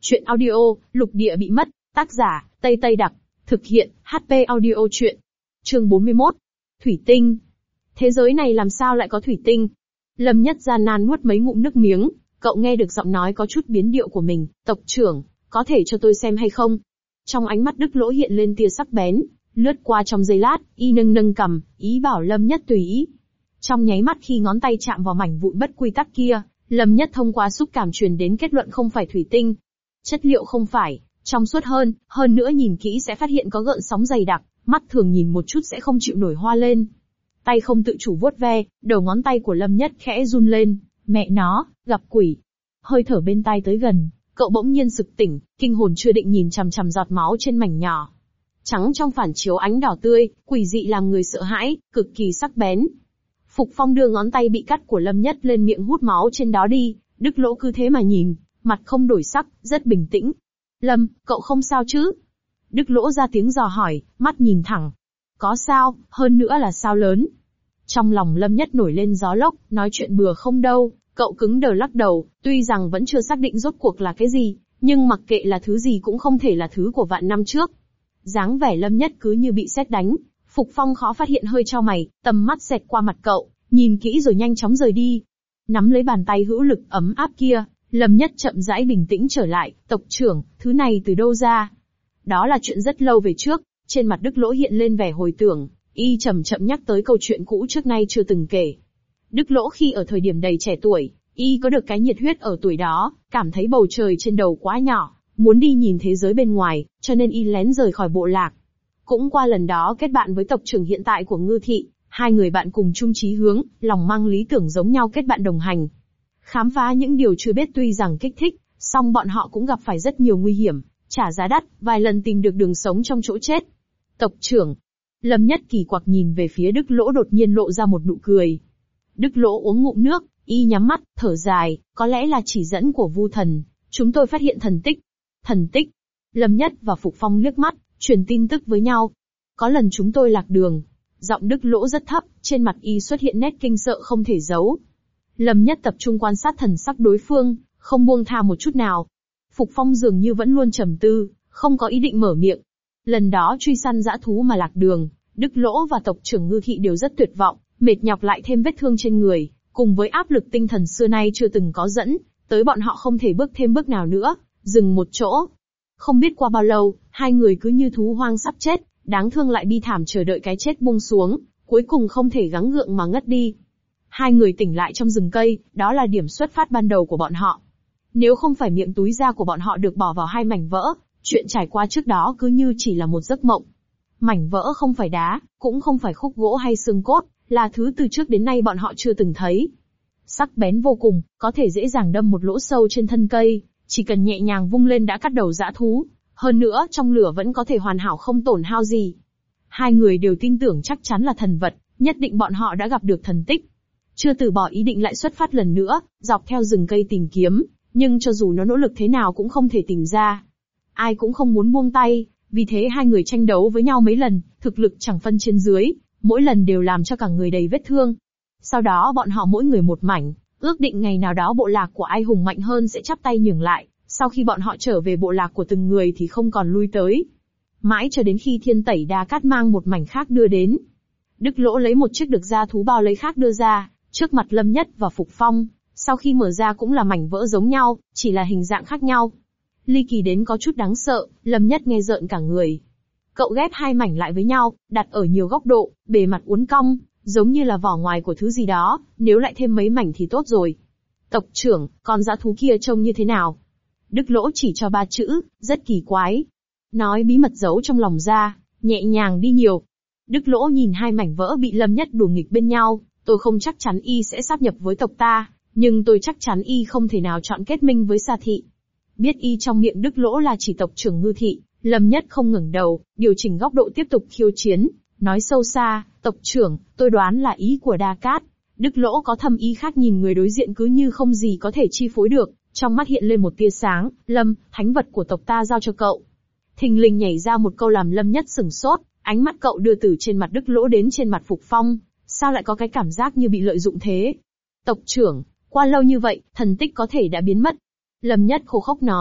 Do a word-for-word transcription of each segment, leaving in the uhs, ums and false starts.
Chuyện audio, Lục Địa bị mất, tác giả, Tây Tây Đặc, thực hiện, hát pê Audio Chuyện. Chương bốn mươi mốt. Thủy tinh. Thế giới này làm sao lại có thủy tinh? Lâm Nhất gian nan nuốt mấy ngụm nước miếng, cậu nghe được giọng nói có chút biến điệu của mình, tộc trưởng, có thể cho tôi xem hay không? Trong ánh mắt Đức Lỗ hiện lên tia sắc bén, lướt qua trong giây lát, y nâng nâng cầm, ý bảo Lâm Nhất tùy ý. Trong nháy mắt khi ngón tay chạm vào mảnh vụn bất quy tắc kia, Lâm Nhất thông qua xúc cảm truyền đến kết luận không phải thủy tinh. Chất liệu không phải, trong suốt hơn, hơn nữa nhìn kỹ sẽ phát hiện có gợn sóng dày đặc, mắt thường nhìn một chút sẽ không chịu nổi hoa lên. Tay không tự chủ vuốt ve, đầu ngón tay của Lâm Nhất khẽ run lên, mẹ nó, gặp quỷ. Hơi thở bên tai tới gần, cậu bỗng nhiên sực tỉnh, kinh hồn chưa định nhìn chằm chằm giọt máu trên mảnh nhỏ. Trắng trong phản chiếu ánh đỏ tươi, quỷ dị làm người sợ hãi, cực kỳ sắc bén. Phục Phong đưa ngón tay bị cắt của Lâm Nhất lên miệng hút máu trên đó đi, Đức Lỗ cứ thế mà nhìn, mặt không đổi sắc, rất bình tĩnh. Lâm, cậu không sao chứ? Đức Lỗ ra tiếng dò hỏi, mắt nhìn thẳng. Có sao, hơn nữa là sao lớn. Trong lòng Lâm Nhất nổi lên gió lốc, nói chuyện bừa không đâu, cậu cứng đờ lắc đầu, tuy rằng vẫn chưa xác định rốt cuộc là cái gì, nhưng mặc kệ là thứ gì cũng không thể là thứ của vạn năm trước. Dáng vẻ Lâm Nhất cứ như bị sét đánh, Phục Phong khó phát hiện hơi chau mày, tầm mắt xẹt qua mặt cậu, nhìn kỹ rồi nhanh chóng rời đi. Nắm lấy bàn tay hữu lực ấm áp kia, Lâm Nhất chậm rãi bình tĩnh trở lại, tộc trưởng, thứ này từ đâu ra? Đó là chuyện rất lâu về trước, trên mặt Đức Lỗ hiện lên vẻ hồi tưởng, y chậm chậm nhắc tới câu chuyện cũ trước nay chưa từng kể. Đức Lỗ khi ở thời điểm đầy trẻ tuổi, y có được cái nhiệt huyết ở tuổi đó, cảm thấy bầu trời trên đầu quá nhỏ, muốn đi nhìn thế giới bên ngoài, cho nên y lén rời khỏi bộ lạc. Cũng qua lần đó kết bạn với tộc trưởng hiện tại của Ngư Thị, hai người bạn cùng chung chí hướng, lòng mang lý tưởng giống nhau kết bạn đồng hành. Khám phá những điều chưa biết tuy rằng kích thích, song bọn họ cũng gặp phải rất nhiều nguy hiểm, trả giá đắt, vài lần tìm được đường sống trong chỗ chết. Tộc trưởng. Lâm Nhất kỳ quặc nhìn về phía Đức Lỗ đột nhiên lộ ra một nụ cười. Đức Lỗ uống ngụm nước, y nhắm mắt, thở dài, có lẽ là chỉ dẫn của Vu Thần, chúng tôi phát hiện thần tích. Thần tích. Lâm Nhất và Phục Phong liếc mắt, truyền tin tức với nhau. Có lần chúng tôi lạc đường. Giọng Đức Lỗ rất thấp, trên mặt y xuất hiện nét kinh sợ không thể giấu. Lâm Nhất tập trung quan sát thần sắc đối phương, không buông tha một chút nào. Phục Phong dường như vẫn luôn trầm tư, không có ý định mở miệng. Lần đó truy săn dã thú mà lạc đường, Đức Lỗ và tộc trưởng Ngư Thị đều rất tuyệt vọng, mệt nhọc lại thêm vết thương trên người, cùng với áp lực tinh thần xưa nay chưa từng có dẫn, tới bọn họ không thể bước thêm bước nào nữa, dừng một chỗ. Không biết qua bao lâu, hai người cứ như thú hoang sắp chết, đáng thương lại bi thảm chờ đợi cái chết buông xuống, cuối cùng không thể gắng gượng mà ngất đi. Hai người tỉnh lại trong rừng cây, đó là điểm xuất phát ban đầu của bọn họ. Nếu không phải miệng túi da của bọn họ được bỏ vào hai mảnh vỡ, chuyện trải qua trước đó cứ như chỉ là một giấc mộng. Mảnh vỡ không phải đá, cũng không phải khúc gỗ hay xương cốt, là thứ từ trước đến nay bọn họ chưa từng thấy. Sắc bén vô cùng, có thể dễ dàng đâm một lỗ sâu trên thân cây, chỉ cần nhẹ nhàng vung lên đã cắt đầu dã thú. Hơn nữa trong lửa vẫn có thể hoàn hảo không tổn hao gì. Hai người đều tin tưởng chắc chắn là thần vật, nhất định bọn họ đã gặp được thần tích. Chưa từ bỏ ý định lại xuất phát lần nữa, dọc theo rừng cây tìm kiếm, nhưng cho dù nó nỗ lực thế nào cũng không thể tìm ra. Ai cũng không muốn buông tay, vì thế hai người tranh đấu với nhau mấy lần, thực lực chẳng phân trên dưới, mỗi lần đều làm cho cả người đầy vết thương. Sau đó bọn họ mỗi người một mảnh, ước định ngày nào đó bộ lạc của ai hùng mạnh hơn sẽ chắp tay nhường lại, sau khi bọn họ trở về bộ lạc của từng người thì không còn lui tới. Mãi cho đến khi Thiên Tẩy Đa Cát mang một mảnh khác đưa đến. Đức Lỗ lấy một chiếc được da thú bao lấy khác đưa ra, trước mặt Lâm Nhất và Phục Phong, sau khi mở ra cũng là mảnh vỡ giống nhau, chỉ là hình dạng khác nhau. Ly kỳ đến có chút đáng sợ, Lâm Nhất nghe rợn cả người. Cậu ghép hai mảnh lại với nhau, đặt ở nhiều góc độ, bề mặt uốn cong, giống như là vỏ ngoài của thứ gì đó, nếu lại thêm mấy mảnh thì tốt rồi. Tộc trưởng, con dã thú kia trông như thế nào? Đức Lỗ chỉ cho ba chữ, rất kỳ quái. Nói bí mật giấu trong lòng ra, nhẹ nhàng đi nhiều. Đức Lỗ nhìn hai mảnh vỡ bị Lâm Nhất đùa nghịch bên nhau, tôi không chắc chắn y sẽ sáp nhập với tộc ta, nhưng tôi chắc chắn y không thể nào chọn kết minh với Sa Thị. Biết y trong miệng Đức Lỗ là chỉ tộc trưởng Ngư Thị, Lâm Nhất không ngẩng đầu, điều chỉnh góc độ tiếp tục khiêu chiến, nói sâu xa, tộc trưởng, tôi đoán là ý của Đa Cát. Đức Lỗ có thâm ý khác nhìn người đối diện cứ như không gì có thể chi phối được, trong mắt hiện lên một tia sáng, Lâm, thánh vật của tộc ta giao cho cậu. Thình lình nhảy ra một câu làm Lâm Nhất sửng sốt, ánh mắt cậu đưa từ trên mặt Đức Lỗ đến trên mặt Phục Phong, sao lại có cái cảm giác như bị lợi dụng thế? Tộc trưởng, qua lâu như vậy, thần tích có thể đã biến mất. Lâm Nhất khô khốc nói,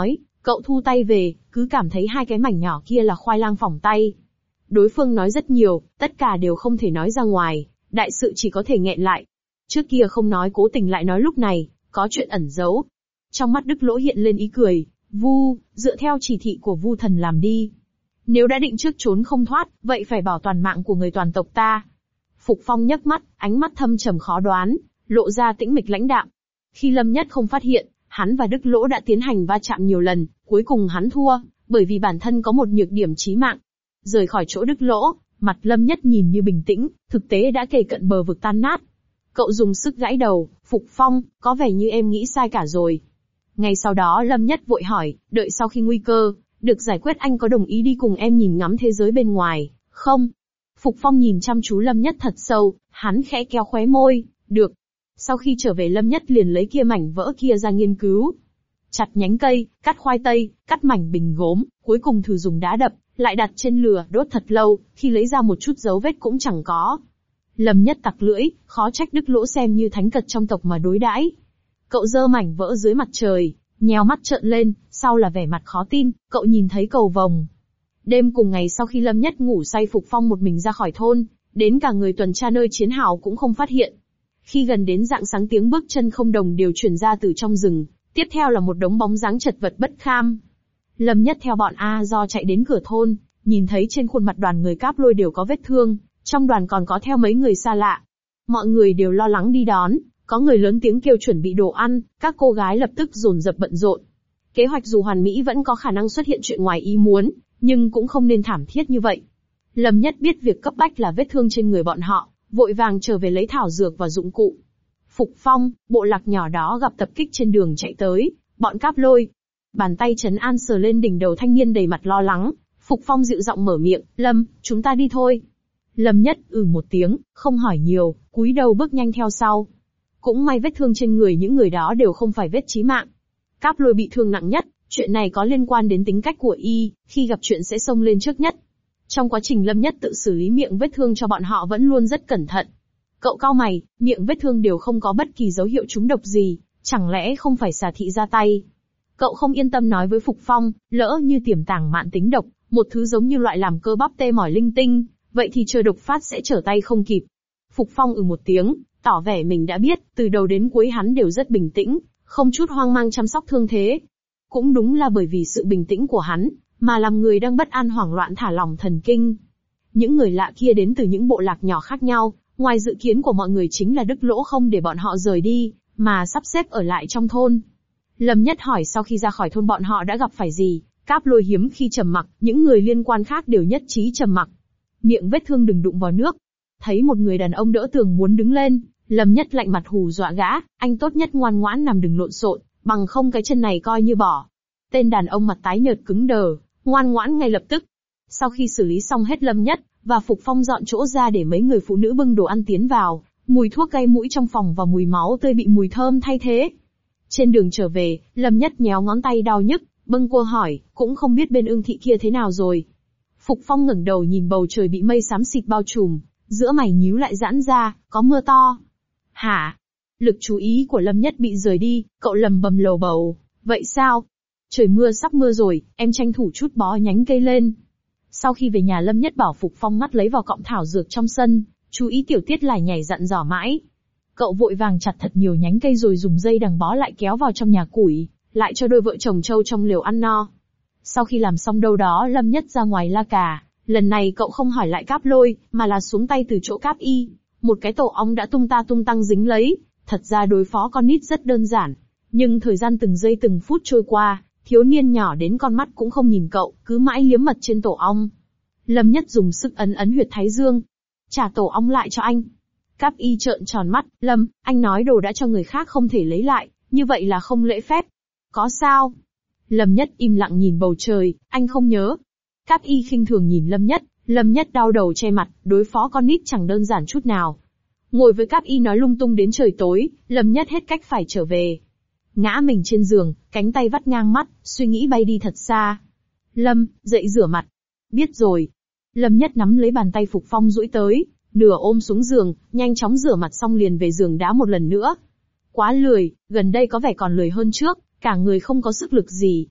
Cậu thu tay về, cứ cảm thấy hai cái mảnh nhỏ kia là khoai lang phỏng tay. Đối phương nói rất nhiều, tất cả đều không thể nói ra ngoài, đại sự chỉ có thể nghẹn lại. Trước kia không nói cố tình lại nói lúc này, có chuyện ẩn giấu. Trong mắt Đức Lỗ hiện lên ý cười, Vu, dựa theo chỉ thị của Vu thần làm đi. Nếu đã định trước trốn không thoát, vậy phải bảo toàn mạng của người toàn tộc ta. Phục Phong nhấc mắt, ánh mắt thâm trầm khó đoán, lộ ra tĩnh mịch lãnh đạm. Khi Lâm Nhất không phát hiện, hắn và Đức Lỗ đã tiến hành va chạm nhiều lần, cuối cùng hắn thua, bởi vì bản thân có một nhược điểm chí mạng. Rời khỏi chỗ Đức Lỗ, mặt Lâm Nhất nhìn như bình tĩnh, thực tế đã kề cận bờ vực tan nát. Cậu dùng sức gãi đầu, Phục Phong, có vẻ như em nghĩ sai cả rồi. Ngay sau đó Lâm Nhất vội hỏi, đợi sau khi nguy cơ được giải quyết anh có đồng ý đi cùng em nhìn ngắm thế giới bên ngoài, không? Phục Phong nhìn chăm chú Lâm Nhất thật sâu, hắn khẽ kéo khóe môi, được. Sau khi trở về Lâm Nhất liền lấy kia mảnh vỡ kia ra nghiên cứu. Chặt nhánh cây, cắt khoai tây, cắt mảnh bình gốm, cuối cùng thử dùng đá đập, lại đặt trên lửa đốt thật lâu, khi lấy ra một chút dấu vết cũng chẳng có. Lâm Nhất tặc lưỡi, khó trách Đức Lỗ xem như thánh cật trong tộc mà đối đãi. Cậu giơ mảnh vỡ dưới mặt trời, nheo mắt trợn lên, sau là vẻ mặt khó tin, cậu nhìn thấy cầu vồng. Đêm cùng ngày sau khi Lâm Nhất ngủ say, Phục Phong một mình ra khỏi thôn, đến cả người tuần tra nơi chiến hào cũng không phát hiện. Khi gần đến rạng sáng tiếng bước chân không đồng đều truyền ra từ trong rừng, tiếp theo là một đống bóng dáng chật vật bất kham. Lâm Nhất theo bọn A Do chạy đến cửa thôn, nhìn thấy trên khuôn mặt đoàn người Cáp Lôi đều có vết thương, trong đoàn còn có theo mấy người xa lạ. Mọi người đều lo lắng đi đón, có người lớn tiếng kêu chuẩn bị đồ ăn, các cô gái lập tức dồn dập bận rộn. Kế hoạch dù hoàn mỹ vẫn có khả năng xuất hiện chuyện ngoài ý muốn, nhưng cũng không nên thảm thiết như vậy. Lâm Nhất biết việc cấp bách là vết thương trên người bọn họ, vội vàng trở về lấy thảo dược và dụng cụ. Phục Phong, bộ lạc nhỏ đó gặp tập kích trên đường chạy tới, bọn Cáp Lôi. Bàn tay trấn an sờ lên đỉnh đầu thanh niên đầy mặt lo lắng, Phục Phong dịu giọng mở miệng, Lâm, chúng ta đi thôi. Lâm Nhất ừ một tiếng, không hỏi nhiều, cúi đầu bước nhanh theo sau. Cũng may vết thương trên người những người đó đều không phải vết chí mạng. Cáp Lôi bị thương nặng nhất, chuyện này có liên quan đến tính cách của y, khi gặp chuyện sẽ xông lên trước nhất. Trong quá trình Lâm Nhất tự xử lý miệng vết thương cho bọn họ vẫn luôn rất cẩn thận. Cậu cau mày, miệng vết thương đều không có bất kỳ dấu hiệu trúng độc gì, chẳng lẽ không phải xà thị ra tay? Cậu không yên tâm nói với Phục Phong, lỡ như tiềm tàng mạn tính độc, một thứ giống như loại làm cơ bắp tê mỏi linh tinh, vậy thì chờ độc phát sẽ trở tay không kịp. Phục Phong ừ một tiếng, tỏ vẻ mình đã biết, từ đầu đến cuối hắn đều rất bình tĩnh, không chút hoang mang chăm sóc thương thế. Cũng đúng là bởi vì sự bình tĩnh của hắn, mà làm người đang bất an hoảng loạn thả lỏng thần kinh. Những người lạ kia đến từ những bộ lạc nhỏ khác nhau, ngoài dự kiến của mọi người chính là Đức Lỗ không để bọn họ rời đi, mà sắp xếp ở lại trong thôn. Lâm Nhất hỏi sau khi ra khỏi thôn bọn họ đã gặp phải gì, Cáp Lôi hiếm khi trầm mặc, những người liên quan khác đều nhất trí trầm mặc. Miệng vết thương đừng đụng vào nước. Thấy một người đàn ông đỡ tường muốn đứng lên, Lâm Nhất lạnh mặt hù dọa gã, anh tốt nhất ngoan ngoãn nằm đừng lộn xộn, bằng không cái chân này coi như bỏ. Tên đàn ông mặt tái nhợt cứng đờ, ngoan ngoãn ngay lập tức. Sau khi xử lý xong hết Lâm Nhất và Phục Phong dọn chỗ ra để mấy người phụ nữ bưng đồ ăn tiến vào, mùi thuốc gây mũi trong phòng và mùi máu tươi bị mùi thơm thay thế. Trên đường trở về, Lâm Nhất nhéo ngón tay đau nhức, bâng quơ hỏi, cũng không biết bên Ưng thị kia thế nào rồi. Phục Phong ngẩng đầu nhìn bầu trời bị mây xám xịt bao trùm, giữa mày nhíu lại giãn ra, có mưa to. Hả? Lực chú ý của Lâm Nhất bị rời đi, cậu lầm bầm lầu bầu, vậy sao? Trời mưa sắp mưa rồi, em tranh thủ chút bó nhánh cây lên. Sau khi về nhà Lâm Nhất bảo Phục Phong ngắt lấy vào cọng thảo dược trong sân, chú ý tiểu tiết lải nhải dặn dò mãi. Cậu vội vàng chặt thật nhiều nhánh cây rồi dùng dây đằng bó lại kéo vào trong nhà củi, lại cho đôi vợ chồng trâu trong liều ăn no. Sau khi làm xong đâu đó Lâm Nhất ra ngoài la cà, lần này cậu không hỏi lại Cáp Lôi, mà là xuống tay từ chỗ Cáp Y. Một cái tổ ong đã tung ta tung tăng dính lấy, thật ra đối phó con nít rất đơn giản. Nhưng thời gian từng giây từng phút trôi qua, thiếu niên nhỏ đến con mắt cũng không nhìn cậu, cứ mãi liếm mật trên tổ ong. Lâm Nhất dùng sức ấn ấn huyệt thái dương. Trả tổ ong lại cho anh. Cáp Y trợn tròn mắt, Lâm, anh nói đồ đã cho người khác không thể lấy lại, như vậy là không lễ phép. Có sao? Lâm Nhất im lặng nhìn bầu trời, anh không nhớ. Cáp Y khinh thường nhìn Lâm Nhất, Lâm Nhất đau đầu che mặt, đối phó con nít chẳng đơn giản chút nào. Ngồi với Cáp Y nói lung tung đến trời tối, Lâm Nhất hết cách phải trở về. Ngã mình trên giường, cánh tay vắt ngang mắt, suy nghĩ bay đi thật xa. Lâm, dậy rửa mặt. Biết rồi. Lâm Nhất nắm lấy bàn tay Phục Phong duỗi tới, nửa ôm xuống giường, nhanh chóng rửa mặt xong liền về giường đá một lần nữa. Quá lười, gần đây có vẻ còn lười hơn trước, cả người không có sức lực gì.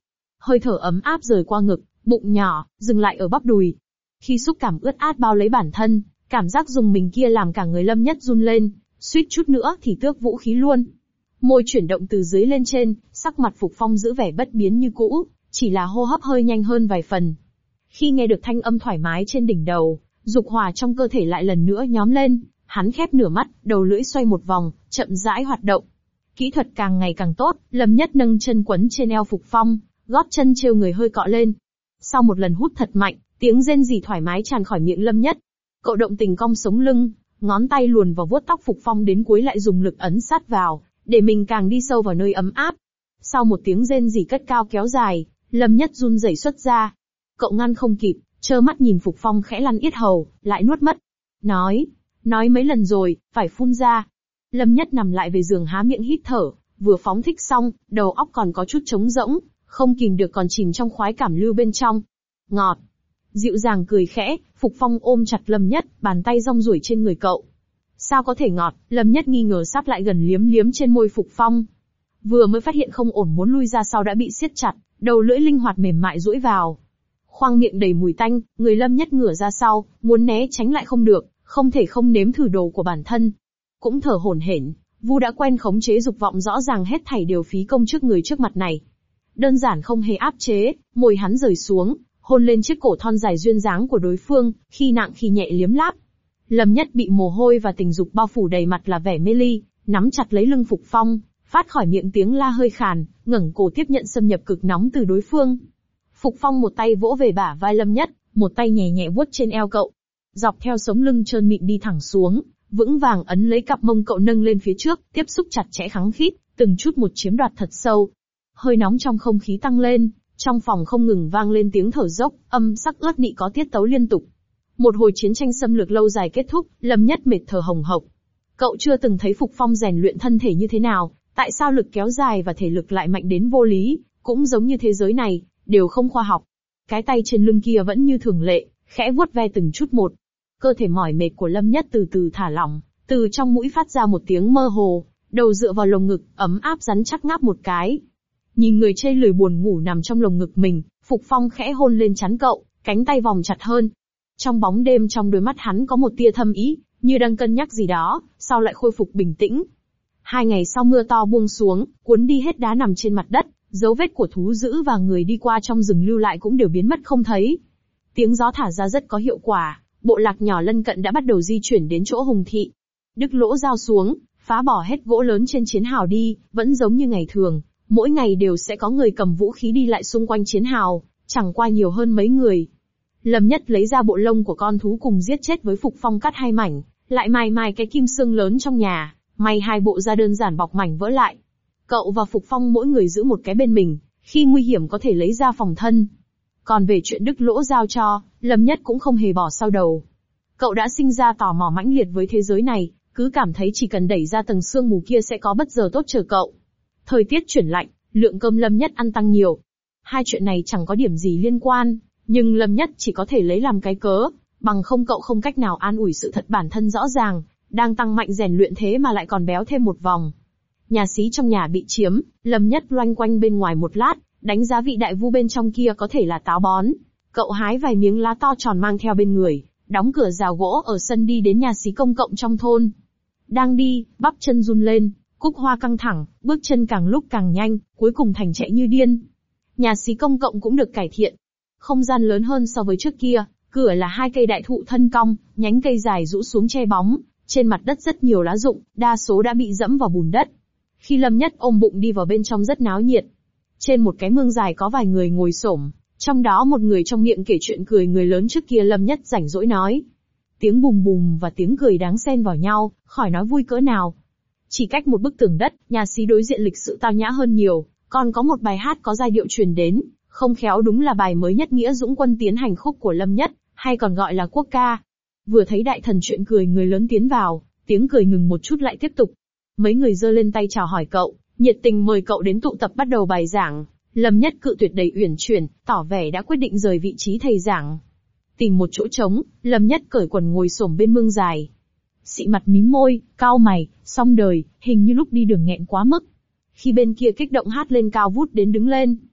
Hơi thở ấm áp rời qua ngực, bụng nhỏ, dừng lại ở bắp đùi. Khi xúc cảm ướt át bao lấy bản thân, cảm giác dùng mình kia làm cả người Lâm Nhất run lên, suýt chút nữa thì tước vũ khí luôn. Môi chuyển động từ dưới lên trên, sắc mặt Phục Phong giữ vẻ bất biến như cũ, chỉ là hô hấp hơi nhanh hơn vài phần. Khi nghe được thanh âm thoải mái trên đỉnh đầu, dục hỏa trong cơ thể lại lần nữa nhóm lên, hắn khép nửa mắt, đầu lưỡi xoay một vòng, chậm rãi hoạt động. Kỹ thuật càng ngày càng tốt, Lâm Nhất nâng chân quấn trên eo Phục Phong, gót chân trêu người hơi cọ lên. Sau một lần hút thật mạnh, tiếng rên rỉ thoải mái tràn khỏi miệng Lâm Nhất. Cậu động tình cong sống lưng, ngón tay luồn vào vuốt tóc Phục Phong đến cuối lại dùng lực ấn sát vào, để mình càng đi sâu vào nơi ấm áp. Sau một tiếng rên rỉ cất cao kéo dài, Lâm Nhất run rẩy xuất ra. Cậu ngăn không kịp, trơ mắt nhìn Phục Phong khẽ lăn yết hầu, lại nuốt mất. Nói, nói mấy lần rồi, phải phun ra. Lâm Nhất nằm lại về giường há miệng hít thở, vừa phóng thích xong, đầu óc còn có chút trống rỗng, không kìm được còn chìm trong khoái cảm lưu bên trong. Ngọt. Dịu dàng cười khẽ, Phục Phong ôm chặt Lâm Nhất, bàn tay rong ruổi trên người cậu. Sao có thể ngọt, Lâm Nhất nghi ngờ sắp lại gần liếm liếm trên môi Phục Phong. Vừa mới phát hiện không ổn muốn lui ra sau đã bị siết chặt, đầu lưỡi linh hoạt mềm mại duỗi vào. Khoang miệng đầy mùi tanh, người Lâm Nhất ngửa ra sau, muốn né tránh lại không được, không thể không nếm thử đồ của bản thân. Cũng thở hổn hển, Vu đã quen khống chế dục vọng rõ ràng hết thảy đều phí công trước người trước mặt này. Đơn giản không hề áp chế, môi hắn rời xuống, hôn lên chiếc cổ thon dài duyên dáng của đối phương, khi nặng khi nhẹ liếm láp. Lâm Nhất bị mồ hôi và tình dục bao phủ đầy mặt là vẻ mê ly, nắm chặt lấy lưng Phục Phong, phát khỏi miệng tiếng la hơi khàn, ngẩng cổ tiếp nhận xâm nhập cực nóng từ đối phương. Phục Phong một tay vỗ về bả vai Lâm Nhất, một tay nhẹ nhẹ vuốt trên eo cậu, dọc theo sống lưng trơn mịn đi thẳng xuống, vững vàng ấn lấy cặp mông cậu nâng lên phía trước, tiếp xúc chặt chẽ khăng khít, từng chút một chiếm đoạt thật sâu. Hơi nóng trong không khí tăng lên, trong phòng không ngừng vang lên tiếng thở dốc, âm sắc ướt nị có tiết tấu liên tục. Một hồi chiến tranh xâm lược lâu dài kết thúc, Lâm Nhất mệt thở hồng hộc. Cậu chưa từng thấy Phục Phong rèn luyện thân thể như thế nào, tại sao lực kéo dài và thể lực lại mạnh đến vô lý, cũng giống như thế giới này, đều không khoa học. Cái tay trên lưng kia vẫn như thường lệ, khẽ vuốt ve từng chút một. Cơ thể mỏi mệt của Lâm Nhất từ từ thả lỏng, từ trong mũi phát ra một tiếng mơ hồ, đầu dựa vào lồng ngực, ấm áp rắn chắc ngáp một cái. Nhìn người chây lười buồn ngủ nằm trong lồng ngực mình, Phục Phong khẽ hôn lên trán cậu, cánh tay vòng chặt hơn. Trong bóng đêm trong đôi mắt hắn có một tia thâm ý, như đang cân nhắc gì đó, sau lại khôi phục bình tĩnh. Hai ngày sau mưa to buông xuống, cuốn đi hết đá nằm trên mặt đất, dấu vết của thú dữ và người đi qua trong rừng lưu lại cũng đều biến mất không thấy. Tiếng gió thả ra rất có hiệu quả, bộ lạc nhỏ lân cận đã bắt đầu di chuyển đến chỗ Hùng thị. Đức lỗ dao xuống, phá bỏ hết gỗ lớn trên chiến hào đi, vẫn giống như ngày thường, mỗi ngày đều sẽ có người cầm vũ khí đi lại xung quanh chiến hào, chẳng qua nhiều hơn mấy người. Lâm Nhất lấy ra bộ lông của con thú cùng giết chết với Phục Phong cắt hai mảnh, lại mài mài cái kim xương lớn trong nhà, may hai bộ da đơn giản bọc mảnh vỡ lại. Cậu và Phục Phong mỗi người giữ một cái bên mình, khi nguy hiểm có thể lấy ra phòng thân. Còn về chuyện Đức lỗ giao cho, Lâm Nhất cũng không hề bỏ sau đầu. Cậu đã sinh ra tò mò mãnh liệt với thế giới này, cứ cảm thấy chỉ cần đẩy ra tầng sương mù kia sẽ có bất giờ tốt chờ cậu. Thời tiết chuyển lạnh, lượng cơm Lâm Nhất ăn tăng nhiều. Hai chuyện này chẳng có điểm gì liên quan, nhưng Lâm Nhất chỉ có thể lấy làm cái cớ, bằng không cậu không cách nào an ủi sự thật bản thân rõ ràng, đang tăng mạnh rèn luyện thế mà lại còn béo thêm một vòng. Nhà xí trong nhà bị chiếm, Lâm Nhất loanh quanh bên ngoài một lát, đánh giá vị đại vu bên trong kia có thể là táo bón. Cậu hái vài miếng lá to tròn mang theo bên người, đóng cửa rào gỗ ở sân đi đến nhà xí công cộng trong thôn. Đang đi, bắp chân run lên, Cúc Hoa căng thẳng, bước chân càng lúc càng nhanh, cuối cùng thành chạy như điên. Nhà xí công cộng cũng được cải thiện. Không gian lớn hơn so với trước kia, cửa là hai cây đại thụ thân cong, nhánh cây dài rũ xuống che bóng, trên mặt đất rất nhiều lá rụng, đa số đã bị dẫm vào bùn đất. Khi Lâm Nhất ôm bụng đi vào bên trong rất náo nhiệt. Trên một cái mương dài có vài người ngồi xổm, trong đó một người trong miệng kể chuyện cười người lớn trước kia Lâm Nhất rảnh rỗi nói. Tiếng bùm bùm và tiếng cười đáng xen vào nhau, khỏi nói vui cỡ nào. Chỉ cách một bức tường đất, nhà xí đối diện lịch sự tao nhã hơn nhiều, còn có một bài hát có giai điệu truyền đến, không khéo đúng là bài mới nhất Nghĩa Dũng Quân Tiến Hành khúc của Lâm Nhất, hay còn gọi là quốc ca. Vừa thấy đại thần chuyện cười người lớn tiến vào, tiếng cười ngừng một chút lại tiếp tục. Mấy người giơ lên tay chào hỏi cậu, nhiệt tình mời cậu đến tụ tập bắt đầu bài giảng. Lâm Nhất cự tuyệt đầy uyển chuyển, tỏ vẻ đã quyết định rời vị trí thầy giảng. Tìm một chỗ trống, Lâm Nhất cởi quần ngồi xổm bên mương dài. Xị mặt mím môi, cau mày, xong đời, hình như lúc đi đường nghẹn quá mức. Khi bên kia kích động hát lên cao vút đến đứng lên.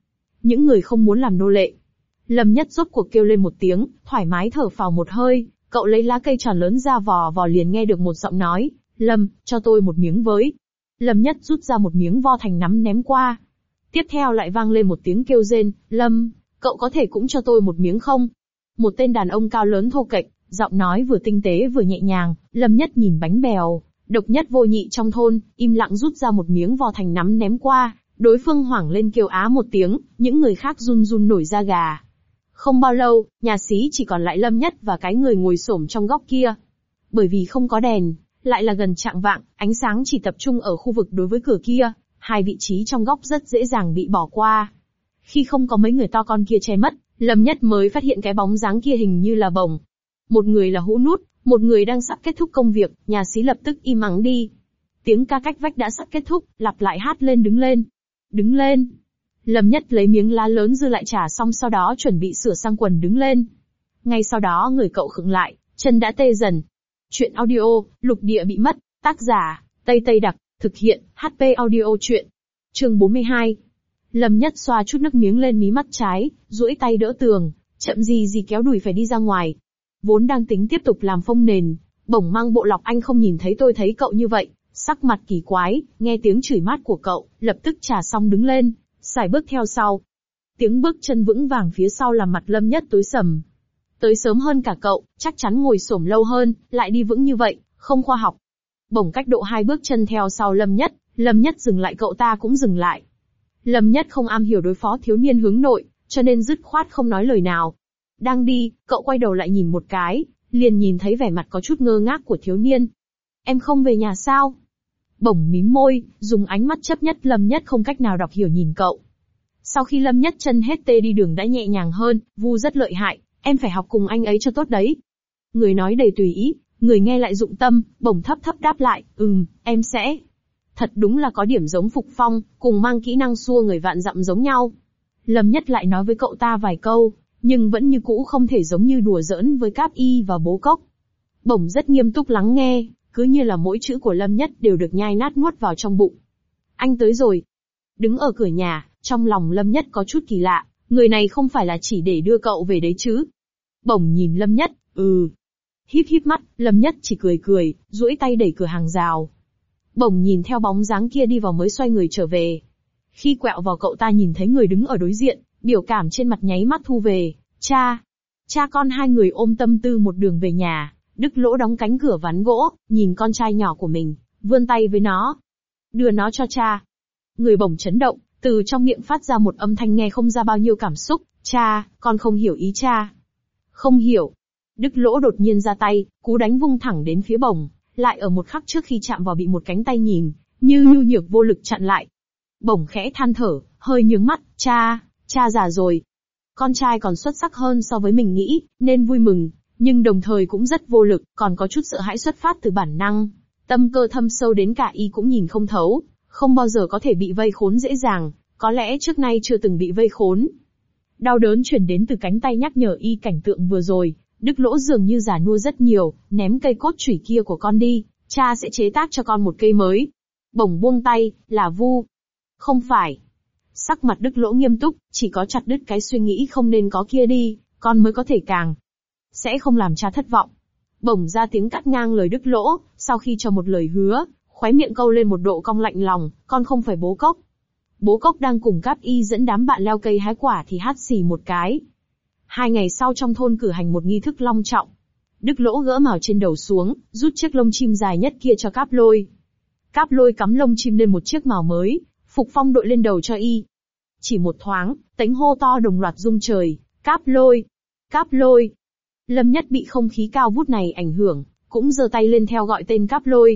những người không muốn làm nô lệ. Lâm Nhất rốt cuộc kêu lên một tiếng, thoải mái thở phào một hơi, cậu lấy lá cây tròn lớn ra vò vò liền nghe được một giọng nói, Lâm, cho tôi một miếng với. Lâm Nhất rút ra một miếng vo thành nắm ném qua. Tiếp theo lại vang lên một tiếng kêu rên, Lâm, cậu có thể cũng cho tôi một miếng không? Một tên đàn ông cao lớn thô kệch, giọng nói vừa tinh tế vừa nhẹ nhàng. Lâm Nhất nhìn bánh bèo, độc nhất vô nhị trong thôn, im lặng rút ra một miếng vo thành nắm ném qua. Đối phương hoảng lên kêu á một tiếng, những người khác run run nổi da gà. Không bao lâu, nhà xí chỉ còn lại Lâm Nhất và cái người ngồi xổm trong góc kia. Bởi vì không có đèn, lại là gần chạng vạng, ánh sáng chỉ tập trung ở khu vực đối với cửa kia, hai vị trí trong góc rất dễ dàng bị bỏ qua. Khi không có mấy người to con kia che mất, Lâm Nhất mới phát hiện cái bóng dáng kia hình như là Bổng. Một người là Hũ Nút, một người đang sắp kết thúc công việc, nhà xí lập tức im ắng đi. Tiếng ca cách vách đã sắp kết thúc, lặp lại hát lên đứng lên. Đứng lên. Lâm Nhất lấy miếng lá lớn dư lại trả xong sau đó chuẩn bị sửa sang quần đứng lên. Ngay sau đó người cậu khựng lại, chân đã tê dần. Chuyện audio, lục địa bị mất, tác giả, Tây Tây Đặc, thực hiện, hát pê Audio truyện. Chương bốn mươi hai. Lâm Nhất xoa chút nước miếng lên mí mắt trái, duỗi tay đỡ tường, chậm gì gì kéo đùi phải đi ra ngoài. Vốn đang tính tiếp tục làm phông nền, Bổng mang bộ lọc anh không nhìn thấy tôi thấy cậu như vậy, sắc mặt kỳ quái, nghe tiếng chửi mát của cậu, lập tức trà xong đứng lên, sải bước theo sau. Tiếng bước chân vững vàng phía sau làm mặt Lâm Nhất tối sầm. Tới sớm hơn cả cậu, chắc chắn ngồi xổm lâu hơn, lại đi vững như vậy, không khoa học. Bổng cách độ hai bước chân theo sau Lâm Nhất, Lâm Nhất dừng lại cậu ta cũng dừng lại. Lâm Nhất không am hiểu đối phó thiếu niên hướng nội, cho nên dứt khoát không nói lời nào. Đang đi, cậu quay đầu lại nhìn một cái, liền nhìn thấy vẻ mặt có chút ngơ ngác của thiếu niên. Em không về nhà sao? Bổng mím môi, dùng ánh mắt chấp nhất Lâm Nhất không cách nào đọc hiểu nhìn cậu. Sau khi Lâm Nhất chân hết tê đi đường đã nhẹ nhàng hơn, Vu rất lợi hại, em phải học cùng anh ấy cho tốt đấy. Người nói đầy tùy ý, người nghe lại dụng tâm, Bổng thấp thấp đáp lại, ừm, em sẽ. Thật đúng là có điểm giống Phục Phong, cùng mang kỹ năng xua người vạn dặm giống nhau. Lâm Nhất lại nói với cậu ta vài câu, nhưng vẫn như cũ không thể giống như đùa giỡn với Cáp Y và Bố Cốc. Bổng rất nghiêm túc lắng nghe, cứ như là mỗi chữ của Lâm Nhất đều được nhai nát nuốt vào trong bụng. Anh tới rồi. Đứng ở cửa nhà, trong lòng Lâm Nhất có chút kỳ lạ, người này không phải là chỉ để đưa cậu về đấy chứ. Bổng nhìn Lâm Nhất, ừ. Híp híp mắt, Lâm Nhất chỉ cười cười, duỗi tay đẩy cửa hàng rào. Bổng nhìn theo bóng dáng kia đi vào mới xoay người trở về. Khi quẹo vào cậu ta nhìn thấy người đứng ở đối diện, biểu cảm trên mặt nháy mắt thu về. Cha. Cha con hai người ôm tâm tư một đường về nhà. Đức Lỗ đóng cánh cửa ván gỗ, nhìn con trai nhỏ của mình, vươn tay với nó. Đưa nó cho cha. Người Bổng chấn động, từ trong miệng phát ra một âm thanh nghe không ra bao nhiêu cảm xúc. Cha, con không hiểu ý cha. Không hiểu. Đức Lỗ đột nhiên ra tay, cú đánh vung thẳng đến phía Bổng, lại ở một khắc trước khi chạm vào bị một cánh tay nhìn, như nhu nhược vô lực chặn lại. Bổng khẽ than thở, hơi nhướng mắt, cha, cha già rồi. Con trai còn xuất sắc hơn so với mình nghĩ, nên vui mừng, nhưng đồng thời cũng rất vô lực, còn có chút sợ hãi xuất phát từ bản năng. Tâm cơ thâm sâu đến cả y cũng nhìn không thấu, không bao giờ có thể bị vây khốn dễ dàng, có lẽ trước nay chưa từng bị vây khốn. Đau đớn chuyển đến từ cánh tay nhắc nhở y cảnh tượng vừa rồi, Đức Lỗ dường như già nua rất nhiều, ném cây cốt chủy kia của con đi, cha sẽ chế tác cho con một cây mới. Bổng buông tay, là Vu. Không phải. Sắc mặt Đức Lỗ nghiêm túc, chỉ có chặt đứt cái suy nghĩ không nên có kia đi, con mới có thể càng. Sẽ không làm cha thất vọng. Bổng ra tiếng cắt ngang lời Đức Lỗ, sau khi cho một lời hứa, khóe miệng câu lên một độ cong lạnh lòng, con không phải Bố Cốc. Bố Cốc đang cùng Cáp Y dẫn đám bạn leo cây hái quả thì hắt xì một cái. Hai ngày sau trong thôn cử hành một nghi thức long trọng. Đức Lỗ gỡ mào trên đầu xuống, rút chiếc lông chim dài nhất kia cho Cáp Lôi. Cáp Lôi cắm lông chim lên một chiếc mào mới, Phục Phong đội lên đầu cho y. Chỉ một thoáng, tiếng hô to đồng loạt rung trời, Cáp Lôi, Cáp Lôi. Lâm Nhất bị không khí cao vút này ảnh hưởng, cũng giơ tay lên theo gọi tên Cáp Lôi.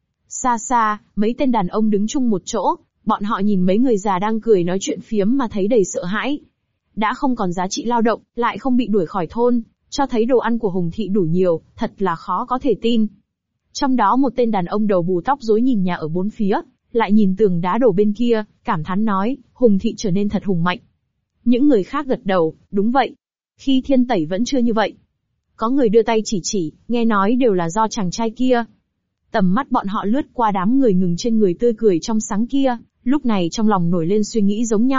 Xa xa, mấy tên đàn ông đứng chung một chỗ, bọn họ nhìn mấy người già đang cười nói chuyện phiếm mà thấy đầy sợ hãi. Đã không còn giá trị lao động, lại không bị đuổi khỏi thôn, cho thấy đồ ăn của Hùng thị đủ nhiều, thật là khó có thể tin. Trong đó một tên đàn ông đầu bù tóc rối nhìn nhà ở bốn phía, lại nhìn tường đá đổ bên kia, cảm thán nói, Hùng thị trở nên thật hùng mạnh. Những người khác gật đầu, đúng vậy. Khi Thiên Tẩy vẫn chưa như vậy. Có người đưa tay chỉ chỉ, nghe nói đều là do chàng trai kia. Tầm mắt bọn họ lướt qua đám người ngừng trên người tươi cười trong sáng kia, lúc này trong lòng nổi lên suy nghĩ giống nhau,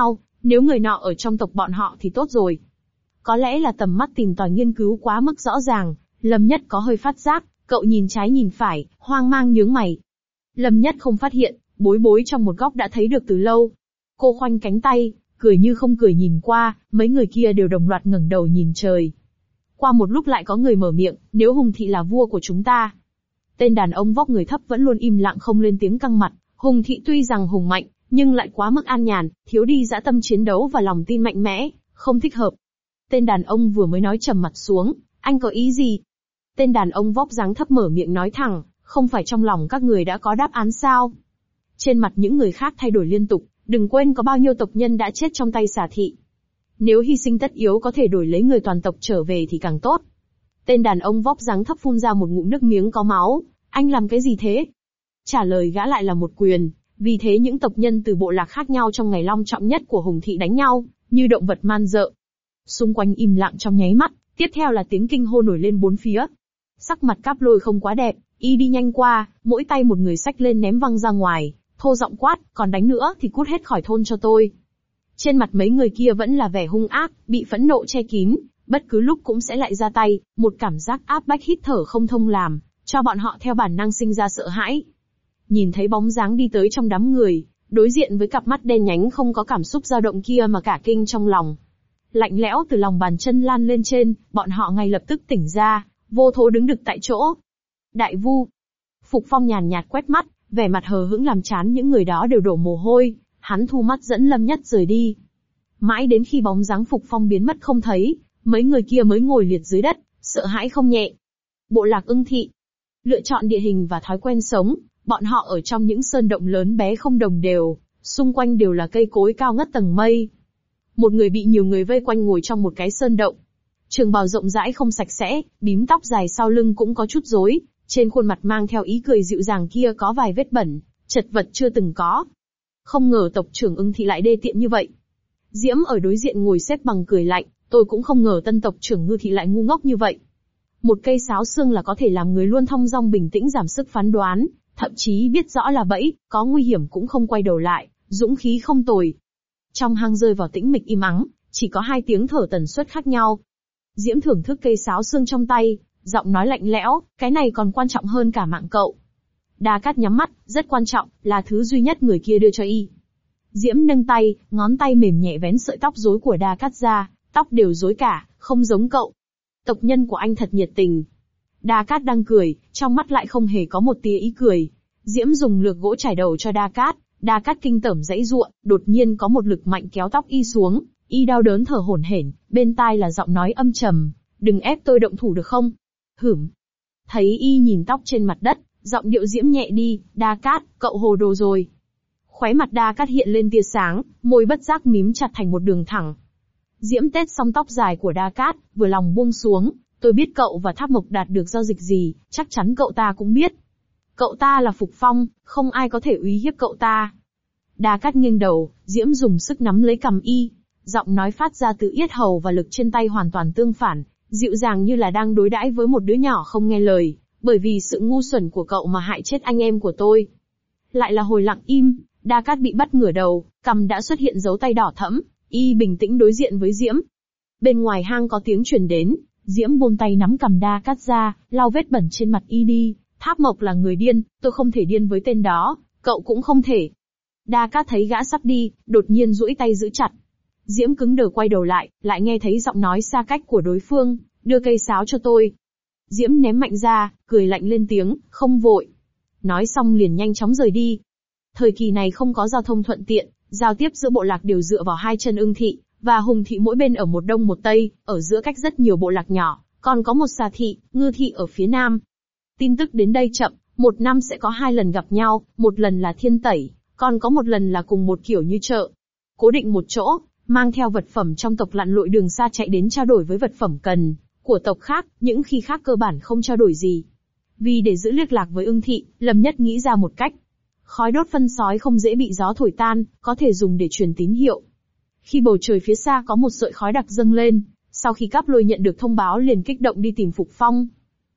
Nếu người nọ ở trong tộc bọn họ thì tốt rồi. Có lẽ là tầm mắt tìm tòi nghiên cứu quá mức rõ ràng, Lâm Nhất có hơi phát giác, cậu nhìn trái nhìn phải, hoang mang nhướng mày. Lâm Nhất không phát hiện, Bối Bối trong một góc đã thấy được từ lâu. Cô khoanh cánh tay, cười như không cười nhìn qua, mấy người kia đều đồng loạt ngẩng đầu nhìn trời. Qua một lúc lại có người mở miệng, nếu Hùng Thị là vua của chúng ta. Tên đàn ông vóc người thấp vẫn luôn im lặng không lên tiếng căng mặt, Hùng Thị tuy rằng hùng mạnh, nhưng lại quá mức an nhàn, thiếu đi dã tâm chiến đấu và lòng tin mạnh mẽ, không thích hợp. Tên đàn ông vừa mới nói trầm mặt xuống, anh có ý gì? Tên đàn ông vóc dáng thấp mở miệng nói thẳng, không phải trong lòng các người đã có đáp án sao? Trên mặt những người khác thay đổi liên tục, đừng quên có bao nhiêu tộc nhân đã chết trong tay Xà Thị. Nếu hy sinh tất yếu có thể đổi lấy người toàn tộc trở về thì càng tốt. Tên đàn ông vóc dáng thấp phun ra một ngụm nước miếng có máu, anh làm cái gì thế? Trả lời gã lại là một quyền, vì thế những tộc nhân từ bộ lạc khác nhau trong ngày long trọng nhất của Hùng Thị đánh nhau, như động vật man dợ. Xung quanh im lặng trong nháy mắt, tiếp theo là tiếng kinh hô nổi lên bốn phía. Sắc mặt Cáp Lôi không quá đẹp, y đi nhanh qua, mỗi tay một người xách lên ném văng ra ngoài, thô giọng quát, còn đánh nữa thì cút hết khỏi thôn cho tôi. Trên mặt mấy người kia vẫn là vẻ hung ác, bị phẫn nộ che kín, bất cứ lúc cũng sẽ lại ra tay, một cảm giác áp bách hít thở không thông làm, cho bọn họ theo bản năng sinh ra sợ hãi. Nhìn thấy bóng dáng đi tới trong đám người, đối diện với cặp mắt đen nhánh không có cảm xúc dao động kia mà cả kinh trong lòng. Lạnh lẽo từ lòng bàn chân lan lên trên, bọn họ ngay lập tức tỉnh ra, vô thố đứng đực tại chỗ. Đại Vu. Phục Phong nhàn nhạt quét mắt, vẻ mặt hờ hững làm chán những người đó đều đổ mồ hôi, hắn thu mắt dẫn Lâm Nhất rời đi. Mãi đến khi bóng dáng Phục Phong biến mất không thấy, mấy người kia mới ngồi liệt dưới đất, sợ hãi không nhẹ. Bộ lạc Ưng Thị. Lựa chọn địa hình và thói quen sống, bọn họ ở trong những sơn động lớn bé không đồng đều, xung quanh đều là cây cối cao ngất tầng mây. Một người bị nhiều người vây quanh ngồi trong một cái sơn động. Trường bào rộng rãi không sạch sẽ, bím tóc dài sau lưng cũng có chút rối, trên khuôn mặt mang theo ý cười dịu dàng kia có vài vết bẩn, chật vật chưa từng có. Không ngờ tộc trưởng Ưng Thị lại đê tiện như vậy. Diễm ở đối diện ngồi xếp bằng cười lạnh, tôi cũng không ngờ tân tộc trưởng Ngư Thị lại ngu ngốc như vậy. Một cây sáo xương là có thể làm người luôn thong dong bình tĩnh giảm sức phán đoán, thậm chí biết rõ là bẫy, có nguy hiểm cũng không quay đầu lại, dũng khí không tồi. Trong hang rơi vào tĩnh mịch im ắng, chỉ có hai tiếng thở tần suất khác nhau. Diễm thưởng thức cây sáo xương trong tay, giọng nói lạnh lẽo, cái này còn quan trọng hơn cả mạng cậu. Đa Cát nhắm mắt, rất quan trọng, là thứ duy nhất người kia đưa cho y. Diễm nâng tay, ngón tay mềm nhẹ vén sợi tóc rối của Đa Cát ra, tóc đều rối cả, không giống cậu. Tộc nhân của anh thật nhiệt tình. Đa Cát đang cười, trong mắt lại không hề có một tia ý cười. Diễm dùng lược gỗ trải đầu cho Đa Cát, Đa Cát kinh tởm giãy giụa, đột nhiên có một lực mạnh kéo tóc y xuống, y đau đớn thở hổn hển, bên tai là giọng nói âm trầm, đừng ép tôi động thủ được không? Hửm. Thấy y nhìn tóc trên mặt đất, giọng điệu Diễm nhẹ đi, Đa Cát, cậu hồ đồ rồi. Khóe mặt Đa Cát hiện lên tia sáng, môi bất giác mím chặt thành một đường thẳng. Diễm tết xong tóc dài của Đa Cát, vừa lòng buông xuống, tôi biết cậu và Tháp Mộc đạt được giao dịch gì, chắc chắn cậu ta cũng biết. Cậu ta là Phục Phong, không ai có thể uy hiếp cậu ta. Đa Cát nghiêng đầu, Diễm dùng sức nắm lấy cằm y, giọng nói phát ra từ yết hầu và lực trên tay hoàn toàn tương phản, dịu dàng như là đang đối đãi với một đứa nhỏ không nghe lời, bởi vì sự ngu xuẩn của cậu mà hại chết anh em của tôi. Lại là hồi lặng im, Đa Cát bị bắt ngửa đầu, cằm đã xuất hiện dấu tay đỏ thẫm, y bình tĩnh đối diện với Diễm. Bên ngoài hang có tiếng truyền đến, Diễm buông tay nắm cằm Đa Cát ra, lau vết bẩn trên mặt y đi. Tháp Mộc là người điên, tôi không thể điên với tên đó, cậu cũng không thể. Đa Cát thấy gã sắp đi, đột nhiên duỗi tay giữ chặt. Diễm cứng đờ quay đầu lại, lại nghe thấy giọng nói xa cách của đối phương, đưa cây sáo cho tôi. Diễm ném mạnh ra, cười lạnh lên tiếng, không vội. Nói xong liền nhanh chóng rời đi. Thời kỳ này không có giao thông thuận tiện, giao tiếp giữa bộ lạc đều dựa vào hai chân Ưng Thị, và Hùng Thị mỗi bên ở một đông một tây, ở giữa cách rất nhiều bộ lạc nhỏ, còn có một Xà Thị, Ngư Thị ở phía nam. Tin tức đến đây chậm, một năm sẽ có hai lần gặp nhau, một lần là thiên tẩy, còn có một lần là cùng một kiểu như chợ. Cố định một chỗ, mang theo vật phẩm trong tộc lặn lội đường xa chạy đến trao đổi với vật phẩm cần của tộc khác, những khi khác cơ bản không trao đổi gì. Vì để giữ liên lạc với Ưng Thị, Lâm Nhất nghĩ ra một cách. Khói đốt phân sói không dễ bị gió thổi tan, có thể dùng để truyền tín hiệu. Khi bầu trời phía xa có một sợi khói đặc dâng lên, sau khi Cáp Lôi nhận được thông báo liền kích động đi tìm Phục Phong.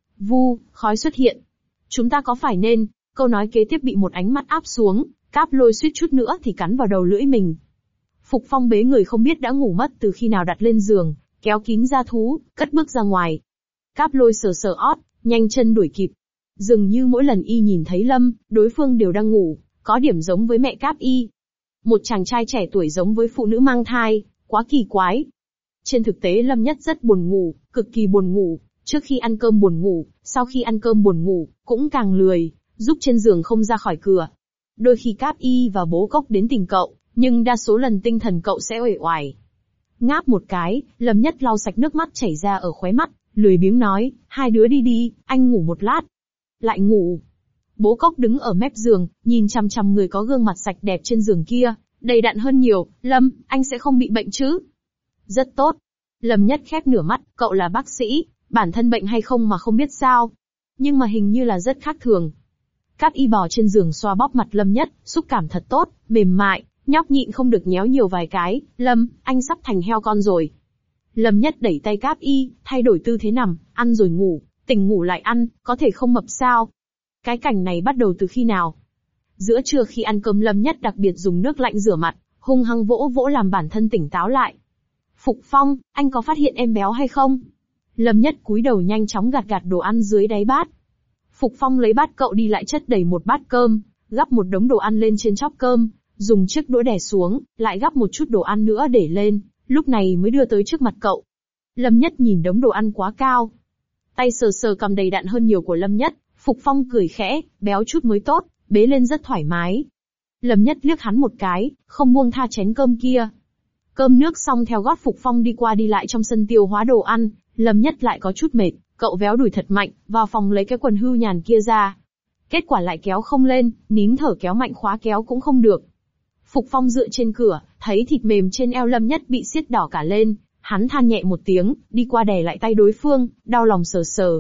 Vu, khói xuất hiện. Chúng ta có phải nên, câu nói kế tiếp bị một ánh mắt áp xuống, Cáp Lôi suýt chút nữa thì cắn vào đầu lưỡi mình. Phục Phong bế người không biết đã ngủ mất từ khi nào đặt lên giường, kéo kín ra thú, cất bước ra ngoài. Cáp Lôi sờ sờ ót, nhanh chân đuổi kịp. Dường như mỗi lần y nhìn thấy Lâm, đối phương đều đang ngủ, có điểm giống với mẹ Cáp y. Một chàng trai trẻ tuổi giống với phụ nữ mang thai, quá kỳ quái. Trên thực tế Lâm Nhất rất buồn ngủ, cực kỳ buồn ngủ, trước khi ăn cơm buồn ngủ, sau khi ăn cơm buồn ngủ, cũng càng lười, giúp trên giường không ra khỏi cửa. Đôi khi Cáp y và bố Cốc đến tìm cậu, nhưng đa số lần tinh thần cậu sẽ uể oải. Ngáp một cái, Lâm Nhất lau sạch nước mắt chảy ra ở khóe mắt, lười biếng nói, hai đứa đi đi, anh ngủ một lát. Lại ngủ. Bố Cốc đứng ở mép giường, nhìn chằm chằm người có gương mặt sạch đẹp trên giường kia, đầy đặn hơn nhiều, Lâm, anh sẽ không bị bệnh chứ? Rất tốt. Lâm Nhất khép nửa mắt, cậu là bác sĩ, bản thân bệnh hay không mà không biết sao. Nhưng mà hình như là rất khác thường. Cáp y bò trên giường xoa bóp mặt Lâm Nhất, xúc cảm thật tốt, mềm mại, nhóc nhịn không được nhéo nhiều vài cái, Lâm, anh sắp thành heo con rồi. Lâm Nhất đẩy tay Cáp y, thay đổi tư thế nằm, ăn rồi ngủ, tỉnh ngủ lại ăn, có thể không mập sao? Cái cảnh này bắt đầu từ khi nào? Giữa trưa khi ăn cơm Lâm Nhất đặc biệt dùng nước lạnh rửa mặt, hung hăng vỗ vỗ làm bản thân tỉnh táo lại. Phục Phong, anh có phát hiện em béo hay không? Lâm Nhất cúi đầu nhanh chóng gạt gạt đồ ăn dưới đáy bát. Phục Phong lấy bát cậu đi lại chất đầy một bát cơm, gắp một đống đồ ăn lên trên chóp cơm, dùng chiếc đũa đè xuống, lại gắp một chút đồ ăn nữa để lên, lúc này mới đưa tới trước mặt cậu. Lâm Nhất nhìn đống đồ ăn quá cao. Tay sờ sờ cầm đầy đặn hơn nhiều của Lâm Nhất, Phục Phong cười khẽ, béo chút mới tốt, bế lên rất thoải mái. Lâm Nhất liếc hắn một cái, không buông tha chén cơm kia. Cơm nước xong theo gót Phục Phong đi qua đi lại trong sân tiêu hóa đồ ăn, Lâm Nhất lại có chút mệt, cậu véo đùi thật mạnh, vào phòng lấy cái quần hưu nhàn kia ra. Kết quả lại kéo không lên, nín thở kéo mạnh khóa kéo cũng không được. Phục Phong dựa trên cửa, thấy thịt mềm trên eo Lâm Nhất bị siết đỏ cả lên, hắn than nhẹ một tiếng, đi qua đè lại tay đối phương, đau lòng sờ sờ.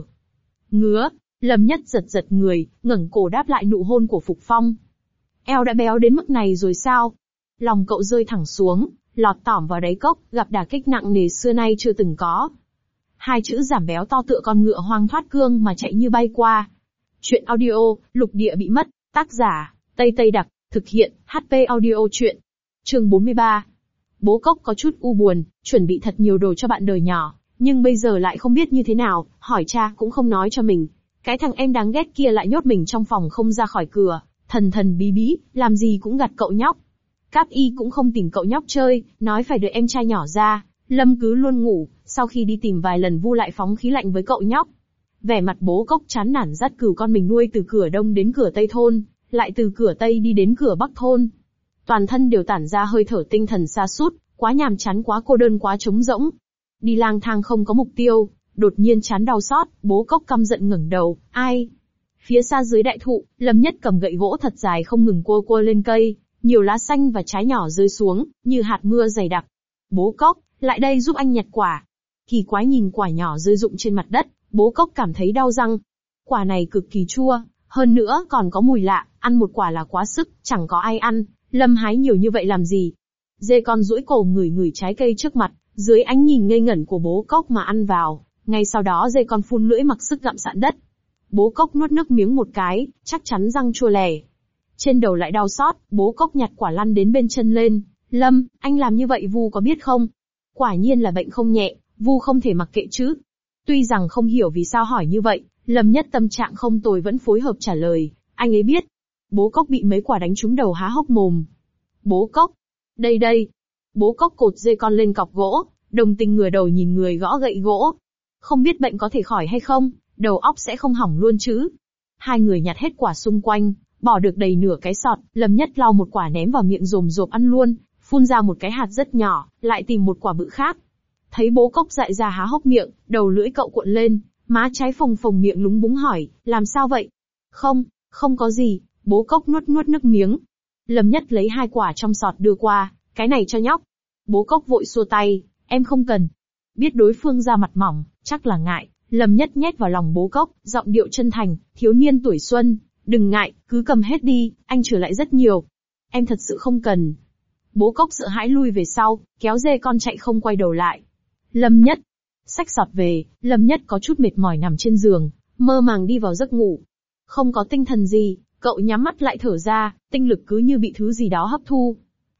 Ngứa, Lâm Nhất giật giật người, ngẩng cổ đáp lại nụ hôn của Phục Phong. Eo đã béo đến mức này rồi sao? Lòng cậu rơi thẳng xuống, lọt tỏm vào đáy cốc, gặp đả kích nặng nề xưa nay chưa từng có. Hai chữ giảm béo to tựa con ngựa hoang thoát cương mà chạy như bay qua. Chuyện audio, lục địa bị mất, tác giả, Tây Tây Đặc, thực hiện, hát pê Audio Chuyện. Chương bốn mươi ba. Bố Cốc có chút u buồn, chuẩn bị thật nhiều đồ cho bạn đời nhỏ, nhưng bây giờ lại không biết như thế nào, hỏi cha cũng không nói cho mình. Cái thằng em đáng ghét kia lại nhốt mình trong phòng không ra khỏi cửa, thần thần bí bí, làm gì cũng gạt cậu nhóc. Cáp y cũng không tìm cậu nhóc chơi, nói phải đợi em trai nhỏ ra, Lâm cứ luôn ngủ, sau khi đi tìm vài lần Vu lại phóng khí lạnh với cậu nhóc. Vẻ mặt bố Cốc chán nản dắt cừu con mình nuôi từ cửa đông đến cửa tây thôn, lại từ cửa tây đi đến cửa bắc thôn. Toàn thân đều tản ra hơi thở tinh thần sa sút, quá nhàm chán quá cô đơn quá trống rỗng. Đi lang thang không có mục tiêu, đột nhiên chán đau xót, bố Cốc căm giận ngẩng đầu, ai? Phía xa dưới đại thụ, Lâm Nhất cầm gậy gỗ thật dài không ngừng cua cua lên cây, nhiều lá xanh và trái nhỏ rơi xuống, như hạt mưa dày đặc. Bố Cốc, lại đây giúp anh nhặt quả. Kỳ quái nhìn quả nhỏ rơi rụng trên mặt đất, bố Cốc cảm thấy đau răng. Quả này cực kỳ chua, hơn nữa còn có mùi lạ, ăn một quả là quá sức, chẳng có ai ăn, Lâm hái nhiều như vậy làm gì? Dê con duỗi cổ ngửi ngửi trái cây trước mặt, dưới ánh nhìn ngây ngẩn của bố Cốc mà ăn vào, ngay sau đó dê con phun lưỡi mặc sức gặm sạn đất. Bố Cốc nuốt nước miếng một cái, chắc chắn răng chua lè. Trên đầu lại đau xót, bố Cốc nhặt quả lăn đến bên chân lên, Lâm, anh làm như vậy Vu có biết không? Quả nhiên là bệnh không nhẹ, Vu không thể mặc kệ chứ. Tuy rằng không hiểu vì sao hỏi như vậy, Lâm Nhất tâm trạng không tồi vẫn phối hợp trả lời, anh ấy biết. Bố Cốc bị mấy quả đánh trúng đầu há hốc mồm. Bố Cốc, đây đây. Bố Cốc cột dê con lên cọc gỗ, đồng tình ngửa đầu nhìn người gõ gậy gỗ. Không biết bệnh có thể khỏi hay không, đầu óc sẽ không hỏng luôn chứ. Hai người nhặt hết quả xung quanh, bỏ được đầy nửa cái sọt, Lâm Nhất lau một quả ném vào miệng rồm rộp ăn luôn, phun ra một cái hạt rất nhỏ, lại tìm một quả bự khác. Thấy bố Cốc dại ra há hốc miệng, đầu lưỡi cậu cuộn lên, má trái phồng phồng miệng lúng búng hỏi, làm sao vậy? Không, không có gì, bố Cốc nuốt nuốt nước miếng. Lâm Nhất lấy hai quả trong sọt đưa qua, cái này cho nhóc. Bố Cốc vội xua tay, em không cần. Biết đối phương da mặt mỏng, chắc là ngại, Lâm Nhất nhét vào lòng bố Cốc, giọng điệu chân thành, thiếu niên tuổi xuân, đừng ngại, cứ cầm hết đi, anh trở lại rất nhiều. Em thật sự không cần. Bố Cốc sợ hãi lui về sau, kéo dê con chạy không quay đầu lại. Lâm Nhất, xách sọt về, Lâm Nhất có chút mệt mỏi nằm trên giường, mơ màng đi vào giấc ngủ. Không có tinh thần gì, cậu nhắm mắt lại thở ra, tinh lực cứ như bị thứ gì đó hấp thu.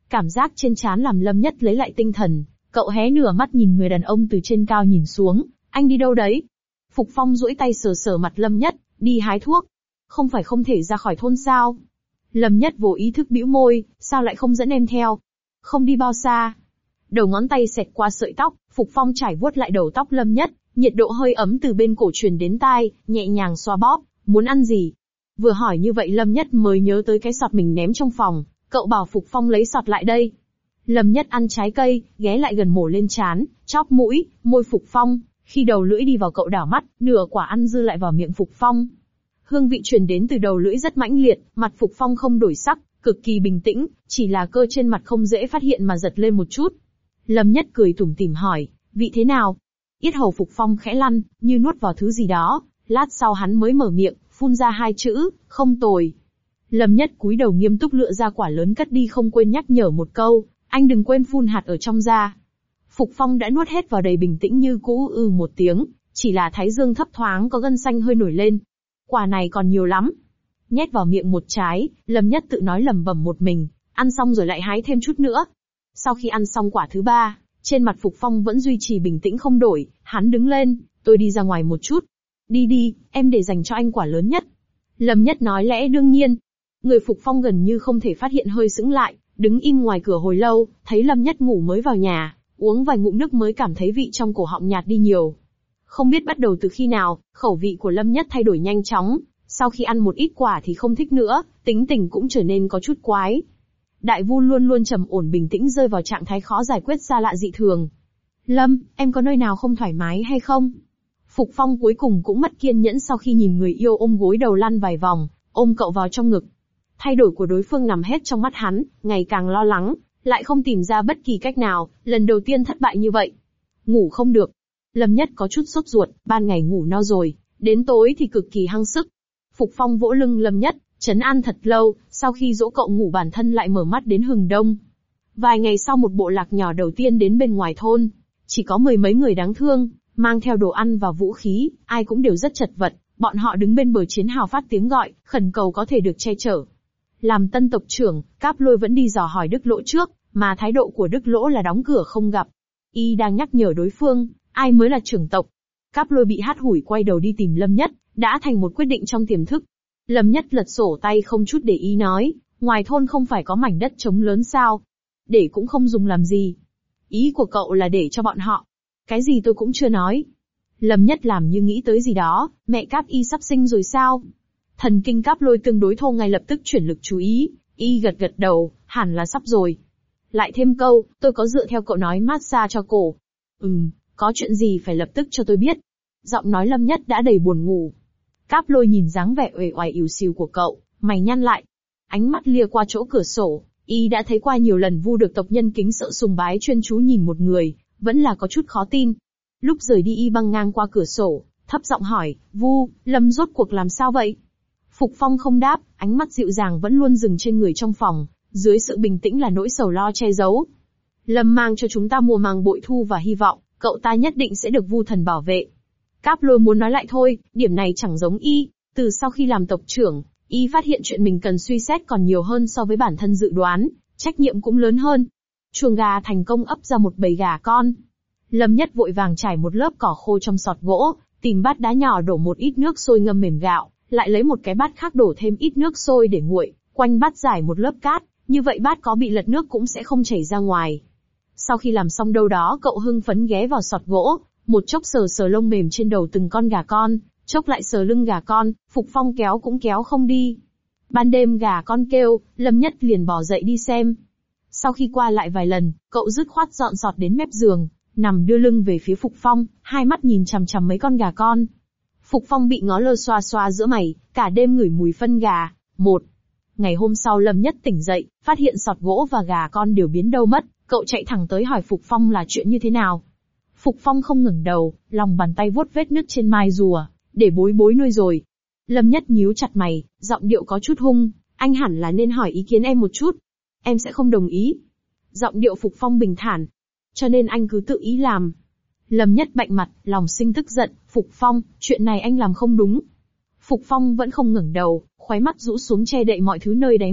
Cảm giác trên trán làm Lâm Nhất lấy lại tinh thần, cậu hé nửa mắt nhìn người đàn ông từ trên cao nhìn xuống, anh đi đâu đấy? Phục Phong duỗi tay sờ sờ mặt Lâm Nhất, đi hái thuốc. Không phải không thể ra khỏi thôn sao? Lâm Nhất vô ý thức bĩu môi, sao lại không dẫn em theo? Không đi bao xa. Đầu ngón tay xẹt qua sợi tóc, Phục Phong trải vuốt lại đầu tóc Lâm Nhất, nhiệt độ hơi ấm từ bên cổ truyền đến tai, nhẹ nhàng xoa bóp, muốn ăn gì? Vừa hỏi như vậy Lâm Nhất mới nhớ tới cái sọt mình ném trong phòng, cậu bảo Phục Phong lấy sọt lại đây. Lâm Nhất ăn trái cây, ghé lại gần mổ lên trán, chóp mũi, môi Phục Phong, khi đầu lưỡi đi vào cậu đảo mắt, nửa quả ăn dư lại vào miệng Phục Phong. Hương vị truyền đến từ đầu lưỡi rất mãnh liệt, mặt Phục Phong không đổi sắc, cực kỳ bình tĩnh, chỉ là cơ trên mặt không dễ phát hiện mà giật lên một chút. Lâm Nhất cười tủm tỉm hỏi, vị thế nào? Yết hầu Phục Phong khẽ lăn, như nuốt vào thứ gì đó, lát sau hắn mới mở miệng, phun ra hai chữ, không tồi. Lâm Nhất cúi đầu nghiêm túc lựa ra quả lớn cất đi, không quên nhắc nhở một câu, anh đừng quên phun hạt ở trong da. Phục Phong đã nuốt hết vào đầy bình tĩnh như cũ ư một tiếng, chỉ là thái dương thấp thoáng có gân xanh hơi nổi lên. Quả này còn nhiều lắm. Nhét vào miệng một trái, Lâm Nhất tự nói lẩm bẩm một mình, ăn xong rồi lại hái thêm chút nữa. Sau khi ăn xong quả thứ ba, trên mặt Phục Phong vẫn duy trì bình tĩnh không đổi, hắn đứng lên, tôi đi ra ngoài một chút. Đi đi, em để dành cho anh quả lớn nhất. Lâm Nhất nói lẽ đương nhiên. Người Phục Phong gần như không thể phát hiện hơi sững lại, đứng im ngoài cửa hồi lâu, thấy Lâm Nhất ngủ mới vào nhà, uống vài ngụm nước mới cảm thấy vị trong cổ họng nhạt đi nhiều. Không biết bắt đầu từ khi nào, khẩu vị của Lâm Nhất thay đổi nhanh chóng, sau khi ăn một ít quả thì không thích nữa, tính tình cũng trở nên có chút quái. Đại Vu luôn luôn trầm ổn bình tĩnh rơi vào trạng thái khó giải quyết xa lạ dị thường. Lâm, em có nơi nào không thoải mái hay không? Phục Phong cuối cùng cũng mất kiên nhẫn sau khi nhìn người yêu ôm gối đầu lăn vài vòng, ôm cậu vào trong ngực. Thay đổi của đối phương nằm hết trong mắt hắn, ngày càng lo lắng, lại không tìm ra bất kỳ cách nào, lần đầu tiên thất bại như vậy. Ngủ không được. Lâm Nhất có chút sốt ruột, ban ngày ngủ no rồi, đến tối thì cực kỳ hăng sức. Phục Phong vỗ lưng Lâm Nhất, trấn an thật lâu, sau khi dỗ cậu ngủ bản thân lại mở mắt đến hừng đông. Vài ngày sau một bộ lạc nhỏ đầu tiên đến bên ngoài thôn, chỉ có mười mấy người đáng thương, mang theo đồ ăn và vũ khí, ai cũng đều rất chật vật, bọn họ đứng bên bờ chiến hào phát tiếng gọi, khẩn cầu có thể được che chở. Làm tân tộc trưởng, Cáp Lôi vẫn đi dò hỏi Đức Lỗ trước, mà thái độ của Đức Lỗ là đóng cửa không gặp. Y đang nhắc nhở đối phương, ai mới là trưởng tộc. Cáp Lôi bị hắt hủi quay đầu đi tìm Lâm Nhất, đã thành một quyết định trong tiềm thức. Lâm Nhất lật sổ tay không chút để ý nói, ngoài thôn không phải có mảnh đất trống lớn sao? Để cũng không dùng làm gì. Ý của cậu là để cho bọn họ. Cái gì tôi cũng chưa nói. Lâm Nhất làm như nghĩ tới gì đó, mẹ Cáp Y sắp sinh rồi sao? Thần kinh Cáp Lôi tương đối thô ngay lập tức chuyển lực chú ý, Y gật gật đầu, hẳn là sắp rồi. Lại thêm câu, tôi có dựa theo cậu nói massage cho cổ. Ừm, có chuyện gì phải lập tức cho tôi biết. Giọng nói Lâm Nhất đã đầy buồn ngủ. Cáp Lôi nhìn dáng vẻ uể oải ỉu xìu của cậu, mày nhăn lại. Ánh mắt lia qua chỗ cửa sổ, Y đã thấy qua nhiều lần Vu được tộc nhân kính sợ sùng bái chuyên chú nhìn một người, vẫn là có chút khó tin. Lúc rời đi Y băng ngang qua cửa sổ, thấp giọng hỏi, Vu, Lâm rốt cuộc làm sao vậy? Phục Phong không đáp, ánh mắt dịu dàng vẫn luôn dừng trên người trong phòng, dưới sự bình tĩnh là nỗi sầu lo che giấu. Lâm mang cho chúng ta mùa màng bội thu và hy vọng, cậu ta nhất định sẽ được Vu thần bảo vệ. Cáp Lôi muốn nói lại thôi, điểm này chẳng giống Y. Từ sau khi làm tộc trưởng, Y phát hiện chuyện mình cần suy xét còn nhiều hơn so với bản thân dự đoán, trách nhiệm cũng lớn hơn. Chuồng gà thành công ấp ra một bầy gà con. Lâm Nhất vội vàng trải một lớp cỏ khô trong sọt gỗ, tìm bát đá nhỏ đổ một ít nước sôi ngâm mềm gạo, lại lấy một cái bát khác đổ thêm ít nước sôi để nguội, quanh bát rải một lớp cát, như vậy bát có bị lật nước cũng sẽ không chảy ra ngoài. Sau khi làm xong đâu đó cậu hưng phấn ghé vào sọt gỗ, một chốc sờ sờ lông mềm trên đầu từng con gà con, chốc lại sờ lưng gà con, Phục Phong kéo cũng kéo không đi. Ban đêm gà con kêu, Lâm Nhất liền bò dậy đi xem. Sau khi qua lại vài lần, cậu dứt khoát dọn sọt đến mép giường, nằm đưa lưng về phía Phục Phong, hai mắt nhìn chằm chằm mấy con gà con. Phục Phong bị ngó lơ xoa xoa giữa mày, cả đêm ngửi mùi phân gà. Một ngày hôm sau Lâm Nhất tỉnh dậy, phát hiện sọt gỗ và gà con đều biến đâu mất, cậu chạy thẳng tới hỏi Phục Phong là chuyện như thế nào. Phục Phong không ngẩng đầu, lòng bàn tay vuốt vết nứt trên mai rùa, để bối bối nuôi rồi. Lâm Nhất nhíu chặt mày, giọng điệu có chút hung, anh hẳn là nên hỏi ý kiến em một chút. Em sẽ không đồng ý. Giọng điệu Phục Phong bình thản. Cho nên anh cứ tự ý làm. Lâm Nhất bạnh mặt, lòng sinh tức giận, Phục Phong, chuyện này anh làm không đúng. Phục Phong vẫn không ngẩng đầu, khóe mắt rũ xuống che đậy mọi thứ nơi đáy mắt,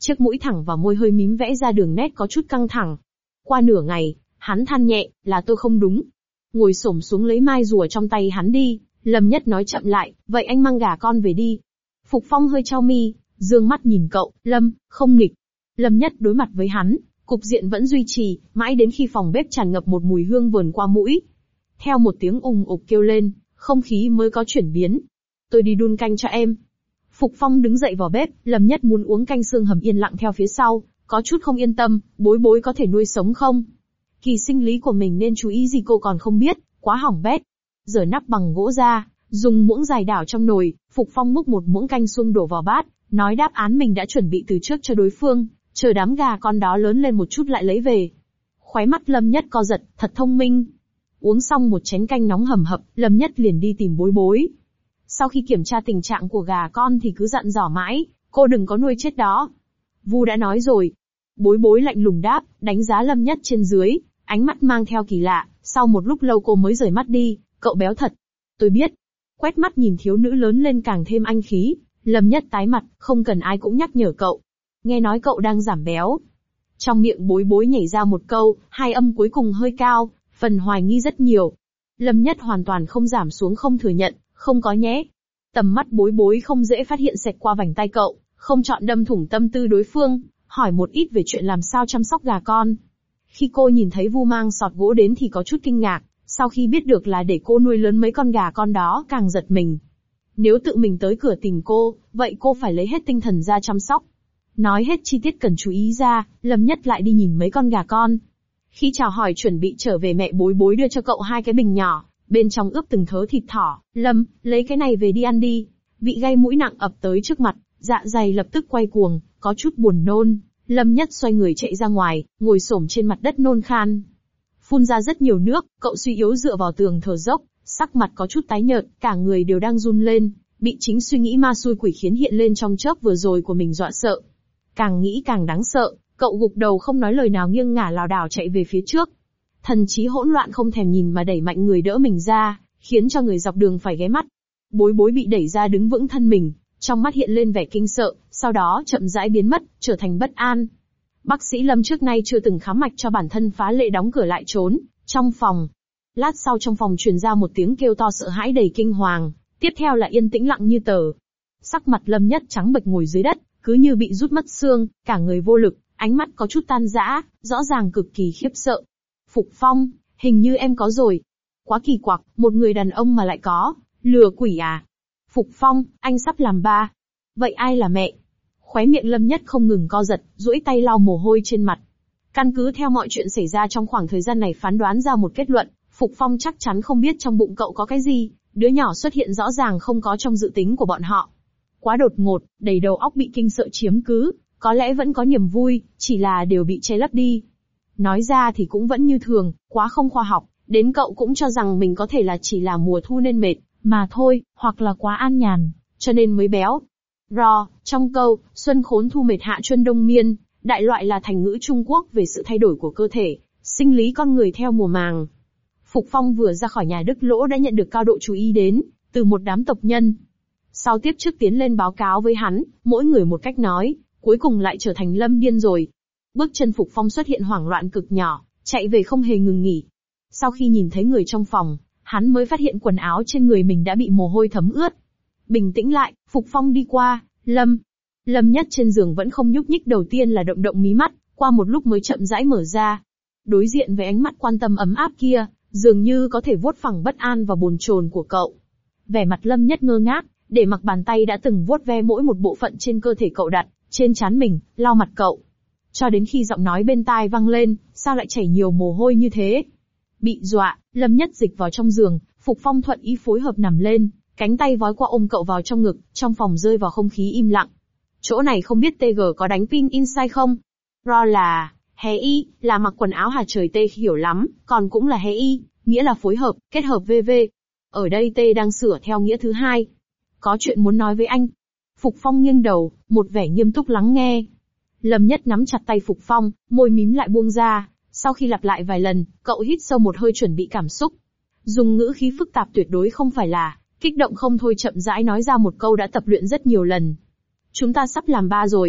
chiếc mũi thẳng và môi hơi mím vẽ ra đường nét có chút căng thẳng. Qua nửa ngày, hắn than nhẹ, là tôi không đúng. Ngồi xổm xuống lấy mai rùa trong tay hắn đi, Lâm Nhất nói chậm lại, vậy anh mang gà con về đi. Phục Phong hơi chau mi, dương mắt nhìn cậu, Lâm, không nghịch. Lâm Nhất đối mặt với hắn, cục diện vẫn duy trì, mãi đến khi phòng bếp tràn ngập một mùi hương vờn qua mũi. Theo một tiếng ùng ục kêu lên, không khí mới có chuyển biến. Tôi đi đun canh cho em. Phục Phong đứng dậy vào bếp, Lâm Nhất muốn uống canh xương hầm yên lặng theo phía sau, có chút không yên tâm, bối bối có thể nuôi sống không? Kỳ sinh lý của mình nên chú ý gì cô còn không biết, quá hỏng bét. Rời nắp bằng gỗ ra, dùng muỗng dài đảo trong nồi, Phục Phong múc một muỗng canh xương đổ vào bát, nói đáp án mình đã chuẩn bị từ trước cho đối phương, chờ đám gà con đó lớn lên một chút lại lấy về. Khóe mắt Lâm Nhất co giật, thật thông minh. Uống xong một chén canh nóng hầm hập, Lâm Nhất liền đi tìm bối bối. Sau khi kiểm tra tình trạng của gà con thì cứ dặn dò mãi, cô đừng có nuôi chết đó. Vu đã nói rồi. Bối bối lạnh lùng đáp, đánh giá Lâm Nhất trên dưới, ánh mắt mang theo kỳ lạ, sau một lúc lâu cô mới rời mắt đi, cậu béo thật. Tôi biết. Quét mắt nhìn thiếu nữ lớn lên càng thêm anh khí, Lâm Nhất tái mặt, không cần ai cũng nhắc nhở cậu. Nghe nói cậu đang giảm béo. Trong miệng bối bối nhảy ra một câu, hai âm cuối cùng hơi cao, phần hoài nghi rất nhiều. Lâm Nhất hoàn toàn không giảm xuống không thừa nhận, không có nhé. Tầm mắt bối bối không dễ phát hiện xẹt qua vành tay cậu, không chọn đâm thủng tâm tư đối phương, hỏi một ít về chuyện làm sao chăm sóc gà con. Khi cô nhìn thấy Vu mang sọt gỗ đến thì có chút kinh ngạc, sau khi biết được là để cô nuôi lớn mấy con gà con đó càng giật mình. Nếu tự mình tới cửa tìm cô, vậy cô phải lấy hết tinh thần ra chăm sóc. Nói hết chi tiết cần chú ý ra, Lâm Nhất lại đi nhìn mấy con gà con. Khi chào hỏi chuẩn bị trở về mẹ bối bối đưa cho cậu hai cái bình nhỏ, bên trong ướp từng thớ thịt thỏ. Lâm, lấy cái này về đi ăn đi. Vị gai mũi nặng ập tới trước mặt, dạ dày lập tức quay cuồng, có chút buồn nôn. Lâm Nhất xoay người chạy ra ngoài, ngồi xổm trên mặt đất nôn khan. Phun ra rất nhiều nước, cậu suy yếu dựa vào tường thở dốc, sắc mặt có chút tái nhợt, cả người đều đang run lên, bị chính suy nghĩ ma xui quỷ khiến hiện lên trong chớp vừa rồi của mình dọa sợ. Càng nghĩ càng đáng sợ, cậu gục đầu không nói lời nào nghiêng ngả lảo đảo chạy về phía trước. Thần trí hỗn loạn không thèm nhìn mà đẩy mạnh người đỡ mình ra, khiến cho người dọc đường phải ghé mắt. Bối bối bị đẩy ra đứng vững thân mình, trong mắt hiện lên vẻ kinh sợ, sau đó chậm rãi biến mất, trở thành bất an. Bác sĩ Lâm trước nay chưa từng khám mạch cho bản thân phá lệ đóng cửa lại trốn, trong phòng. Lát sau trong phòng truyền ra một tiếng kêu to sợ hãi đầy kinh hoàng, tiếp theo là yên tĩnh lặng như tờ. Sắc mặt Lâm Nhất trắng bệch ngồi dưới đất, cứ như bị rút mất xương, cả người vô lực, ánh mắt có chút tan rã, rõ ràng cực kỳ khiếp sợ. Phục Phong, hình như em có rồi. Quá kỳ quặc, một người đàn ông mà lại có, lừa quỷ à? Phục Phong, anh sắp làm ba. Vậy ai là mẹ? Khóe miệng Lâm Nhất không ngừng co giật, duỗi tay lau mồ hôi trên mặt. Căn cứ theo mọi chuyện xảy ra trong khoảng thời gian này phán đoán ra một kết luận, Phục Phong chắc chắn không biết trong bụng cậu có cái gì, đứa nhỏ xuất hiện rõ ràng không có trong dự tính của bọn họ. Quá đột ngột, đầy đầu óc bị kinh sợ chiếm cứ, có lẽ vẫn có niềm vui, chỉ là đều bị che lấp đi. Nói ra thì cũng vẫn như thường, quá không khoa học, đến cậu cũng cho rằng mình có thể là chỉ là mùa thu nên mệt, mà thôi, hoặc là quá an nhàn, cho nên mới béo. Ro, trong câu, xuân khốn thu mệt hạ chuân đông miên, đại loại là thành ngữ Trung Quốc về sự thay đổi của cơ thể, sinh lý con người theo mùa màng. Phục Phong vừa ra khỏi nhà Đức Lỗ đã nhận được cao độ chú ý đến, từ một đám tộc nhân. Sau tiếp trước tiến lên báo cáo với hắn, mỗi người một cách nói, cuối cùng lại trở thành Lâm điên rồi. Bước chân Phục Phong xuất hiện hoảng loạn cực nhỏ, chạy về không hề ngừng nghỉ. Sau khi nhìn thấy người trong phòng, hắn mới phát hiện quần áo trên người mình đã bị mồ hôi thấm ướt. Bình tĩnh lại, Phục Phong đi qua, Lâm. Lâm Nhất trên giường vẫn không nhúc nhích, đầu tiên là động động mí mắt, qua một lúc mới chậm rãi mở ra. Đối diện với ánh mắt quan tâm ấm áp kia, dường như có thể vuốt phẳng bất an và bồn chồn của cậu. Vẻ mặt Lâm Nhất ngơ ngác, để mặc bàn tay đã từng vuốt ve mỗi một bộ phận trên cơ thể cậu đặt trên trán mình, lau mặt cậu. Cho đến khi giọng nói bên tai vang lên, sao lại chảy nhiều mồ hôi như thế? Bị dọa, Lâm Nhất dịch vào trong giường, Phục Phong thuận ý phối hợp nằm lên, cánh tay vói qua ôm cậu vào trong ngực, trong phòng rơi vào không khí im lặng. Chỗ này không biết tê giê có đánh pin inside không? Ro là, hé y, là mặc quần áo hà trời tê hiểu lắm, còn cũng là hé y, nghĩa là phối hợp, kết hợp vê vê. Ở đây tê đang sửa theo nghĩa thứ hai. Có chuyện muốn nói với anh. Phục Phong nghiêng đầu, một vẻ nghiêm túc lắng nghe. Lâm Nhất nắm chặt tay Phục Phong, môi mím lại buông ra, sau khi lặp lại vài lần, cậu hít sâu một hơi chuẩn bị cảm xúc. Dùng ngữ khí phức tạp tuyệt đối không phải là, kích động không thôi chậm rãi nói ra một câu đã tập luyện rất nhiều lần. Chúng ta sắp làm ba rồi.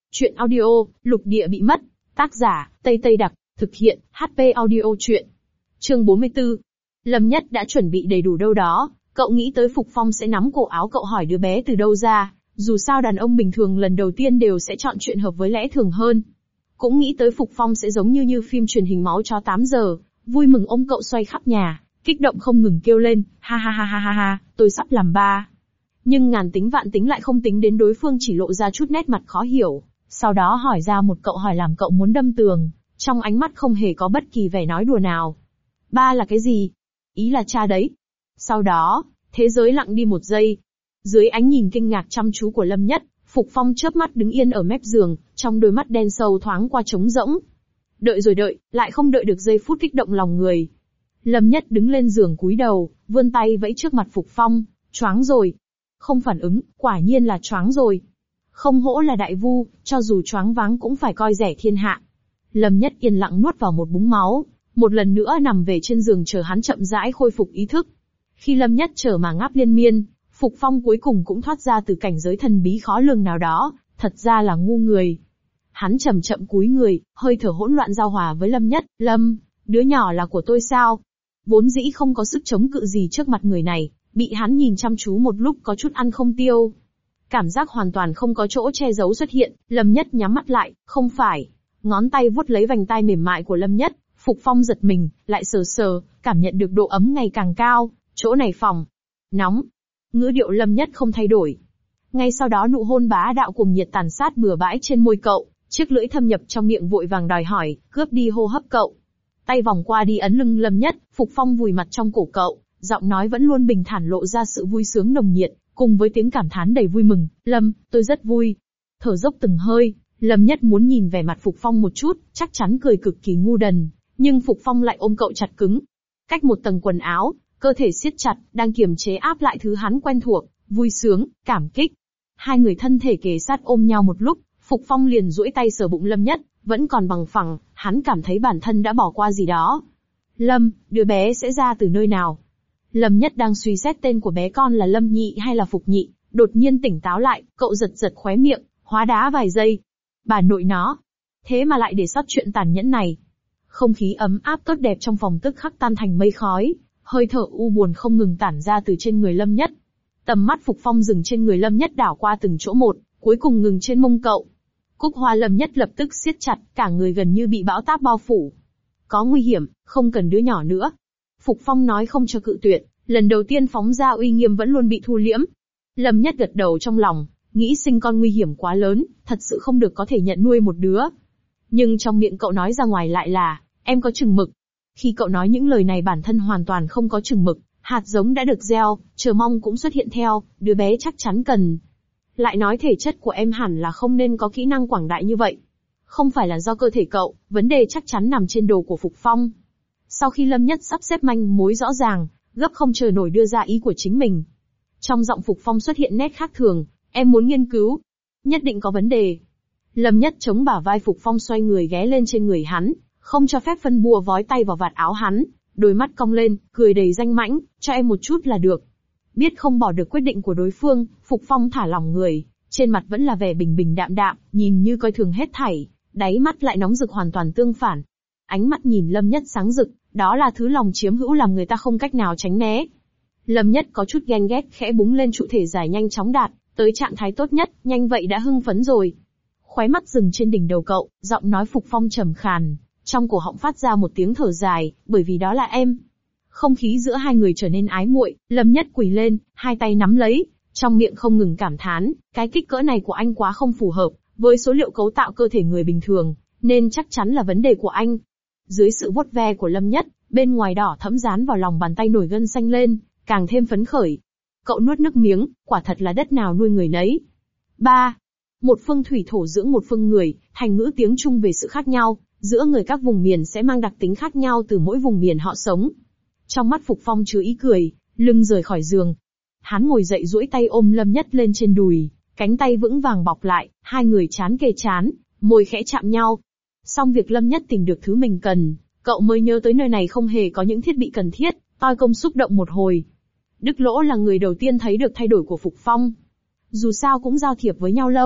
Chuyện audio, Lục Địa Bị Mất. Tác giả, Tây Tây Đặc. Thực hiện, hát pê Audio Chuyện. Chương bốn mươi tư. Lâm Nhất đã chuẩn bị đầy đủ đâu đó. Cậu nghĩ tới Phục Phong sẽ nắm cổ áo cậu hỏi đứa bé từ đâu ra. Dù sao đàn ông bình thường lần đầu tiên đều sẽ chọn chuyện hợp với lẽ thường hơn. Cũng nghĩ tới Phục Phong sẽ giống như như phim truyền hình Máu Chó tám giờ, vui mừng ôm cậu xoay khắp nhà, kích động không ngừng kêu lên, ha ha ha ha ha ha, tôi sắp làm ba. Nhưng ngàn tính vạn tính lại không tính đến đối phương chỉ lộ ra chút nét mặt khó hiểu, sau đó hỏi ra một cậu hỏi làm cậu muốn đâm tường, trong ánh mắt không hề có bất kỳ vẻ nói đùa nào. Ba là cái gì? Ý là cha đấy. Sau đó, thế giới lặng đi một giây. Dưới ánh nhìn kinh ngạc chăm chú của Lâm Nhất, Phục Phong chớp mắt đứng yên ở mép giường, trong đôi mắt đen sâu thoáng qua trống rỗng. Đợi rồi đợi, lại không đợi được giây phút kích động lòng người. Lâm Nhất đứng lên giường cúi đầu, vươn tay vẫy trước mặt Phục Phong, choáng rồi. Không phản ứng, quả nhiên là choáng rồi. Không hổ là đại vu, cho dù choáng váng cũng phải coi rẻ thiên hạ. Lâm Nhất yên lặng nuốt vào một búng máu, một lần nữa nằm về trên giường chờ hắn chậm rãi khôi phục ý thức. Khi Lâm Nhất chờ mà ngáp liên miên, Phục Phong cuối cùng cũng thoát ra từ cảnh giới thần bí khó lường nào đó, thật ra là ngu người. Hắn chậm chậm cúi người, hơi thở hỗn loạn giao hòa với Lâm Nhất, Lâm, đứa nhỏ là của tôi sao? Vốn dĩ không có sức chống cự gì trước mặt người này, bị hắn nhìn chăm chú một lúc có chút ăn không tiêu. Cảm giác hoàn toàn không có chỗ che giấu xuất hiện, Lâm Nhất nhắm mắt lại, không phải. Ngón tay vuốt lấy vành tai mềm mại của Lâm Nhất, Phục Phong giật mình, lại sờ sờ, cảm nhận được độ ấm ngày càng cao, chỗ này phòng. Nóng. Ngữ điệu Lâm Nhất không thay đổi. Ngay sau đó nụ hôn bá đạo cùng nhiệt tàn sát bừa bãi trên môi cậu, chiếc lưỡi thâm nhập trong miệng vội vàng đòi hỏi, cướp đi hô hấp cậu. Tay vòng qua đi ấn lưng Lâm Nhất, Phục Phong vùi mặt trong cổ cậu, giọng nói vẫn luôn bình thản lộ ra sự vui sướng nồng nhiệt, cùng với tiếng cảm thán đầy vui mừng, Lâm, tôi rất vui. Thở dốc từng hơi, Lâm Nhất muốn nhìn vẻ mặt Phục Phong một chút, chắc chắn cười cực kỳ ngu đần, nhưng Phục Phong lại ôm cậu chặt cứng. Cách một tầng quần áo, cơ thể siết chặt, đang kiềm chế áp lại thứ hắn quen thuộc, vui sướng, cảm kích. Hai người thân thể kề sát ôm nhau một lúc, Phục Phong liền duỗi tay sờ bụng Lâm Nhất, vẫn còn bằng phẳng, hắn cảm thấy bản thân đã bỏ qua gì đó. Lâm, đứa bé sẽ ra từ nơi nào? Lâm Nhất đang suy xét tên của bé con là Lâm Nhị hay là Phục Nhị, đột nhiên tỉnh táo lại, cậu giật giật khóe miệng, hóa đá vài giây. Bà nội nó. Thế mà lại để sót chuyện tàn nhẫn này. Không khí ấm áp tốt đẹp trong phòng tức khắc tan thành mây khói, hơi thở u buồn không ngừng tản ra từ trên người Lâm Nhất. Tầm mắt Phục Phong dừng trên người Lâm Nhất đảo qua từng chỗ một, cuối cùng ngừng trên mông cậu. Cúc hoa Lâm Nhất lập tức siết chặt, cả người gần như bị bão táp bao phủ. Có nguy hiểm, không cần đứa nhỏ nữa. Phục Phong nói không cho cự tuyệt, lần đầu tiên phóng ra uy nghiêm vẫn luôn bị thu liễm. Lâm Nhất gật đầu trong lòng, nghĩ sinh con nguy hiểm quá lớn, thật sự không được có thể nhận nuôi một đứa. Nhưng trong miệng cậu nói ra ngoài lại là, em có chừng mực. Khi cậu nói những lời này bản thân hoàn toàn không có chừng mực, hạt giống đã được gieo, chờ mong cũng xuất hiện theo, đứa bé chắc chắn cần. Lại nói thể chất của em hẳn là không nên có kỹ năng quảng đại như vậy. Không phải là do cơ thể cậu, vấn đề chắc chắn nằm trên đồ của Phục Phong. Sau khi Lâm Nhất sắp xếp manh mối rõ ràng, gấp không chờ nổi đưa ra ý của chính mình. Trong giọng Phục Phong xuất hiện nét khác thường, em muốn nghiên cứu. Nhất định có vấn đề. Lâm Nhất chống bả vai Phục Phong xoay người ghé lên trên người hắn, không cho phép phân bùa vói tay vào vạt áo hắn, đôi mắt cong lên, cười đầy danh mãnh, cho em một chút là được. Biết không bỏ được quyết định của đối phương, Phục Phong thả lỏng người, trên mặt vẫn là vẻ bình bình đạm đạm, nhìn như coi thường hết thảy, đáy mắt lại nóng rực hoàn toàn tương phản. Ánh mắt nhìn Lâm Nhất sáng rực, đó là thứ lòng chiếm hữu làm người ta không cách nào tránh né. Lâm Nhất có chút ghen ghét khẽ búng lên trụ thể dài nhanh chóng đạt, tới trạng thái tốt nhất, nhanh vậy đã hưng phấn rồi. Khóe mắt dừng trên đỉnh đầu cậu, giọng nói Phục Phong trầm khàn, trong cổ họng phát ra một tiếng thở dài, bởi vì đó là em. Không khí giữa hai người trở nên ái muội, Lâm Nhất quỳ lên, hai tay nắm lấy, trong miệng không ngừng cảm thán, cái kích cỡ này của anh quá không phù hợp với số liệu cấu tạo cơ thể người bình thường, nên chắc chắn là vấn đề của anh. Dưới sự vuốt ve của Lâm Nhất, bên ngoài đỏ thẫm dán vào lòng bàn tay nổi gân xanh lên, càng thêm phấn khởi. Cậu nuốt nước miếng, quả thật là đất nào nuôi người nấy. ba. Một phương thủy thổ dưỡng một phương người, thành ngữ tiếng Trung về sự khác nhau, giữa người các vùng miền sẽ mang đặc tính khác nhau từ mỗi vùng miền họ sống. Trong mắt Phục Phong chứa ý cười, lưng rời khỏi giường. Hắn ngồi dậy duỗi tay ôm Lâm Nhất lên trên đùi, cánh tay vững vàng bọc lại, hai người chán kề chán, môi khẽ chạm nhau. Xong việc Lâm Nhất tìm được thứ mình cần, cậu mới nhớ tới nơi này không hề có những thiết bị cần thiết, toi công xúc động một hồi. Đức Lỗ là người đầu tiên thấy được thay đổi của Phục Phong. Dù sao cũng giao thiệp với nhau lâu,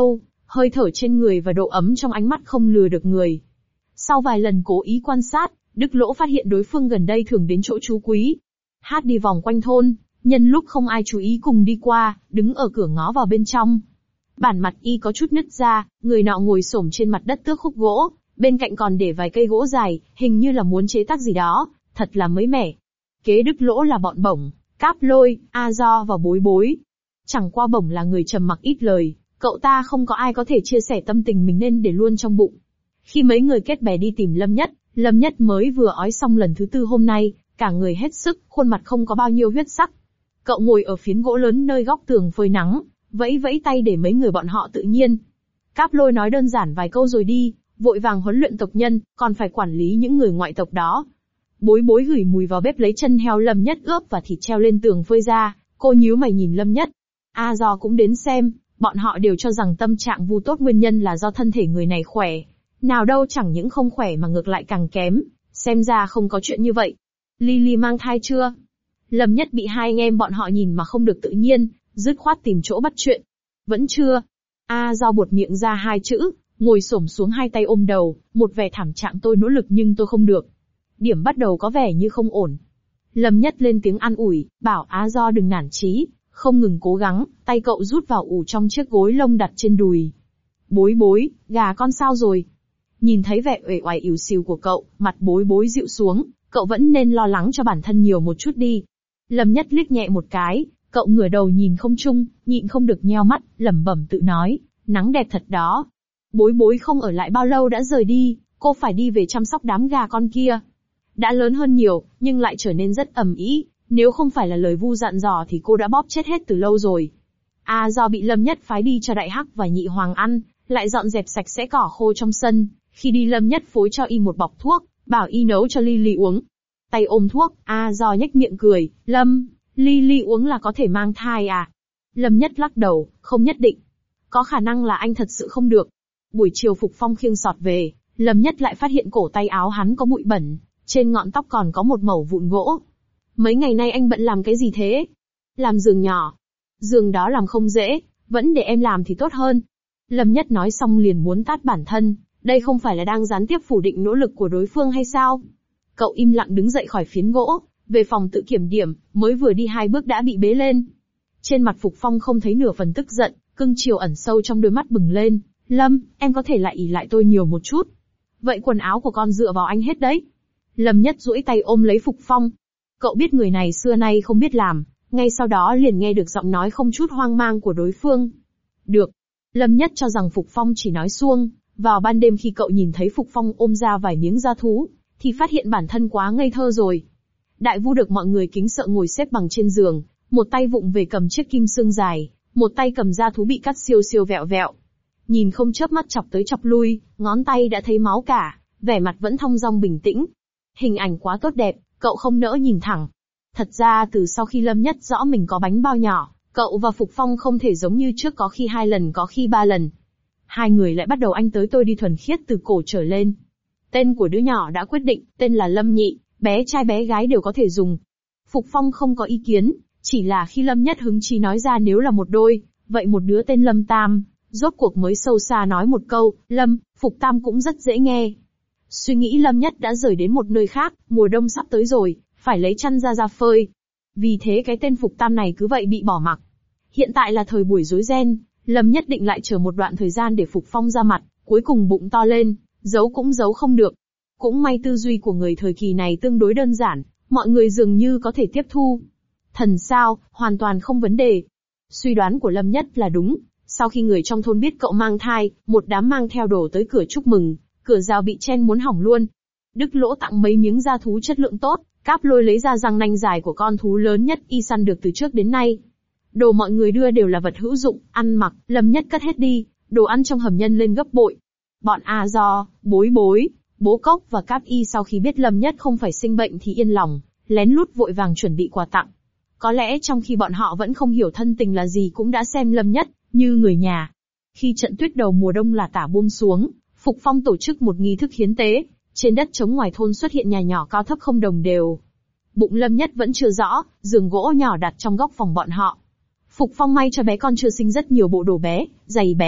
hơi thở trên người và độ ấm trong ánh mắt không lừa được người. Sau vài lần cố ý quan sát, Đức Lỗ phát hiện đối phương gần đây thường đến chỗ trú quý. Hát đi vòng quanh thôn, nhân lúc không ai chú ý cùng đi qua, đứng ở cửa ngó vào bên trong. Bản mặt y có chút nứt ra, người nọ ngồi xổm trên mặt đất tước khúc gỗ, bên cạnh còn để vài cây gỗ dài, hình như là muốn chế tác gì đó, thật là mới mẻ. Kế Đức Lỗ là bọn Bổng, Cáp Lôi, A Do và Bối Bối. Chẳng qua Bổng là người trầm mặc ít lời, cậu ta không có ai có thể chia sẻ tâm tình mình nên để luôn trong bụng. Khi mấy người kết bè đi tìm Lâm Nhất, Lâm Nhất mới vừa ói xong lần thứ tư hôm nay, cả người hết sức, khuôn mặt không có bao nhiêu huyết sắc. Cậu ngồi ở phiến gỗ lớn nơi góc tường phơi nắng, vẫy vẫy tay để mấy người bọn họ tự nhiên. Cáp Lôi nói đơn giản vài câu rồi đi, vội vàng huấn luyện tộc nhân, còn phải quản lý những người ngoại tộc đó. Bối Bối gửi mùi vào bếp lấy chân heo Lâm Nhất ướp và thịt treo lên tường phơi ra, cô nhíu mày nhìn Lâm Nhất. A Do cũng đến xem, bọn họ đều cho rằng tâm trạng Vu Tốt nguyên nhân là do thân thể người này khỏe. Nào đâu chẳng những không khỏe mà ngược lại càng kém, xem ra không có chuyện như vậy. Lily mang thai chưa? Lâm Nhất bị hai anh em bọn họ nhìn mà không được tự nhiên, dứt khoát tìm chỗ bắt chuyện. Vẫn chưa. A Do buột miệng ra hai chữ, ngồi xổm xuống hai tay ôm đầu, một vẻ thảm trạng tôi nỗ lực nhưng tôi không được. Điểm bắt đầu có vẻ như không ổn. Lâm Nhất lên tiếng an ủi, bảo A Do đừng nản chí, không ngừng cố gắng, tay cậu rút vào ủ trong chiếc gối lông đặt trên đùi. Bối Bối, gà con sao rồi? Nhìn thấy vẻ uể oải ỉu xìu của cậu, mặt Bối Bối dịu xuống, cậu vẫn nên lo lắng cho bản thân nhiều một chút đi. Lâm Nhất liếc nhẹ một cái, cậu ngửa đầu nhìn không trung, nhịn không được nheo mắt, lẩm bẩm tự nói, nắng đẹp thật đó. Bối Bối không ở lại bao lâu đã rời đi, cô phải đi về chăm sóc đám gà con kia. Đã lớn hơn nhiều, nhưng lại trở nên rất ầm ĩ, nếu không phải là lời Vu dặn dò thì cô đã bóp chết hết từ lâu rồi. A Do bị Lâm Nhất phái đi cho Đại Hắc và Nhị Hoàng ăn, lại dọn dẹp sạch sẽ cỏ khô trong sân, khi đi Lâm Nhất phối cho y một bọc thuốc, bảo y nấu cho Lily uống. Tay ôm thuốc, A Do nhếch miệng cười, Lâm, Lily uống là có thể mang thai à? Lâm Nhất lắc đầu, không nhất định. Có khả năng là anh thật sự không được. Buổi chiều Phục Phong khiêng sọt về, Lâm Nhất lại phát hiện cổ tay áo hắn có bụi bẩn, trên ngọn tóc còn có một mẩu vụn gỗ. Mấy ngày nay anh bận làm cái gì thế? Làm giường nhỏ. Giường đó làm không dễ, vẫn để em làm thì tốt hơn. Lâm Nhất nói xong liền muốn tát bản thân, đây không phải là đang gián tiếp phủ định nỗ lực của đối phương hay sao? Cậu im lặng đứng dậy khỏi phiến gỗ, về phòng tự kiểm điểm, mới vừa đi hai bước đã bị bế lên. Trên mặt Phục Phong không thấy nửa phần tức giận, cưng chiều ẩn sâu trong đôi mắt bừng lên. Lâm, em có thể lại ỷ lại tôi nhiều một chút. Vậy quần áo của con dựa vào anh hết đấy. Lâm Nhất duỗi tay ôm lấy Phục Phong. Cậu biết người này xưa nay không biết làm, ngay sau đó liền nghe được giọng nói không chút hoang mang của đối phương. Được. Lâm Nhất cho rằng Phục Phong chỉ nói suông, vào ban đêm khi cậu nhìn thấy Phục Phong ôm ra vài miếng da thú, thì phát hiện bản thân quá ngây thơ rồi. Đại Vu được mọi người kính sợ ngồi xếp bằng trên giường, một tay vụng về cầm chiếc kim xương dài, một tay cầm da thú bị cắt siêu siêu vẹo vẹo. Nhìn không chớp mắt chọc tới chọc lui, ngón tay đã thấy máu cả, vẻ mặt vẫn thong dong bình tĩnh. Hình ảnh quá tốt đẹp, cậu không nỡ nhìn thẳng. Thật ra từ sau khi Lâm Nhất rõ mình có bánh bao nhỏ, cậu và Phục Phong không thể giống như trước có khi hai lần có khi ba lần. Hai người lại bắt đầu anh tới tôi đi thuần khiết từ cổ trở lên. Tên của đứa nhỏ đã quyết định, tên là Lâm Nhị, bé trai bé gái đều có thể dùng. Phục Phong không có ý kiến, chỉ là khi Lâm Nhất hứng chí nói ra nếu là một đôi, vậy một đứa tên Lâm Tam, rốt cuộc mới sâu xa nói một câu, Lâm, Phục Tam cũng rất dễ nghe. Suy nghĩ Lâm Nhất đã rời đến một nơi khác, mùa đông sắp tới rồi, phải lấy chăn ra ra phơi. Vì thế cái tên Phục Tam này cứ vậy bị bỏ mặc. Hiện tại là thời buổi rối ren, Lâm Nhất định lại chờ một đoạn thời gian để Phục Phong ra mặt, cuối cùng bụng to lên, giấu cũng giấu không được. Cũng may tư duy của người thời kỳ này tương đối đơn giản, mọi người dường như có thể tiếp thu. Thần sao, hoàn toàn không vấn đề. Suy đoán của Lâm Nhất là đúng, sau khi người trong thôn biết cậu mang thai, một đám mang theo đồ tới cửa chúc mừng, cửa rào bị chen muốn hỏng luôn. Đức Lỗ tặng mấy miếng da thú chất lượng tốt, Cáp Lôi lấy ra răng nanh dài của con thú lớn nhất y săn được từ trước đến nay. Đồ mọi người đưa đều là vật hữu dụng, ăn mặc, Lâm Nhất cất hết đi, đồ ăn trong hầm nhân lên gấp bội. Bọn A Do, Bối Bối, Bố Cốc và Cáp Y sau khi biết Lâm Nhất không phải sinh bệnh thì yên lòng, lén lút vội vàng chuẩn bị quà tặng. Có lẽ trong khi bọn họ vẫn không hiểu thân tình là gì cũng đã xem Lâm Nhất như người nhà. Khi trận tuyết đầu mùa đông là tả buông xuống, Phục Phong tổ chức một nghi thức hiến tế, trên đất trống ngoài thôn xuất hiện nhà nhỏ cao thấp không đồng đều. Bụng Lâm Nhất vẫn chưa rõ, giường gỗ nhỏ đặt trong góc phòng bọn họ. Phục Phong may cho bé con chưa sinh rất nhiều bộ đồ bé, giày bé,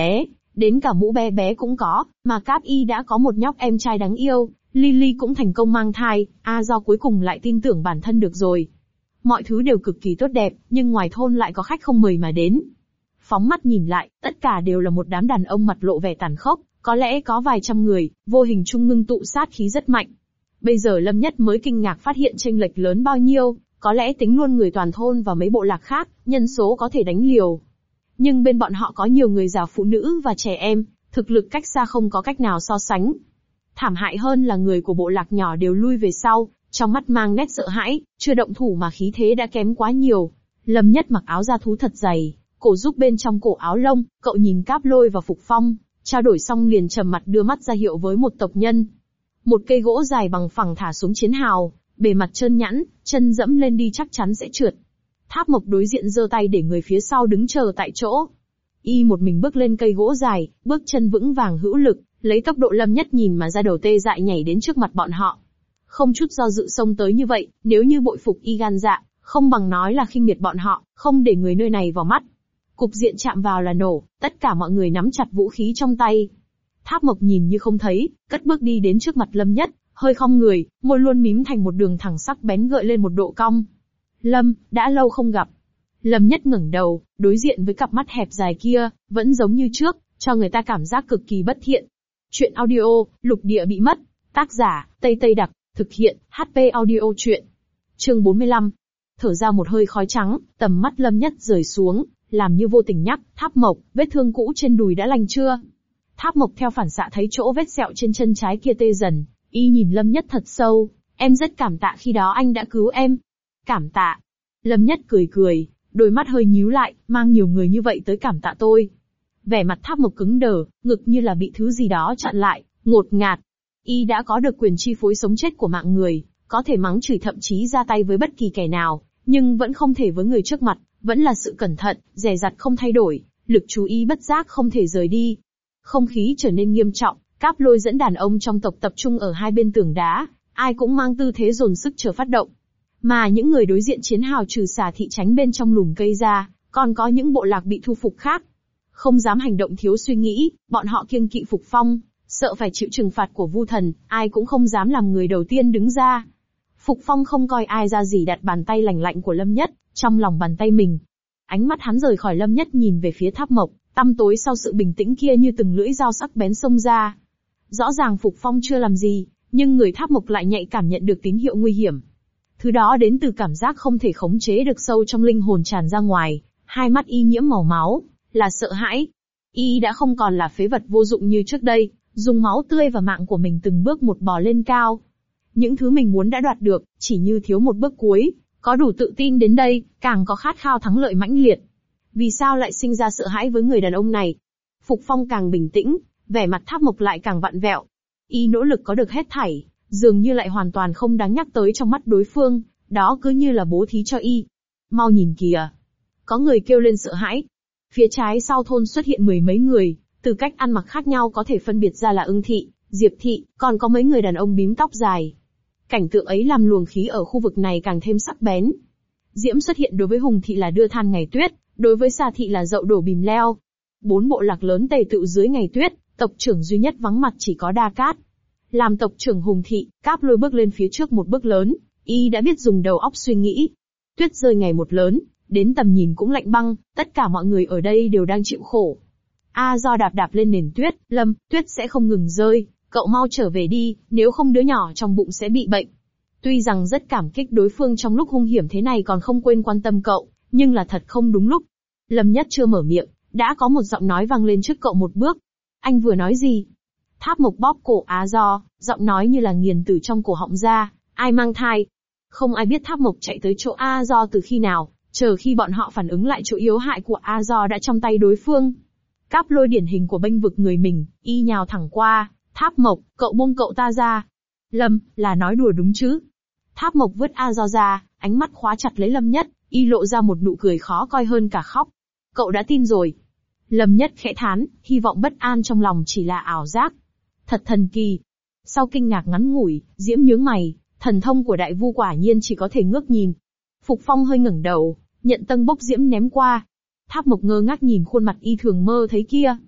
Đến cả mũ bé bé cũng có, mà Cáp Y đã có một nhóc em trai đáng yêu, Lily cũng thành công mang thai, A Do cuối cùng lại tin tưởng bản thân được rồi. Mọi thứ đều cực kỳ tốt đẹp, nhưng ngoài thôn lại có khách không mời mà đến. Phóng mắt nhìn lại, tất cả đều là một đám đàn ông mặt lộ vẻ tàn khốc, có lẽ có vài trăm người, vô hình chung ngưng tụ sát khí rất mạnh. Bây giờ Lâm Nhất mới kinh ngạc phát hiện chênh lệch lớn bao nhiêu, có lẽ tính luôn người toàn thôn và mấy bộ lạc khác, nhân số có thể đánh liều. Nhưng bên bọn họ có nhiều người già, phụ nữ và trẻ em, thực lực cách xa không có cách nào so sánh. Thảm hại hơn là người của bộ lạc nhỏ đều lui về sau, trong mắt mang nét sợ hãi, chưa động thủ mà khí thế đã kém quá nhiều. Lâm Nhất mặc áo da thú thật dày, cổ giúp bên trong cổ áo lông, cậu nhìn Cáp Lôi và Phục Phong, trao đổi xong liền trầm mặt đưa mắt ra hiệu với một tộc nhân. Một cây gỗ dài bằng phẳng thả xuống chiến hào, bề mặt trơn nhẵn, chân dẫm lên đi chắc chắn sẽ trượt. Tháp Mộc đối diện giơ tay để người phía sau đứng chờ tại chỗ. Y một mình bước lên cây gỗ dài, bước chân vững vàng hữu lực, lấy tốc độ Lâm Nhất nhìn mà ra đầu tê dại nhảy đến trước mặt bọn họ. Không chút do dự xông tới như vậy, nếu như bội phục Y gan dạ, không bằng nói là khinh miệt bọn họ, không để người nơi này vào mắt. Cục diện chạm vào là nổ, tất cả mọi người nắm chặt vũ khí trong tay. Tháp Mộc nhìn như không thấy, cất bước đi đến trước mặt Lâm Nhất, hơi khom người, môi luôn mím thành một đường thẳng sắc bén gợi lên một độ cong. Lâm, đã lâu không gặp. Lâm Nhất ngẩng đầu, đối diện với cặp mắt hẹp dài kia, vẫn giống như trước, cho người ta cảm giác cực kỳ bất thiện. Chuyện audio, Lục Địa Bị Mất. Tác giả, Tây Tây Đặc. Thực hiện, hát pê Audio Chuyện. Chương bốn mươi lăm. Thở ra một hơi khói trắng, tầm mắt Lâm Nhất rời xuống, làm như vô tình nhắc, Tháp Mộc, vết thương cũ trên đùi đã lành chưa? Tháp Mộc theo phản xạ thấy chỗ vết sẹo trên chân trái kia tê dần, y nhìn Lâm Nhất thật sâu, em rất cảm tạ khi đó anh đã cứu em. Cảm tạ. Lâm Nhất cười cười, đôi mắt hơi nhíu lại, mang nhiều người như vậy tới cảm tạ tôi. Vẻ mặt Tháp Mộc cứng đờ, ngực như là bị thứ gì đó chặn lại, ngột ngạt. Y đã có được quyền chi phối sống chết của mạng người, có thể mắng chửi thậm chí ra tay với bất kỳ kẻ nào, nhưng vẫn không thể với người trước mặt, vẫn là sự cẩn thận, dè dặt không thay đổi, lực chú ý bất giác không thể rời đi. Không khí trở nên nghiêm trọng, Cáp Lôi dẫn đàn ông trong tộc tập trung ở hai bên tường đá, ai cũng mang tư thế dồn sức chờ phát động. Mà những người đối diện chiến hào trừ xà thị tránh bên trong lùm cây ra, còn có những bộ lạc bị thu phục khác. Không dám hành động thiếu suy nghĩ, bọn họ kiêng kỵ Phục Phong, sợ phải chịu trừng phạt của Vu Thần, ai cũng không dám làm người đầu tiên đứng ra. Phục Phong không coi ai ra gì đặt bàn tay lành lạnh của Lâm Nhất, trong lòng bàn tay mình. Ánh mắt hắn rời khỏi Lâm Nhất nhìn về phía Tháp Mộc, tăm tối sau sự bình tĩnh kia như từng lưỡi dao sắc bén xông ra. Rõ ràng Phục Phong chưa làm gì, nhưng người Tháp Mộc lại nhạy cảm nhận được tín hiệu nguy hiểm. Thứ đó đến từ cảm giác không thể khống chế được sâu trong linh hồn tràn ra ngoài, hai mắt y nhiễm màu máu, là sợ hãi. Y đã không còn là phế vật vô dụng như trước đây, dùng máu tươi và mạng của mình từng bước một bò lên cao. Những thứ mình muốn đã đoạt được, chỉ như thiếu một bước cuối, có đủ tự tin đến đây, càng có khát khao thắng lợi mãnh liệt. Vì sao lại sinh ra sợ hãi với người đàn ông này? Phục Phong càng bình tĩnh, vẻ mặt Tháp Mộc lại càng vặn vẹo. Y nỗ lực có được hết thảy, dường như lại hoàn toàn không đáng nhắc tới trong mắt đối phương, đó cứ như là bố thí cho y. Mau nhìn kìa. Có người kêu lên sợ hãi. Phía trái sau thôn xuất hiện mười mấy người, từ cách ăn mặc khác nhau có thể phân biệt ra là Ưng Thị, Diệp Thị, còn có mấy người đàn ông bím tóc dài. Cảnh tượng ấy làm luồng khí ở khu vực này càng thêm sắc bén. Diễm xuất hiện đối với Hùng Thị là đưa than ngày tuyết, đối với Sa Thị là dậu đổ bìm leo. Bốn bộ lạc lớn tề tựu dưới ngày tuyết, tộc trưởng duy nhất vắng mặt chỉ có Đa Cát. Làm tộc trưởng Hùng Thị, Cáp Lôi bước lên phía trước một bước lớn, y đã biết dùng đầu óc suy nghĩ. Tuyết rơi ngày một lớn, đến tầm nhìn cũng lạnh băng, tất cả mọi người ở đây đều đang chịu khổ. A Do đạp đạp lên nền tuyết, Lâm, tuyết sẽ không ngừng rơi, cậu mau trở về đi, nếu không đứa nhỏ trong bụng sẽ bị bệnh. Tuy rằng rất cảm kích đối phương trong lúc hung hiểm thế này còn không quên quan tâm cậu, nhưng là thật không đúng lúc. Lâm Nhất chưa mở miệng, đã có một giọng nói vang lên trước cậu một bước. Anh vừa nói gì? Tháp Mộc bóp cổ A Do, giọng nói như là nghiền từ trong cổ họng ra, ai mang thai? Không ai biết Tháp Mộc chạy tới chỗ A Do từ khi nào, chờ khi bọn họ phản ứng lại chỗ yếu hại của A Do đã trong tay đối phương. Cáp Lôi điển hình của bênh vực người mình, y nhào thẳng qua, Tháp Mộc, cậu buông cậu ta ra. Lâm, là nói đùa đúng chứ? Tháp Mộc vứt A Do ra, ánh mắt khóa chặt lấy Lâm Nhất, y lộ ra một nụ cười khó coi hơn cả khóc. Cậu đã tin rồi. Lâm Nhất khẽ thán, hy vọng bất an trong lòng chỉ là ảo giác. Thật thần kỳ. Sau kinh ngạc ngắn ngủi, Diễm nhướng mày, thần thông của đại vu quả nhiên chỉ có thể ngước nhìn. Phục Phong hơi ngẩng đầu, nhận tân bốc diễm ném qua. Tháp Mộc ngơ ngác nhìn khuôn mặt y thường mơ thấy kia.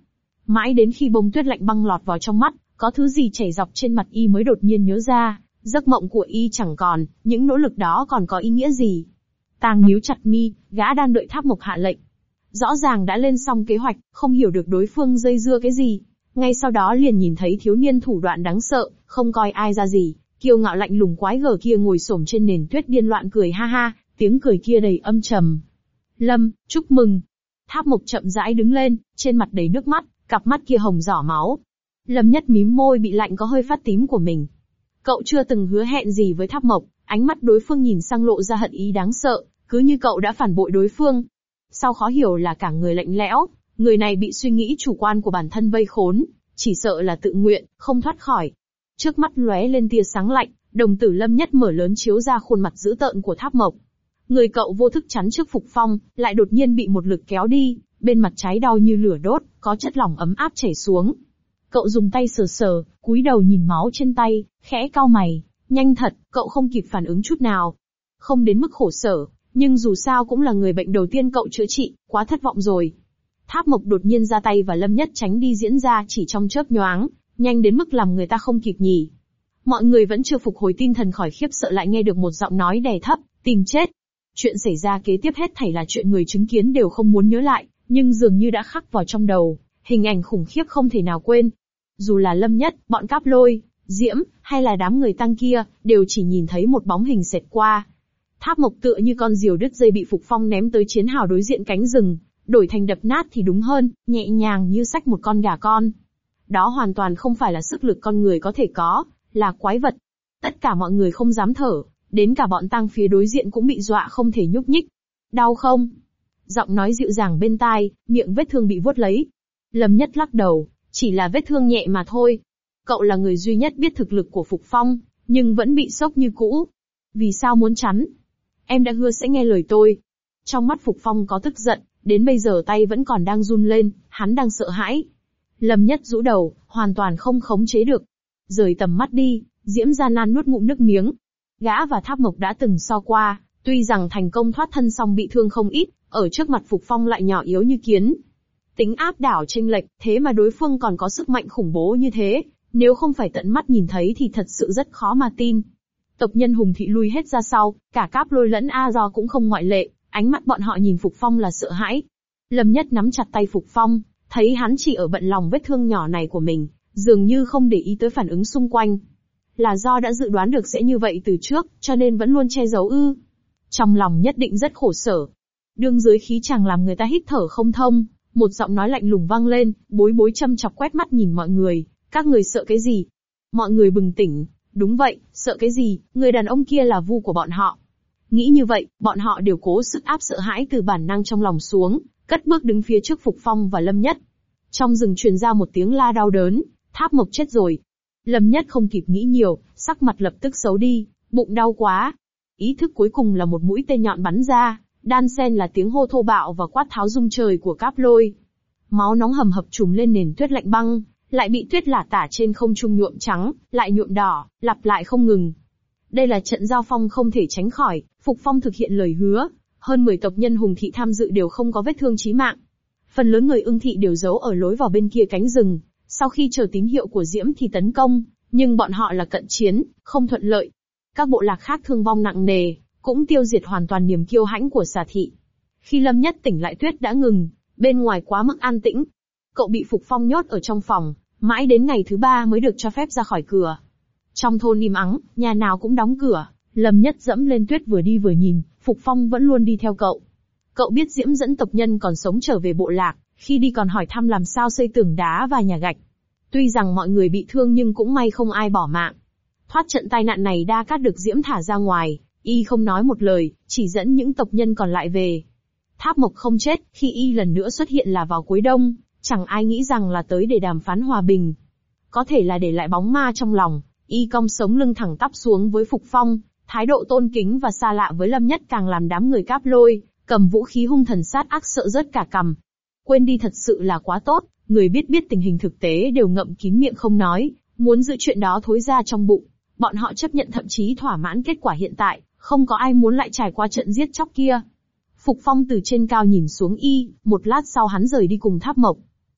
Mãi đến khi bông tuyết lạnh băng lọt vào trong mắt, có thứ gì chảy dọc trên mặt y mới đột nhiên nhớ ra, giấc mộng của y chẳng còn, những nỗ lực đó còn có ý nghĩa gì. Tang nhíu chặt mi, gã đang đợi Tháp Mộc hạ lệnh. Rõ ràng đã lên xong kế hoạch, không hiểu được đối phương dây dưa cái gì. Ngay sau đó liền nhìn thấy thiếu niên thủ đoạn đáng sợ, không coi ai ra gì, kiêu ngạo lạnh lùng quái gở kia ngồi xổm trên nền tuyết điên loạn cười ha ha, tiếng cười kia đầy âm trầm. Lâm, chúc mừng. Tháp Mộc chậm rãi đứng lên, trên mặt đầy nước mắt, cặp mắt kia hồng rỏ máu. Lâm Nhất mím môi bị lạnh có hơi phát tím của mình. Cậu chưa từng hứa hẹn gì với Tháp Mộc, ánh mắt đối phương nhìn sang lộ ra hận ý đáng sợ, cứ như cậu đã phản bội đối phương. Sao khó hiểu là cả người lạnh lẽo, người này bị suy nghĩ chủ quan của bản thân vây khốn, chỉ sợ là tự nguyện, không thoát khỏi. Trước mắt lóe lên tia sáng lạnh, đồng tử Lâm Nhất mở lớn chiếu ra khuôn mặt dữ tợn của Tháp Mộc. Người cậu vô thức chắn trước Phục Phong, lại đột nhiên bị một lực kéo đi, bên mặt trái đau như lửa đốt, có chất lỏng ấm áp chảy xuống. Cậu dùng tay sờ sờ, cúi đầu nhìn máu trên tay, khẽ cau mày, nhanh thật, cậu không kịp phản ứng chút nào. Không đến mức khổ sở, nhưng dù sao cũng là người bệnh đầu tiên cậu chữa trị, quá thất vọng rồi. Tháp Mộc đột nhiên ra tay và Lâm Nhất tránh đi diễn ra chỉ trong chớp nhoáng, nhanh đến mức làm người ta không kịp nhỉ. Mọi người vẫn chưa phục hồi tinh thần khỏi khiếp sợ lại nghe được một giọng nói đè thấp, tìm chết. Chuyện xảy ra kế tiếp hết thảy là chuyện người chứng kiến đều không muốn nhớ lại, nhưng dường như đã khắc vào trong đầu, hình ảnh khủng khiếp không thể nào quên. Dù là Lâm Nhất, bọn Cáp Lôi, Diễm, hay là đám người tăng kia, đều chỉ nhìn thấy một bóng hình xẹt qua. Tháp Mộc tựa như con diều đứt dây bị Phục Phong ném tới chiến hào đối diện cánh rừng, đổi thành đập nát thì đúng hơn, nhẹ nhàng như xách một con gà con. Đó hoàn toàn không phải là sức lực con người có thể có, là quái vật. Tất cả mọi người không dám thở, đến cả bọn tang phía đối diện cũng bị dọa không thể nhúc nhích. Đau không? Giọng nói dịu dàng bên tai, miệng vết thương bị vuốt lấy. Lâm Nhất lắc đầu, chỉ là vết thương nhẹ mà thôi. Cậu là người duy nhất biết thực lực của Phục Phong, nhưng vẫn bị sốc như cũ. Vì sao muốn chắn? Em đã hứa sẽ nghe lời tôi. Trong mắt Phục Phong có tức giận, đến bây giờ tay vẫn còn đang run lên, hắn đang sợ hãi. Lâm Nhất rũ đầu, hoàn toàn không khống chế được. Rời tầm mắt đi, Diễm gian nan nuốt ngụm nước miếng. Gã và Tháp Mộc đã từng so qua, tuy rằng thành công thoát thân song bị thương không ít, ở trước mặt Phục Phong lại nhỏ yếu như kiến. Tính áp đảo chênh lệch, thế mà đối phương còn có sức mạnh khủng bố như thế, nếu không phải tận mắt nhìn thấy thì thật sự rất khó mà tin. Tộc nhân Hùng Thị lui hết ra sau, cả Cáp Lôi lẫn A Do cũng không ngoại lệ, ánh mắt bọn họ nhìn Phục Phong là sợ hãi. Lâm Nhất nắm chặt tay Phục Phong, thấy hắn chỉ ở bận lòng vết thương nhỏ này của mình, dường như không để ý tới phản ứng xung quanh. Là do đã dự đoán được sẽ như vậy từ trước, cho nên vẫn luôn che giấu ư? Trong lòng nhất định rất khổ sở. Đương dưới khí chàng làm người ta hít thở không thông, một giọng nói lạnh lùng vang lên, bối bối châm chọc quét mắt nhìn mọi người, các người sợ cái gì? Mọi người bừng tỉnh, đúng vậy, sợ cái gì, người đàn ông kia là vu của bọn họ. Nghĩ như vậy, bọn họ đều cố sức áp sợ hãi từ bản năng trong lòng xuống, cất bước đứng phía trước Phục Phong và Lâm Nhất. Trong rừng truyền ra một tiếng la đau đớn, Tháp Mộc chết rồi. Lâm Nhất không kịp nghĩ nhiều, sắc mặt lập tức xấu đi, bụng đau quá. Ý thức cuối cùng là một mũi tên nhọn bắn ra, đan xen là tiếng hô thô bạo và quát tháo rung trời của Cáp Lôi. Máu nóng hầm hập trùm lên nền tuyết lạnh băng, lại bị tuyết lả tả trên không trung nhuộm trắng, lại nhuộm đỏ, lặp lại không ngừng. Đây là trận giao phong không thể tránh khỏi, Phục Phong thực hiện lời hứa, hơn mười tộc nhân Hùng Thị tham dự đều không có vết thương chí mạng. Phần lớn người Ưng Thị đều giấu ở lối vào bên kia cánh rừng, sau khi chờ tín hiệu của Diễm thì tấn công, nhưng bọn họ là cận chiến, không thuận lợi. Các bộ lạc khác thương vong nặng nề, cũng tiêu diệt hoàn toàn niềm kiêu hãnh của Xà Thị. Khi Lâm Nhất tỉnh lại tuyết đã ngừng, bên ngoài quá mức an tĩnh. Cậu bị Phục Phong nhốt ở trong phòng, mãi đến ngày thứ ba mới được cho phép ra khỏi cửa. Trong thôn im ắng, nhà nào cũng đóng cửa, Lâm Nhất dẫm lên tuyết vừa đi vừa nhìn, Phục Phong vẫn luôn đi theo cậu. Cậu biết Diễm dẫn tộc nhân còn sống trở về bộ lạc, khi đi còn hỏi thăm làm sao xây tường đá và nhà gạch. Tuy rằng mọi người bị thương nhưng cũng may không ai bỏ mạng. Thoát trận tai nạn này Đa Cát được Diễm thả ra ngoài, y không nói một lời, chỉ dẫn những tộc nhân còn lại về. Tháp Mộc không chết, khi y lần nữa xuất hiện là vào cuối đông, chẳng ai nghĩ rằng là tới để đàm phán hòa bình. Có thể là để lại bóng ma trong lòng, y cong sống lưng thẳng tắp xuống với Phục Phong, thái độ tôn kính và xa lạ với Lâm Nhất càng làm đám người Cáp Lôi, cầm vũ khí hung thần sát ác sợ rớt cả cằm. Quên đi thật sự là quá tốt, người biết biết tình hình thực tế đều ngậm kín miệng không nói, muốn giữ chuyện đó thối ra trong bụng. Bọn họ chấp nhận thậm chí thỏa mãn kết quả hiện tại, không có ai muốn lại trải qua trận giết chóc kia. Phục Phong từ trên cao nhìn xuống y, một lát sau hắn rời đi cùng Tháp Mộc.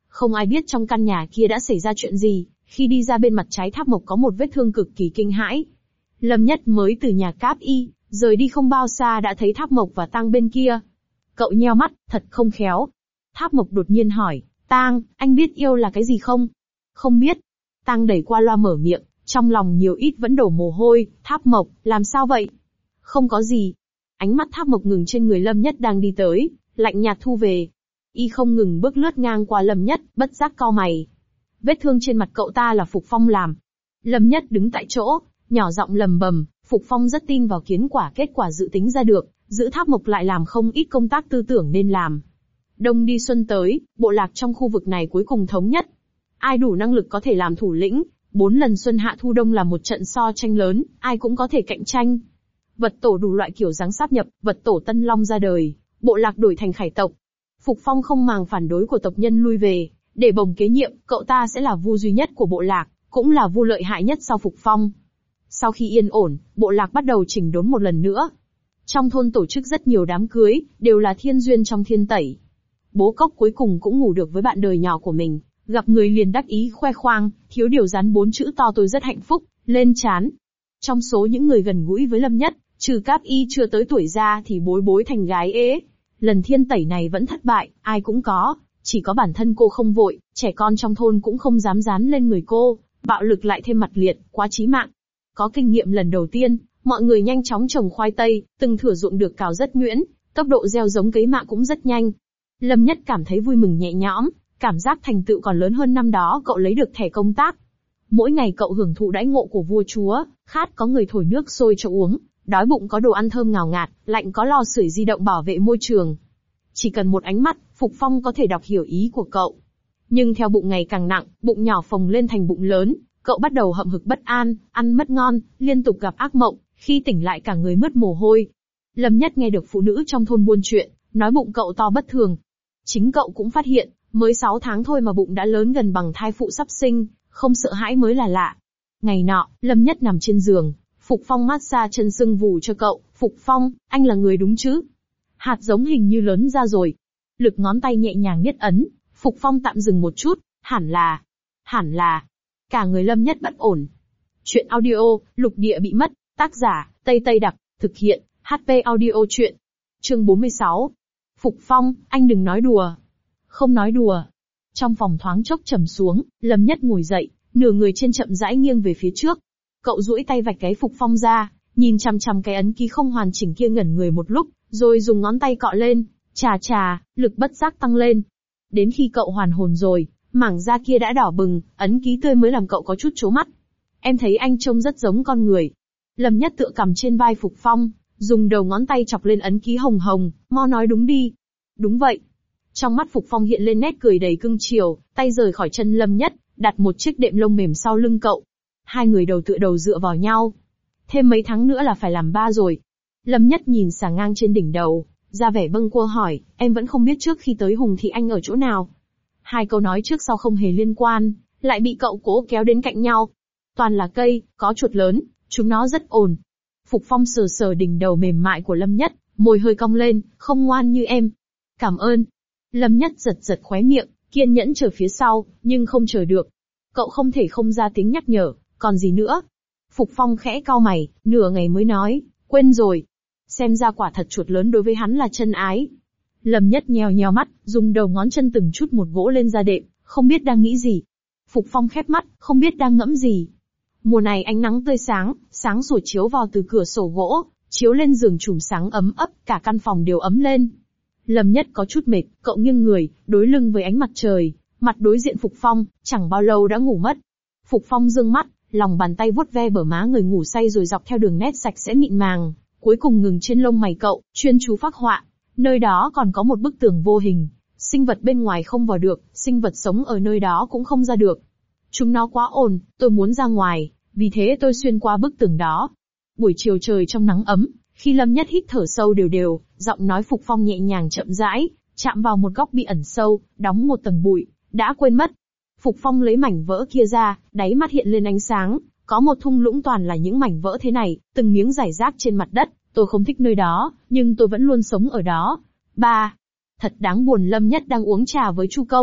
Không ai biết trong căn nhà kia đã xảy ra chuyện gì, khi đi ra bên mặt trái tháp mộc có một vết thương cực kỳ kinh hãi. Lâm Nhất mới từ nhà Cáp Y, rời đi không bao xa đã thấy tháp mộc và Tang bên kia. Cậu nheo mắt, thật không khéo. Tháp mộc đột nhiên hỏi, Tang, anh biết yêu là cái gì không? Không biết. Tang đẩy qua loa mở miệng, trong lòng nhiều ít vẫn đổ mồ hôi. Tháp mộc, làm sao vậy? Không có gì. Ánh mắt Tháp mộc ngừng trên người Lâm Nhất đang đi tới, lạnh nhạt thu về. Y không ngừng bước lướt ngang qua Lâm Nhất, bất giác cau mày. Vết thương trên mặt cậu ta là Phục Phong làm. Lâm Nhất đứng tại chỗ, nhỏ giọng lầm bầm, Phục Phong rất tin vào kiến quả kết quả dự tính ra được, giữ Tháp mộc lại làm không ít công tác tư tưởng nên làm. Đông đi xuân tới, bộ lạc trong khu vực này cuối cùng thống nhất. Ai đủ năng lực có thể làm thủ lĩnh, bốn lần xuân hạ thu đông là một trận so tranh lớn, ai cũng có thể cạnh tranh. Vật tổ đủ loại kiểu dáng sáp nhập, vật tổ Tân Long ra đời, bộ lạc đổi thành Khải tộc. Phục Phong không màng phản đối của tộc nhân lui về, để bồng kế nhiệm, cậu ta sẽ là vua duy nhất của bộ lạc, cũng là vua lợi hại nhất sau Phục Phong. Sau khi yên ổn, bộ lạc bắt đầu chỉnh đốn một lần nữa. Trong thôn tổ chức rất nhiều đám cưới, đều là thiên duyên trong thiên tẩy. Bố Cốc cuối cùng cũng ngủ được với bạn đời nhỏ của mình, gặp người liền đắc ý khoe khoang, thiếu điều dán bốn chữ to tôi rất hạnh phúc, lên trán. Trong số những người gần gũi với Lâm Nhất, trừ Cáp Y chưa tới tuổi ra thì bối bối thành gái ế. Lần thiên tẩy này vẫn thất bại, ai cũng có, chỉ có bản thân cô không vội, trẻ con trong thôn cũng không dám dán lên người cô, bạo lực lại thêm mặt liệt, quá chí mạng. Có kinh nghiệm lần đầu tiên, mọi người nhanh chóng trồng khoai tây, từng thửa ruộng được cào rất nhuyễn, tốc độ gieo giống cấy mạ cũng rất nhanh. Lâm Nhất cảm thấy vui mừng nhẹ nhõm, cảm giác thành tựu còn lớn hơn năm đó cậu lấy được thẻ công tác. Mỗi ngày cậu hưởng thụ đãi ngộ của vua chúa, khát có người thổi nước sôi cho uống, đói bụng có đồ ăn thơm ngào ngạt, lạnh có lò sưởi di động bảo vệ môi trường. Chỉ cần một ánh mắt, Phục Phong có thể đọc hiểu ý của cậu. Nhưng theo bụng ngày càng nặng, bụng nhỏ phồng lên thành bụng lớn, cậu bắt đầu hậm hực bất an, ăn mất ngon, liên tục gặp ác mộng, khi tỉnh lại cả người mướt mồ hôi. Lâm Nhất nghe được phụ nữ trong thôn buôn chuyện, nói bụng cậu to bất thường. Chính cậu cũng phát hiện, mới sáu tháng thôi mà bụng đã lớn gần bằng thai phụ sắp sinh, không sợ hãi mới là lạ. Ngày nọ, Lâm Nhất nằm trên giường, Phục Phong massage chân sưng vù cho cậu, Phục Phong, anh là người đúng chứ? Hạt giống hình như lớn ra rồi. Lực ngón tay nhẹ nhàng niết ấn, Phục Phong tạm dừng một chút, hẳn là, hẳn là, cả người Lâm Nhất bất ổn. Chuyện audio, lục địa bị mất, tác giả, Tây Tây Đặc, thực hiện, hát pê Audio Chuyện. Chương bốn mươi sáu. Phục Phong, anh đừng nói đùa. Không nói đùa. Trong phòng thoáng chốc trầm xuống, Lâm Nhất ngồi dậy, nửa người trên chậm rãi nghiêng về phía trước. Cậu duỗi tay vạch cái Phục Phong ra, nhìn chằm chằm cái ấn ký không hoàn chỉnh kia ngẩn người một lúc, rồi dùng ngón tay cọ lên, chà chà, lực bất giác tăng lên. Đến khi cậu hoàn hồn rồi, mảng da kia đã đỏ bừng, ấn ký tươi mới làm cậu có chút chố mắt. Em thấy anh trông rất giống con người. Lâm Nhất tựa cằm trên vai Phục Phong, dùng đầu ngón tay chọc lên ấn ký hồng hồng, mo nói đúng đi. Đúng vậy. Trong mắt Phục Phong hiện lên nét cười đầy cưng chiều, tay rời khỏi chân Lâm Nhất, đặt một chiếc đệm lông mềm sau lưng cậu. Hai người đầu tựa đầu dựa vào nhau. Thêm mấy tháng nữa là phải làm ba rồi. Lâm Nhất nhìn xà ngang trên đỉnh đầu, ra vẻ bâng quơ hỏi, em vẫn không biết trước khi tới Hùng Thị anh ở chỗ nào. Hai câu nói trước sau không hề liên quan, lại bị cậu cố kéo đến cạnh nhau. Toàn là cây, có chuột lớn, chúng nó rất ồn. Phục Phong sờ sờ đỉnh đầu mềm mại của Lâm Nhất, môi hơi cong lên, không ngoan như em. Cảm ơn. Lâm Nhất giật giật khóe miệng, kiên nhẫn chờ phía sau, nhưng không chờ được. Cậu không thể không ra tiếng nhắc nhở, còn gì nữa? Phục Phong khẽ cau mày, nửa ngày mới nói, quên rồi. Xem ra quả thật chuột lớn đối với hắn là chân ái. Lâm Nhất nheo nheo mắt, dùng đầu ngón chân từng chút một vỗ lên da đệm, không biết đang nghĩ gì. Phục Phong khép mắt, không biết đang ngẫm gì. Mùa này ánh nắng tươi sáng, sáng sủa chiếu vào từ cửa sổ gỗ, chiếu lên giường chùm sáng ấm ấp, cả căn phòng đều ấm lên. Lâm Nhất có chút mệt, cậu nghiêng người, đối lưng với ánh mặt trời, mặt đối diện Phục Phong, chẳng bao lâu đã ngủ mất. Phục Phong dương mắt, lòng bàn tay vuốt ve bờ má người ngủ say rồi dọc theo đường nét sạch sẽ mịn màng, cuối cùng ngừng trên lông mày cậu, chuyên chú phác họa. Nơi đó còn có một bức tường vô hình, sinh vật bên ngoài không vào được, sinh vật sống ở nơi đó cũng không ra được. Chúng nó quá ồn, tôi muốn ra ngoài, vì thế tôi xuyên qua bức tường đó. Buổi chiều trời trong nắng ấm, khi Lâm Nhất hít thở sâu đều đều, giọng nói Phục Phong nhẹ nhàng chậm rãi, chạm vào một góc bị ẩn sâu, đóng một tầng bụi, đã quên mất. Phục Phong lấy mảnh vỡ kia ra, đáy mắt hiện lên ánh sáng, có một thung lũng toàn là những mảnh vỡ thế này, từng miếng rải rác trên mặt đất, tôi không thích nơi đó, nhưng tôi vẫn luôn sống ở đó. Ba. Thật đáng buồn. Lâm Nhất đang uống trà với Chu Công,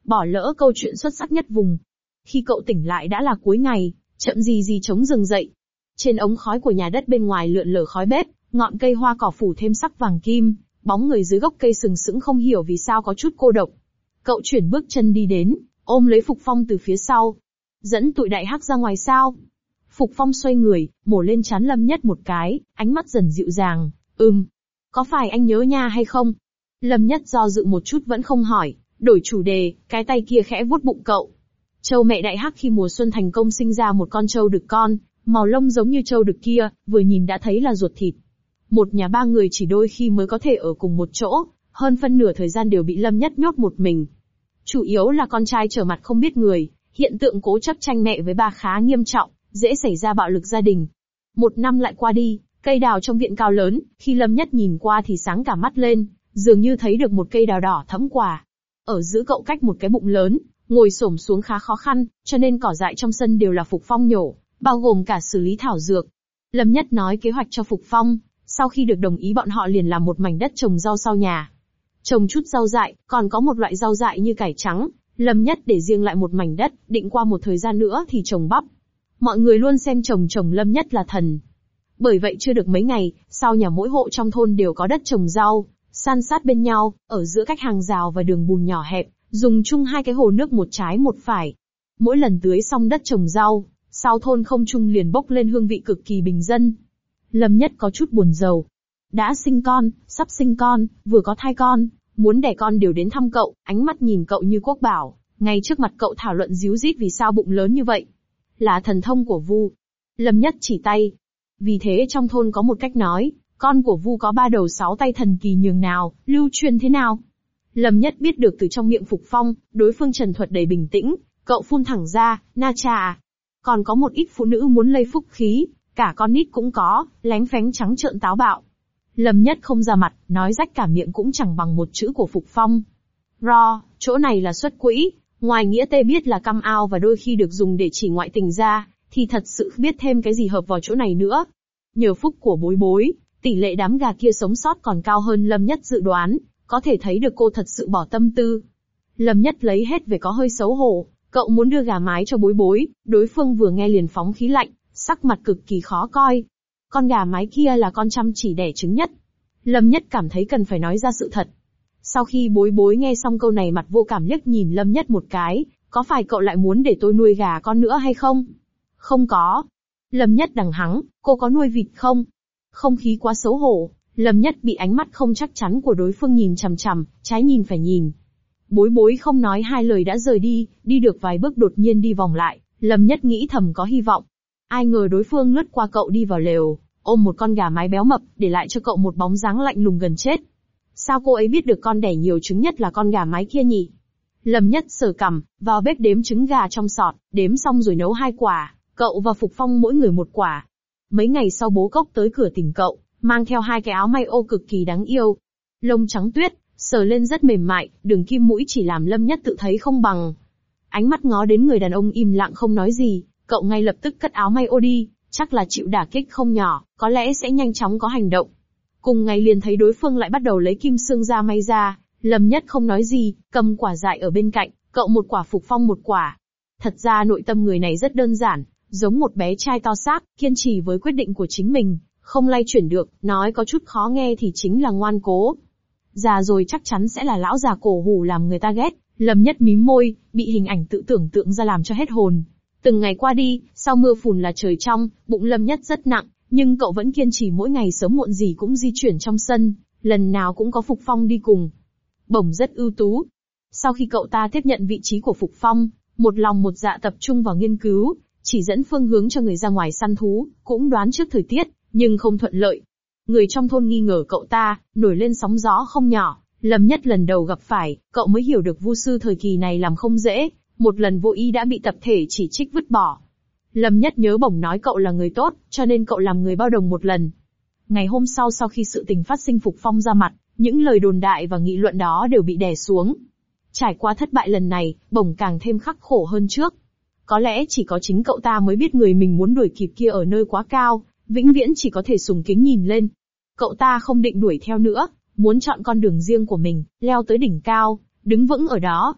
bỏ lỡ câu chuyện xuất sắc nhất vùng. Khi cậu tỉnh lại đã là cuối ngày, chậm gì gì chống rừng dậy. Trên ống khói của nhà đất bên ngoài lượn lờ khói bếp, ngọn cây hoa cỏ phủ thêm sắc vàng kim, bóng người dưới gốc cây sừng sững không hiểu vì sao có chút cô độc. Cậu chuyển bước chân đi đến, ôm lấy Phục Phong từ phía sau. Dẫn tụi đại hắc ra ngoài sao? Phục Phong xoay người, mổ lên trán Lâm Nhất một cái, ánh mắt dần dịu dàng. Ừm, có phải anh nhớ nha hay không? Lâm Nhất do dự một chút vẫn không hỏi, đổi chủ đề, cái tay kia khẽ vuốt bụng cậu. Trâu mẹ đại hắc khi mùa xuân thành công sinh ra một con trâu đực con, màu lông giống như trâu đực kia, vừa nhìn đã thấy là ruột thịt. Một nhà ba người chỉ đôi khi mới có thể ở cùng một chỗ, hơn phân nửa thời gian đều bị Lâm Nhất nhốt một mình. Chủ yếu là con trai trở mặt không biết người, hiện tượng cố chấp tranh mẹ với ba khá nghiêm trọng, dễ xảy ra bạo lực gia đình. Một năm lại qua đi, cây đào trong viện cao lớn, khi Lâm Nhất nhìn qua thì sáng cả mắt lên, dường như thấy được một cây đào đỏ thẫm quả. Ở giữa cậu cách một cái bụng lớn, ngồi xổm xuống khá khó khăn, cho nên cỏ dại trong sân đều là Phục Phong nhổ, bao gồm cả xử lý thảo dược. Lâm Nhất nói kế hoạch cho Phục Phong, sau khi được đồng ý bọn họ liền làm một mảnh đất trồng rau sau nhà. Trồng chút rau dại, còn có một loại rau dại như cải trắng, Lâm Nhất để riêng lại một mảnh đất, định qua một thời gian nữa thì trồng bắp. Mọi người luôn xem trồng trồng Lâm Nhất là thần. Bởi vậy chưa được mấy ngày, sau nhà mỗi hộ trong thôn đều có đất trồng rau, san sát bên nhau, ở giữa cách hàng rào và đường bùn nhỏ hẹp, dùng chung hai cái hồ nước một trái một phải. Mỗi lần tưới xong đất trồng rau, sau thôn không trung liền bốc lên hương vị cực kỳ bình dân. Lâm Nhất có chút buồn rầu. Đã sinh con, sắp sinh con, vừa có thai con, muốn đẻ con đều đến thăm cậu, ánh mắt nhìn cậu như quốc bảo, ngay trước mặt cậu thảo luận díu dít vì sao bụng lớn như vậy. Là thần thông của Vu. Lâm Nhất chỉ tay. Vì thế trong thôn có một cách nói, con của Vu có ba đầu sáu tay thần kỳ nhường nào, lưu truyền thế nào. Lâm Nhất biết được từ trong miệng Phục Phong, đối phương trần thuật đầy bình tĩnh, cậu phun thẳng ra, na cha à. Còn có một ít phụ nữ muốn lây phúc khí, cả con nít cũng có, lén phén trắng trợn táo bạo. Lâm Nhất không ra mặt, nói rách cả miệng cũng chẳng bằng một chữ của Phục Phong. Ro, chỗ này là xuất quỹ, ngoài nghĩa tê biết là căm ao và đôi khi được dùng để chỉ ngoại tình ra, thì thật sự biết thêm cái gì hợp vào chỗ này nữa. Nhờ phúc của Bối Bối, tỷ lệ đám gà kia sống sót còn cao hơn Lâm Nhất dự đoán, có thể thấy được cô thật sự bỏ tâm tư. Lâm Nhất lấy hết về có hơi xấu hổ, cậu muốn đưa gà mái cho Bối Bối, đối phương vừa nghe liền phóng khí lạnh, sắc mặt cực kỳ khó coi. Con gà mái kia là con chăm chỉ đẻ trứng nhất. Lâm Nhất cảm thấy cần phải nói ra sự thật. Sau khi Bối Bối nghe xong câu này mặt vô cảm liếc nhìn Lâm Nhất một cái, có phải cậu lại muốn để tôi nuôi gà con nữa hay không? Không có. Lâm Nhất đằng hắng, cô có nuôi vịt không? Không khí quá xấu hổ, Lâm Nhất bị ánh mắt không chắc chắn của đối phương nhìn chằm chằm, trái nhìn phải nhìn. Bối Bối không nói hai lời đã rời đi, đi được vài bước đột nhiên đi vòng lại, Lâm Nhất nghĩ thầm có hy vọng. Ai ngờ đối phương lướt qua cậu đi vào lều, ôm một con gà mái béo mập, để lại cho cậu một bóng dáng lạnh lùng gần chết. Sao cô ấy biết được con đẻ nhiều trứng nhất là con gà mái kia nhỉ? Lâm Nhất sờ cằm, vào bếp đếm trứng gà trong sọt, đếm xong rồi nấu hai quả, cậu và Phục Phong mỗi người một quả. Mấy ngày sau bố Cốc tới cửa tìm cậu, mang theo hai cái áo may ô cực kỳ đáng yêu. Lông trắng tuyết, sờ lên rất mềm mại, đường kim mũi chỉ làm Lâm Nhất tự thấy không bằng. Ánh mắt ngó đến người đàn ông im lặng không nói gì, cậu ngay lập tức cất áo may ô đi, chắc là chịu đả kích không nhỏ, có lẽ sẽ nhanh chóng có hành động. Cùng ngày liền thấy đối phương lại bắt đầu lấy kim xương ra may ra, Lâm Nhất không nói gì, cầm quả dại ở bên cạnh, cậu một quả Phục Phong một quả. Thật ra nội tâm người này rất đơn giản, giống một bé trai to xác, kiên trì với quyết định của chính mình, không lay chuyển được, nói có chút khó nghe thì chính là ngoan cố. Già rồi chắc chắn sẽ là lão già cổ hủ làm người ta ghét, Lâm Nhất mím môi, bị hình ảnh tự tưởng tượng ra làm cho hết hồn. Từng ngày qua đi, sau mưa phùn là trời trong, bụng Lâm Nhất rất nặng, nhưng cậu vẫn kiên trì mỗi ngày sớm muộn gì cũng di chuyển trong sân, lần nào cũng có Phục Phong đi cùng. Bổng rất ưu tú. Sau khi cậu ta tiếp nhận vị trí của Phục Phong, một lòng một dạ tập trung vào nghiên cứu, chỉ dẫn phương hướng cho người ra ngoài săn thú, cũng đoán trước thời tiết, nhưng không thuận lợi. Người trong thôn nghi ngờ cậu ta, nổi lên sóng gió không nhỏ. Lâm Nhất lần đầu gặp phải, cậu mới hiểu được vu sư thời kỳ này làm không dễ, một lần vô ý đã bị tập thể chỉ trích vứt bỏ. Lâm Nhất nhớ bổng nói cậu là người tốt, cho nên cậu làm người bao đồng một lần. Ngày hôm sau sau khi sự tình phát sinh Phục Phong ra mặt, những lời đồn đại và nghị luận đó đều bị đè xuống. Trải qua thất bại lần này, bổng càng thêm khắc khổ hơn trước. Có lẽ chỉ có chính cậu ta mới biết người mình muốn đuổi kịp kia ở nơi quá cao, vĩnh viễn chỉ có thể sùng kính nhìn lên. Cậu ta không định đuổi theo nữa, muốn chọn con đường riêng của mình, leo tới đỉnh cao, đứng vững ở đó.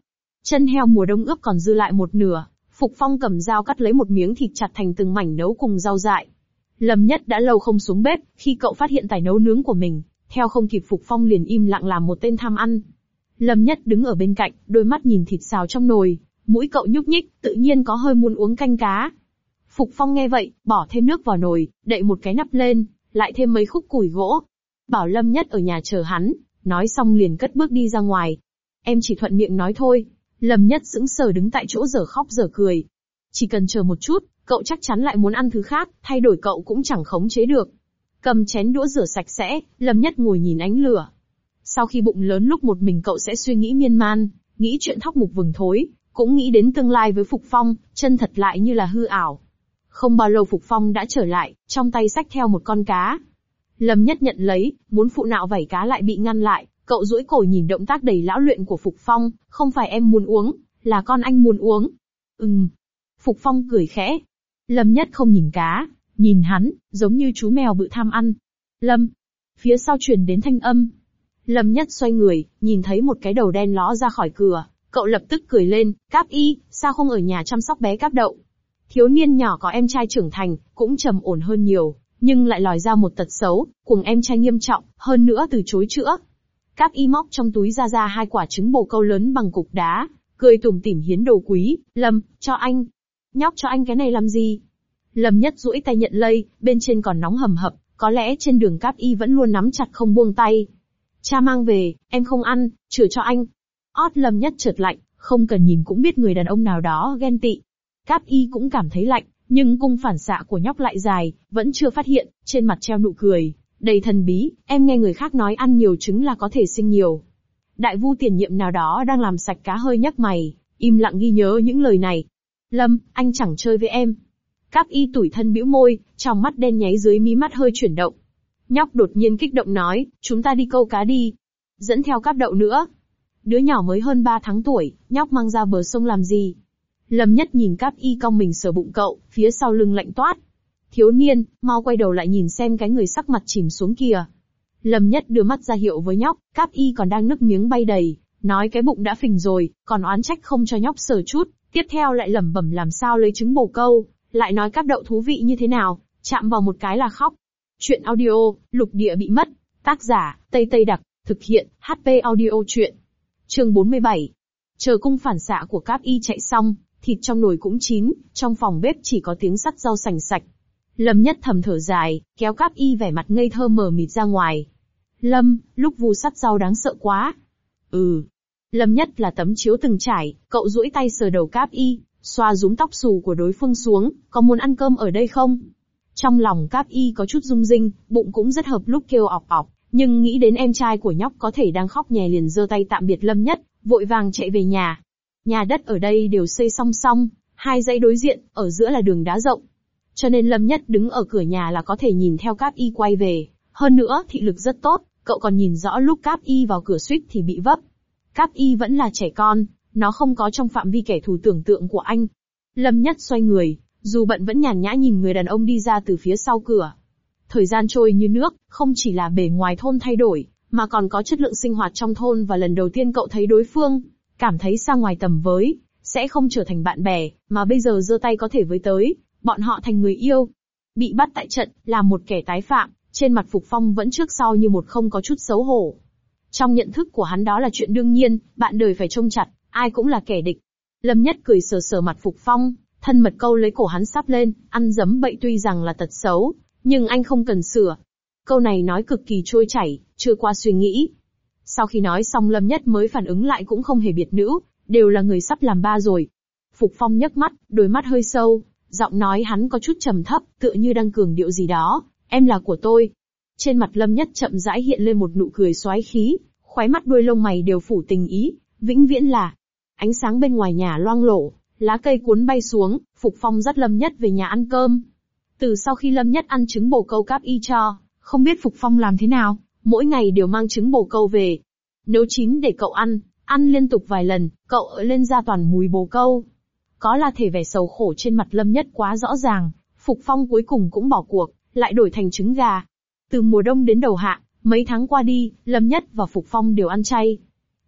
Chân heo mùa đông ướp còn dư lại một nửa, Phục Phong cầm dao cắt lấy một miếng thịt chặt thành từng mảnh nấu cùng rau dại. Lâm Nhất đã lâu không xuống bếp, khi cậu phát hiện tài nấu nướng của mình, theo không kịp Phục Phong liền im lặng làm một tên tham ăn. Lâm Nhất đứng ở bên cạnh, đôi mắt nhìn thịt xào trong nồi, mũi cậu nhúc nhích, tự nhiên có hơi muốn uống canh cá. Phục Phong nghe vậy, bỏ thêm nước vào nồi, đậy một cái nắp lên, lại thêm mấy khúc củi gỗ. Bảo Lâm Nhất ở nhà chờ hắn, nói xong liền cất bước đi ra ngoài. Em chỉ thuận miệng nói thôi. Lâm Nhất sững sờ đứng tại chỗ dở khóc dở cười. Chỉ cần chờ một chút, cậu chắc chắn lại muốn ăn thứ khác, thay đổi cậu cũng chẳng khống chế được. Cầm chén đũa rửa sạch sẽ, Lâm Nhất ngồi nhìn ánh lửa. Sau khi bụng lớn lúc một mình cậu sẽ suy nghĩ miên man, nghĩ chuyện thóc mục vừng thối, cũng nghĩ đến tương lai với Phục Phong, chân thật lại như là hư ảo. Không bao lâu Phục Phong đã trở lại, trong tay xách theo một con cá. Lâm Nhất nhận lấy, muốn phụ nạo vảy cá lại bị ngăn lại, cậu duỗi cổ nhìn động tác đầy lão luyện của Phục Phong, không phải em muốn uống, là con anh muốn uống. Ừm. Phục Phong cười khẽ. Lâm Nhất không nhìn cá, nhìn hắn, giống như chú mèo bự tham ăn. Lâm. Phía sau truyền đến thanh âm. Lâm Nhất xoay người, nhìn thấy một cái đầu đen ló ra khỏi cửa, cậu lập tức cười lên, Cáp Y, sao không ở nhà chăm sóc bé Cáp Đậu? Thiếu niên nhỏ có em trai trưởng thành, cũng trầm ổn hơn nhiều, nhưng lại lòi ra một tật xấu, cùng em trai nghiêm trọng, hơn nữa từ chối chữa. Cáp Y móc trong túi ra ra hai quả trứng bồ câu lớn bằng cục đá, cười tủm tỉm hiến đồ quý, Lâm, cho anh. Nhóc cho anh cái này làm gì? Lâm Nhất duỗi tay nhận lấy, bên trên còn nóng hầm hập, có lẽ trên đường Cáp Y vẫn luôn nắm chặt không buông tay. Cha mang về, em không ăn, chừa cho anh. Ót Lâm Nhất chợt lạnh, không cần nhìn cũng biết người đàn ông nào đó ghen tị. Cáp Y cũng cảm thấy lạnh, nhưng cung phản xạ của nhóc lại dài, vẫn chưa phát hiện, trên mặt treo nụ cười, đầy thần bí, em nghe người khác nói ăn nhiều trứng là có thể sinh nhiều. Đại vu tiền nhiệm nào đó đang làm sạch cá hơi nhắc mày, im lặng ghi nhớ những lời này. Lâm, anh chẳng chơi với em. Cáp Y tủi thân bĩu môi, trong mắt đen nháy dưới mí mắt hơi chuyển động. Nhóc đột nhiên kích động nói, chúng ta đi câu cá đi. Dẫn theo Cáp Đậu nữa. Đứa nhỏ mới hơn ba tháng tuổi, nhóc mang ra bờ sông làm gì? Lâm Nhất nhìn Cáp Y cong mình sờ bụng cậu, phía sau lưng lạnh toát. Thiếu niên, mau quay đầu lại nhìn xem cái người sắc mặt chìm xuống kìa. Lâm Nhất đưa mắt ra hiệu với nhóc, Cáp Y còn đang nức miếng bay đầy, nói cái bụng đã phình rồi, còn oán trách không cho nhóc sờ chút, tiếp theo lại lẩm bẩm làm sao lấy trứng bồ câu, lại nói Cáp Đậu thú vị như thế nào, chạm vào một cái là khóc. Chuyện audio, Lục Địa Bị Mất, tác giả, Tây Tây Đặc, thực hiện, hát pê Audio Chuyện. Chương bốn mươi bảy. Chờ cung phản xạ của Cáp Y chạy xong, thịt trong nồi cũng chín, trong phòng bếp chỉ có tiếng sắt rau sành sạch. Lâm Nhất thầm thở dài, kéo Cáp Y vẻ mặt ngây thơ mờ mịt ra ngoài. Lâm, lúc vu sắt rau đáng sợ quá. Ừ. Lâm Nhất là tấm chiếu từng trải, cậu duỗi tay sờ đầu Cáp Y, xoa rúm tóc xù của đối phương xuống, có muốn ăn cơm ở đây không? Trong lòng Cáp Y có chút rung rinh, bụng cũng rất hợp lúc kêu ọc ọc, nhưng nghĩ đến em trai của nhóc có thể đang khóc nhè liền giơ tay tạm biệt Lâm Nhất, vội vàng chạy về nhà. Nhà đất ở đây đều xây song song, hai dãy đối diện, ở giữa là đường đá rộng. Cho nên Lâm Nhất đứng ở cửa nhà là có thể nhìn theo Cáp Y quay về, hơn nữa thị lực rất tốt, cậu còn nhìn rõ lúc Cáp Y vào cửa suýt thì bị vấp. Cáp Y vẫn là trẻ con, nó không có trong phạm vi kẻ thù tưởng tượng của anh. Lâm Nhất xoay người, dù bận vẫn nhàn nhã nhìn người đàn ông đi ra từ phía sau cửa. Thời gian trôi như nước, không chỉ là bề ngoài thôn thay đổi, mà còn có chất lượng sinh hoạt trong thôn và lần đầu tiên cậu thấy đối phương, cảm thấy xa ngoài tầm với, sẽ không trở thành bạn bè, mà bây giờ giơ tay có thể với tới, bọn họ thành người yêu. Bị bắt tại trận, là một kẻ tái phạm, trên mặt Phục Phong vẫn trước sau như một không có chút xấu hổ. Trong nhận thức của hắn đó là chuyện đương nhiên, bạn đời phải trông chặt, ai cũng là kẻ địch. Lâm Nhất cười sờ sờ mặt Phục Phong, thân mật câu lấy cổ hắn sắp lên, ăn dấm bậy tuy rằng là tật xấu, nhưng anh không cần sửa. Câu này nói cực kỳ trôi chảy, chưa qua suy nghĩ. Sau khi nói xong Lâm Nhất mới phản ứng lại cũng không hề biệt nữ, đều là người sắp làm ba rồi. Phục Phong nhấc mắt, đôi mắt hơi sâu, giọng nói hắn có chút trầm thấp, tựa như đang cường điệu gì đó, em là của tôi. Trên mặt Lâm Nhất chậm rãi hiện lên một nụ cười xoái khí, khóe mắt đuôi lông mày đều phủ tình ý, vĩnh viễn là. Ánh sáng bên ngoài nhà loang lổ, lá cây cuốn bay xuống, Phục Phong dắt Lâm Nhất về nhà ăn cơm. Từ sau khi Lâm Nhất ăn trứng bồ câu Cáp Y cho, không biết Phục Phong làm thế nào, mỗi ngày đều mang trứng bồ câu về. Nấu chín để cậu ăn, ăn liên tục vài lần, cậu ợ lên ra toàn mùi bồ câu. Có là thể vẻ sầu khổ trên mặt Lâm Nhất quá rõ ràng, Phục Phong cuối cùng cũng bỏ cuộc, lại đổi thành trứng gà. Từ mùa đông đến đầu hạ, mấy tháng qua đi, Lâm Nhất và Phục Phong đều ăn chay.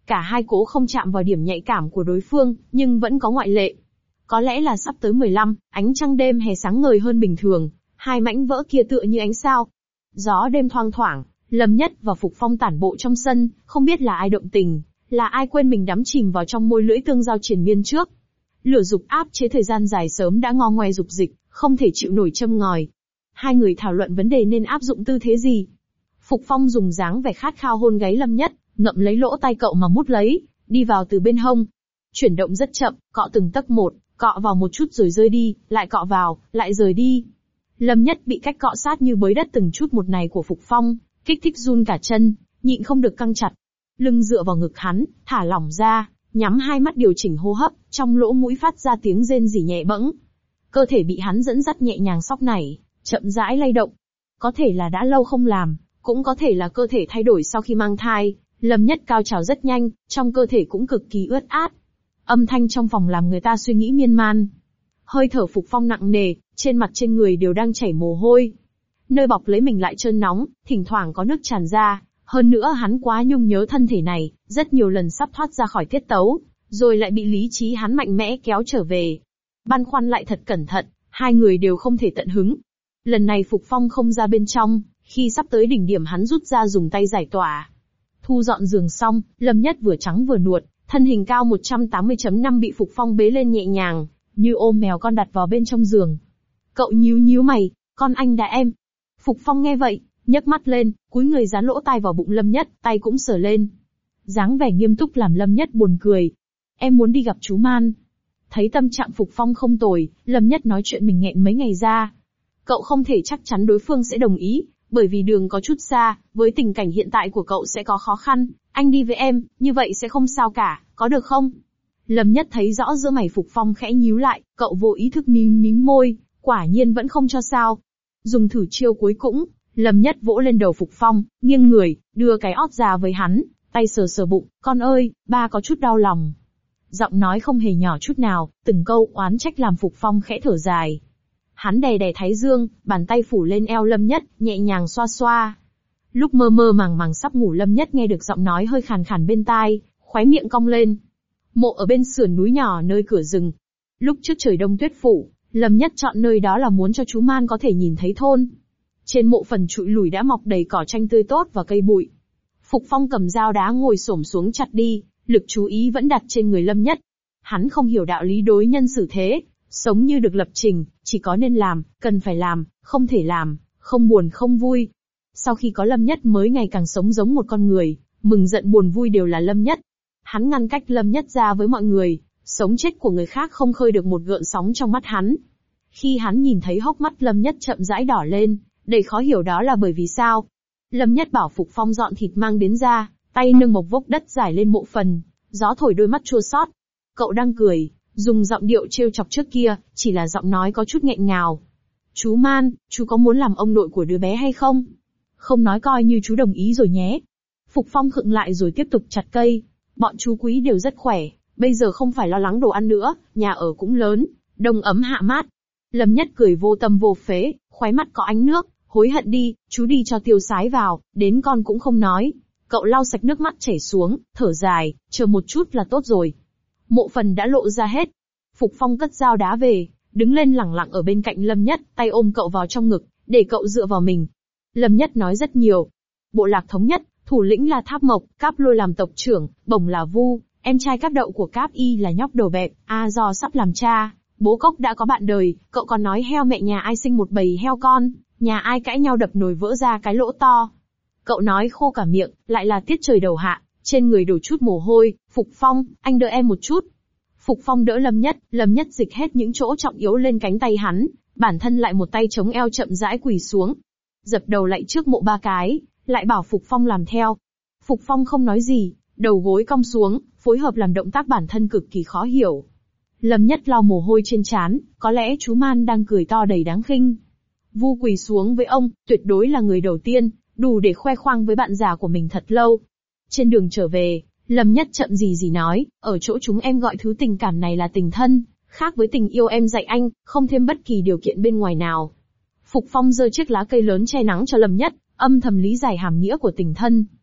Cả hai cố không chạm vào điểm nhạy cảm của đối phương, nhưng vẫn có ngoại lệ. Có lẽ là sắp tới mười lăm, ánh trăng đêm hè sáng ngời hơn bình thường, hai mảnh vỡ kia tựa như ánh sao. Gió đêm thoang thoảng, Lâm Nhất và Phục Phong tản bộ trong sân, không biết là ai động tình, là ai quên mình đắm chìm vào trong môi lưỡi tương giao triền miên trước. Lửa dục áp chế thời gian dài sớm đã ngo ngoe dục dịch, không thể chịu nổi châm ngòi. Hai người thảo luận vấn đề nên áp dụng tư thế gì. Phục Phong dùng dáng vẻ khát khao hôn gáy Lâm Nhất, ngậm lấy lỗ tai cậu mà mút lấy, đi vào từ bên hông. Chuyển động rất chậm, cọ từng tấc một, cọ vào một chút rồi rơi đi, lại cọ vào, lại rời đi. Lâm Nhất bị cách cọ sát như bới đất từng chút một này của Phục Phong, kích thích run cả chân, nhịn không được căng chặt. Lưng dựa vào ngực hắn, thả lỏng ra, nhắm hai mắt điều chỉnh hô hấp, trong lỗ mũi phát ra tiếng rên rỉ nhẹ bẫng. Cơ thể bị hắn dẫn dắt nhẹ nhàng xóc nảy, chậm rãi lay động. Có thể là đã lâu không làm, cũng có thể là cơ thể thay đổi sau khi mang thai. Lâm Nhất cao trào rất nhanh, trong cơ thể cũng cực kỳ ướt át. Âm thanh trong phòng làm người ta suy nghĩ miên man. Hơi thở Phục Phong nặng nề, trên mặt trên người đều đang chảy mồ hôi. Nơi bọc lấy mình lại trơn nóng, thỉnh thoảng có nước tràn ra. Hơn nữa hắn quá nhung nhớ thân thể này, rất nhiều lần sắp thoát ra khỏi tiết tấu, rồi lại bị lý trí hắn mạnh mẽ kéo trở về. Băn khoăn lại thật cẩn thận, hai người đều không thể tận hứng. Lần này Phục Phong không ra bên trong, khi sắp tới đỉnh điểm hắn rút ra dùng tay giải tỏa. Thu dọn giường xong, Lâm Nhất vừa trắng vừa nuột, thân hình cao một trăm tám mươi phẩy năm bị Phục Phong bế lên nhẹ nhàng, như ôm mèo con đặt vào bên trong giường. Cậu nhíu nhíu mày, con anh đã em. Phục Phong nghe vậy, nhấc mắt lên, cúi người dán lỗ tai vào bụng Lâm Nhất, tay cũng sờ lên. Dáng vẻ nghiêm túc làm Lâm Nhất buồn cười. Em muốn đi gặp chú Man. Thấy tâm trạng Phục Phong không tồi, Lâm Nhất nói chuyện mình nghẹn mấy ngày ra. Cậu không thể chắc chắn đối phương sẽ đồng ý, bởi vì đường có chút xa, với tình cảnh hiện tại của cậu sẽ có khó khăn. Anh đi với em, như vậy sẽ không sao cả, có được không? Lâm Nhất thấy rõ giữa mày Phục Phong khẽ nhíu lại, cậu vô ý thức mím mím môi, quả nhiên vẫn không cho sao. Dùng thử chiêu cuối cũng, Lâm Nhất vỗ lên đầu Phục Phong, nghiêng người, đưa cái ót ra với hắn, tay sờ sờ bụng, con ơi, ba có chút đau lòng. Giọng nói không hề nhỏ chút nào, từng câu oán trách làm Phục Phong khẽ thở dài. Hắn đè đè thái dương, bàn tay phủ lên eo Lâm Nhất, nhẹ nhàng xoa xoa. Lúc mơ mơ màng màng sắp ngủ Lâm Nhất nghe được giọng nói hơi khàn khàn bên tai, khóe miệng cong lên. Mộ ở bên sườn núi nhỏ nơi cửa rừng. Lúc trước trời đông tuyết phủ, Lâm Nhất chọn nơi đó là muốn cho chú Man có thể nhìn thấy thôn. Trên mộ phần trụi lủi đã mọc đầy cỏ tranh tươi tốt và cây bụi. Phục Phong cầm dao đá ngồi xổm xuống chặt đi, lực chú ý vẫn đặt trên người Lâm Nhất. Hắn không hiểu đạo lý đối nhân xử thế, sống như được lập trình, chỉ có nên làm, cần phải làm, không thể làm, không buồn không vui. Sau khi có Lâm Nhất mới ngày càng sống giống một con người, mừng giận buồn vui đều là Lâm Nhất. Hắn ngăn cách Lâm Nhất ra với mọi người, sống chết của người khác không khơi được một gợn sóng trong mắt hắn. Khi hắn nhìn thấy hốc mắt Lâm Nhất chậm rãi đỏ lên, đầy khó hiểu đó là bởi vì sao. Lâm Nhất bảo Phục Phong dọn thịt mang đến ra, tay nâng một vốc đất giải lên mộ phần, gió thổi đôi mắt chua xót. Cậu đang cười, dùng giọng điệu trêu chọc trước kia, chỉ là giọng nói có chút nghẹn ngào. Chú Man, chú có muốn làm ông nội của đứa bé hay không? Không nói coi như chú đồng ý rồi nhé. Phục Phong khựng lại rồi tiếp tục chặt cây. Bọn chú quý đều rất khỏe, bây giờ không phải lo lắng đồ ăn nữa, nhà ở cũng lớn, đông ấm hạ mát. Lâm Nhất cười vô tâm vô phế, khóe mắt có ánh nước, hối hận đi, chú đi cho tiêu sái vào, đến con cũng không nói. Cậu lau sạch nước mắt chảy xuống, thở dài, chờ một chút là tốt rồi. Mộ phần đã lộ ra hết. Phục Phong cất dao đá về, đứng lên lẳng lặng ở bên cạnh Lâm Nhất, tay ôm cậu vào trong ngực, để cậu dựa vào mình. Lâm Nhất nói rất nhiều. Bộ lạc thống nhất, thủ lĩnh là Tháp Mộc, Cáp Lôi làm tộc trưởng, Bổng là Vu, em trai Cáp Đậu của Cáp Y là nhóc đầu bẹp, A Do sắp làm cha, bố Cốc đã có bạn đời, cậu còn nói heo mẹ nhà ai sinh một bầy heo con, nhà ai cãi nhau đập nồi vỡ ra cái lỗ to. Cậu nói khô cả miệng, lại là tiết trời đầu hạ, trên người đổ chút mồ hôi. Phục Phong, anh đỡ em một chút. Phục Phong đỡ Lâm Nhất, Lâm Nhất dịch hết những chỗ trọng yếu lên cánh tay hắn, bản thân lại một tay chống eo chậm rãi quỳ xuống. Dập đầu lạy trước mộ ba cái, lại bảo Phục Phong làm theo. Phục Phong không nói gì, đầu gối cong xuống, phối hợp làm động tác bản thân cực kỳ khó hiểu. Lâm Nhất lau mồ hôi trên trán, có lẽ chú Man đang cười to đầy đáng khinh. Vu quỳ xuống với ông, tuyệt đối là người đầu tiên, đủ để khoe khoang với bạn già của mình thật lâu. Trên đường trở về, Lâm Nhất chậm gì gì nói, ở chỗ chúng em gọi thứ tình cảm này là tình thân, khác với tình yêu em dạy anh, không thêm bất kỳ điều kiện bên ngoài nào. Phục Phong giơ chiếc lá cây lớn che nắng cho Lâm Nhất, âm thầm lý giải hàm nghĩa của tình thân. T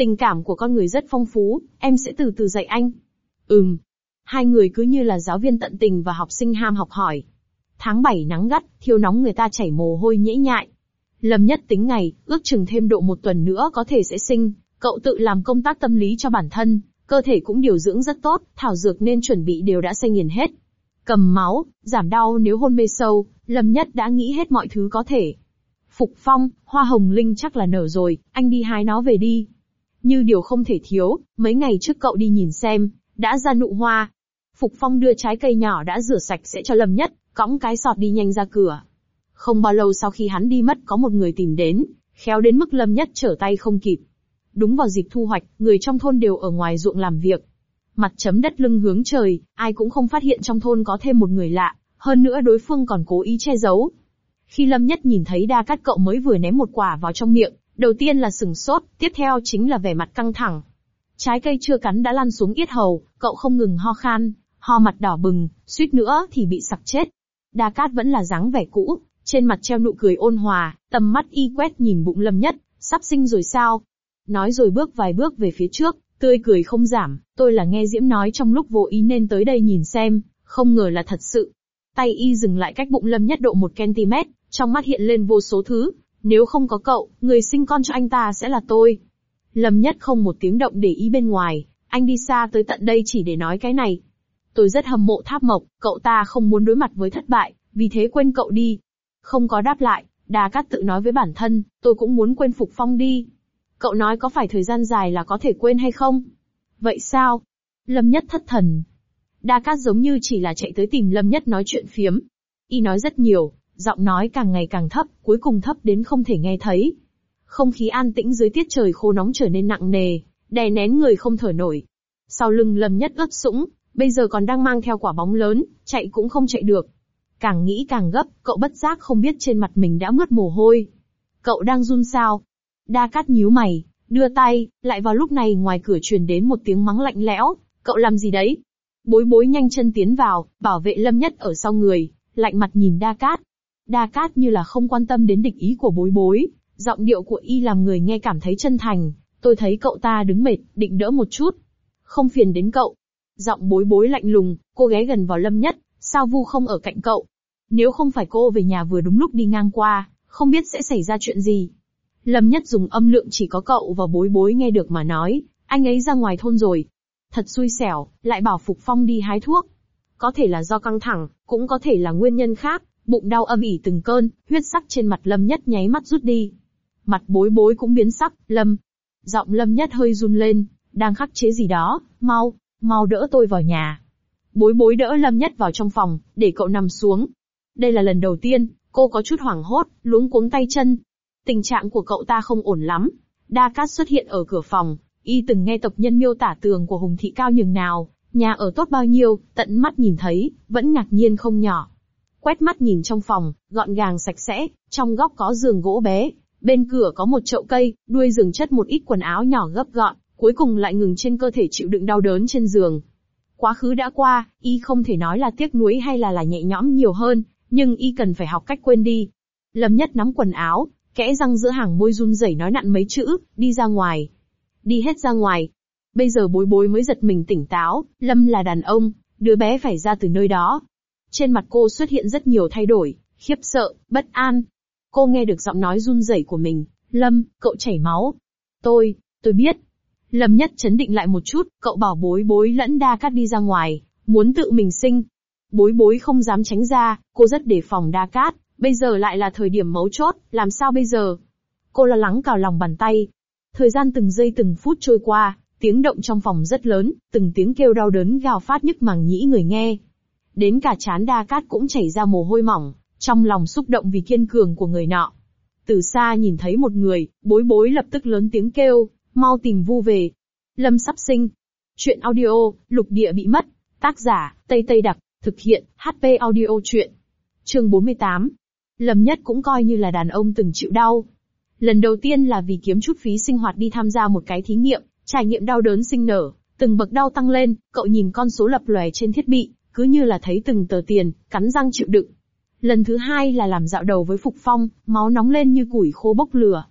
Tình cảm của con người rất phong phú, em sẽ từ từ dạy anh. Ừm. Hai người cứ như là giáo viên tận tình và học sinh ham học hỏi. Tháng bảy nắng gắt, thiêu nóng người ta chảy mồ hôi nhễ nhại. Lâm Nhất tính ngày, ước chừng thêm độ một tuần nữa có thể sẽ sinh, cậu tự làm công tác tâm lý cho bản thân, cơ thể cũng điều dưỡng rất tốt, thảo dược nên chuẩn bị đều đã xay nghiền hết. Cầm máu, giảm đau nếu hôn mê sâu, Lâm Nhất đã nghĩ hết mọi thứ có thể. Phục Phong, hoa hồng linh chắc là nở rồi, anh đi hái nó về đi. Như điều không thể thiếu, mấy ngày trước cậu đi nhìn xem, đã ra nụ hoa. Phục Phong đưa trái cây nhỏ đã rửa sạch sẽ cho Lâm Nhất, cõng cái sọt đi nhanh ra cửa. Không bao lâu sau khi hắn đi mất có một người tìm đến, khéo đến mức Lâm Nhất trở tay không kịp. Đúng vào dịp thu hoạch, người trong thôn đều ở ngoài ruộng làm việc. Mặt chấm đất lưng hướng trời, ai cũng không phát hiện trong thôn có thêm một người lạ, hơn nữa đối phương còn cố ý che giấu. Khi Lâm Nhất nhìn thấy Đa Cát cậu mới vừa ném một quả vào trong miệng, đầu tiên là sửng sốt, tiếp theo chính là vẻ mặt căng thẳng. Trái cây chưa cắn đã lăn xuống yết hầu, cậu không ngừng ho khan, ho mặt đỏ bừng, suýt nữa thì bị sặc chết. Đa Cát vẫn là dáng vẻ cũ, trên mặt treo nụ cười ôn hòa, tầm mắt y quét nhìn bụng Lâm Nhất, sắp sinh rồi sao? Nói rồi bước vài bước về phía trước, tươi cười không giảm, tôi là nghe Diễm nói trong lúc vô ý nên tới đây nhìn xem, không ngờ là thật sự. Tay y dừng lại cách bụng Lâm Nhất độ một cm, trong mắt hiện lên vô số thứ, nếu không có cậu, người sinh con cho anh ta sẽ là tôi. Lâm Nhất không một tiếng động để ý bên ngoài, anh đi xa tới tận đây chỉ để nói cái này. Tôi rất hâm mộ Tháp Mộc, cậu ta không muốn đối mặt với thất bại, vì thế quên cậu đi. Không có đáp lại, Đa Cát tự nói với bản thân, tôi cũng muốn quên Phục Phong đi. Cậu nói có phải thời gian dài là có thể quên hay không? Vậy sao? Lâm Nhất thất thần. Đa Cát giống như chỉ là chạy tới tìm Lâm Nhất nói chuyện phiếm. Y nói rất nhiều, giọng nói càng ngày càng thấp, cuối cùng thấp đến không thể nghe thấy. Không khí an tĩnh dưới tiết trời khô nóng trở nên nặng nề, đè nén người không thở nổi. Sau lưng Lâm Nhất ướt sũng, bây giờ còn đang mang theo quả bóng lớn, chạy cũng không chạy được. Càng nghĩ càng gấp, cậu bất giác không biết trên mặt mình đã mướt mồ hôi. Cậu đang run sao? Đa Cát nhíu mày, đưa tay, lại vào lúc này ngoài cửa truyền đến một tiếng mắng lạnh lẽo, cậu làm gì đấy? Bối Bối nhanh chân tiến vào, bảo vệ Lâm Nhất ở sau người, lạnh mặt nhìn Đa Cát. Đa Cát như là không quan tâm đến địch ý của Bối Bối, giọng điệu của y làm người nghe cảm thấy chân thành, tôi thấy cậu ta đứng mệt, định đỡ một chút. Không phiền đến cậu. Giọng Bối Bối lạnh lùng, cô ghé gần vào Lâm Nhất, sao Vu không ở cạnh cậu? Nếu không phải cô về nhà vừa đúng lúc đi ngang qua, không biết sẽ xảy ra chuyện gì. Lâm Nhất dùng âm lượng chỉ có cậu và Bối Bối nghe được mà nói, anh ấy ra ngoài thôn rồi. Thật xui xẻo, lại bảo Phục Phong đi hái thuốc. Có thể là do căng thẳng, cũng có thể là nguyên nhân khác, bụng đau âm ỉ từng cơn, huyết sắc trên mặt Lâm Nhất nháy mắt rút đi. Mặt Bối Bối cũng biến sắc, Lâm. Giọng Lâm Nhất hơi run lên, đang khắc chế gì đó, mau, mau đỡ tôi vào nhà. Bối Bối đỡ Lâm Nhất vào trong phòng, để cậu nằm xuống. Đây là lần đầu tiên, cô có chút hoảng hốt, luống cuống tay chân. Tình trạng của cậu ta không ổn lắm. Đa Cát xuất hiện ở cửa phòng, y từng nghe tộc nhân miêu tả tường của Hùng Thị cao nhường nào, nhà ở tốt bao nhiêu, tận mắt nhìn thấy, vẫn ngạc nhiên không nhỏ. Quét mắt nhìn trong phòng, gọn gàng sạch sẽ, trong góc có giường gỗ bé, bên cửa có một chậu cây, đuôi giường chất một ít quần áo nhỏ gấp gọn, cuối cùng lại ngừng trên cơ thể chịu đựng đau đớn trên giường. Quá khứ đã qua, y không thể nói là tiếc nuối hay là là nhẹ nhõm nhiều hơn, nhưng y cần phải học cách quên đi. Lâm Nhất nắm quần áo, kẽ răng giữa hàng môi run rẩy nói nặn mấy chữ, đi ra ngoài. Đi hết ra ngoài. Bây giờ Bối Bối mới giật mình tỉnh táo, Lâm là đàn ông, đứa bé phải ra từ nơi đó. Trên mặt cô xuất hiện rất nhiều thay đổi, khiếp sợ, bất an. Cô nghe được giọng nói run rẩy của mình, Lâm, cậu chảy máu. Tôi, tôi biết. Lâm Nhất chấn định lại một chút, cậu bảo Bối Bối lẫn Đa Cát đi ra ngoài, muốn tự mình sinh. Bối Bối không dám tránh ra, cô rất đề phòng Đa Cát, bây giờ lại là thời điểm mấu chốt, làm sao bây giờ? Cô lo lắng cào lòng bàn tay. Thời gian từng giây từng phút trôi qua, tiếng động trong phòng rất lớn, từng tiếng kêu đau đớn gào phát nhức màng nhĩ người nghe. Đến cả trán Đa Cát cũng chảy ra mồ hôi mỏng, trong lòng xúc động vì kiên cường của người nọ. Từ xa nhìn thấy một người, Bối Bối lập tức lớn tiếng kêu, mau tìm Vu về. Lâm sắp sinh. Chuyện audio, lục địa bị mất. Tác giả, Tây Tây Đặc, thực hiện, hát pê Audio truyện. Chương bốn mươi tám. Lâm Nhất cũng coi như là đàn ông từng chịu đau. Lần đầu tiên là vì kiếm chút phí sinh hoạt đi tham gia một cái thí nghiệm, trải nghiệm đau đớn sinh nở, từng bậc đau tăng lên, cậu nhìn con số lập lòe trên thiết bị, cứ như là thấy từng tờ tiền, cắn răng chịu đựng. Lần thứ hai là làm dạo đầu với Phục Phong, máu nóng lên như củi khô bốc lửa.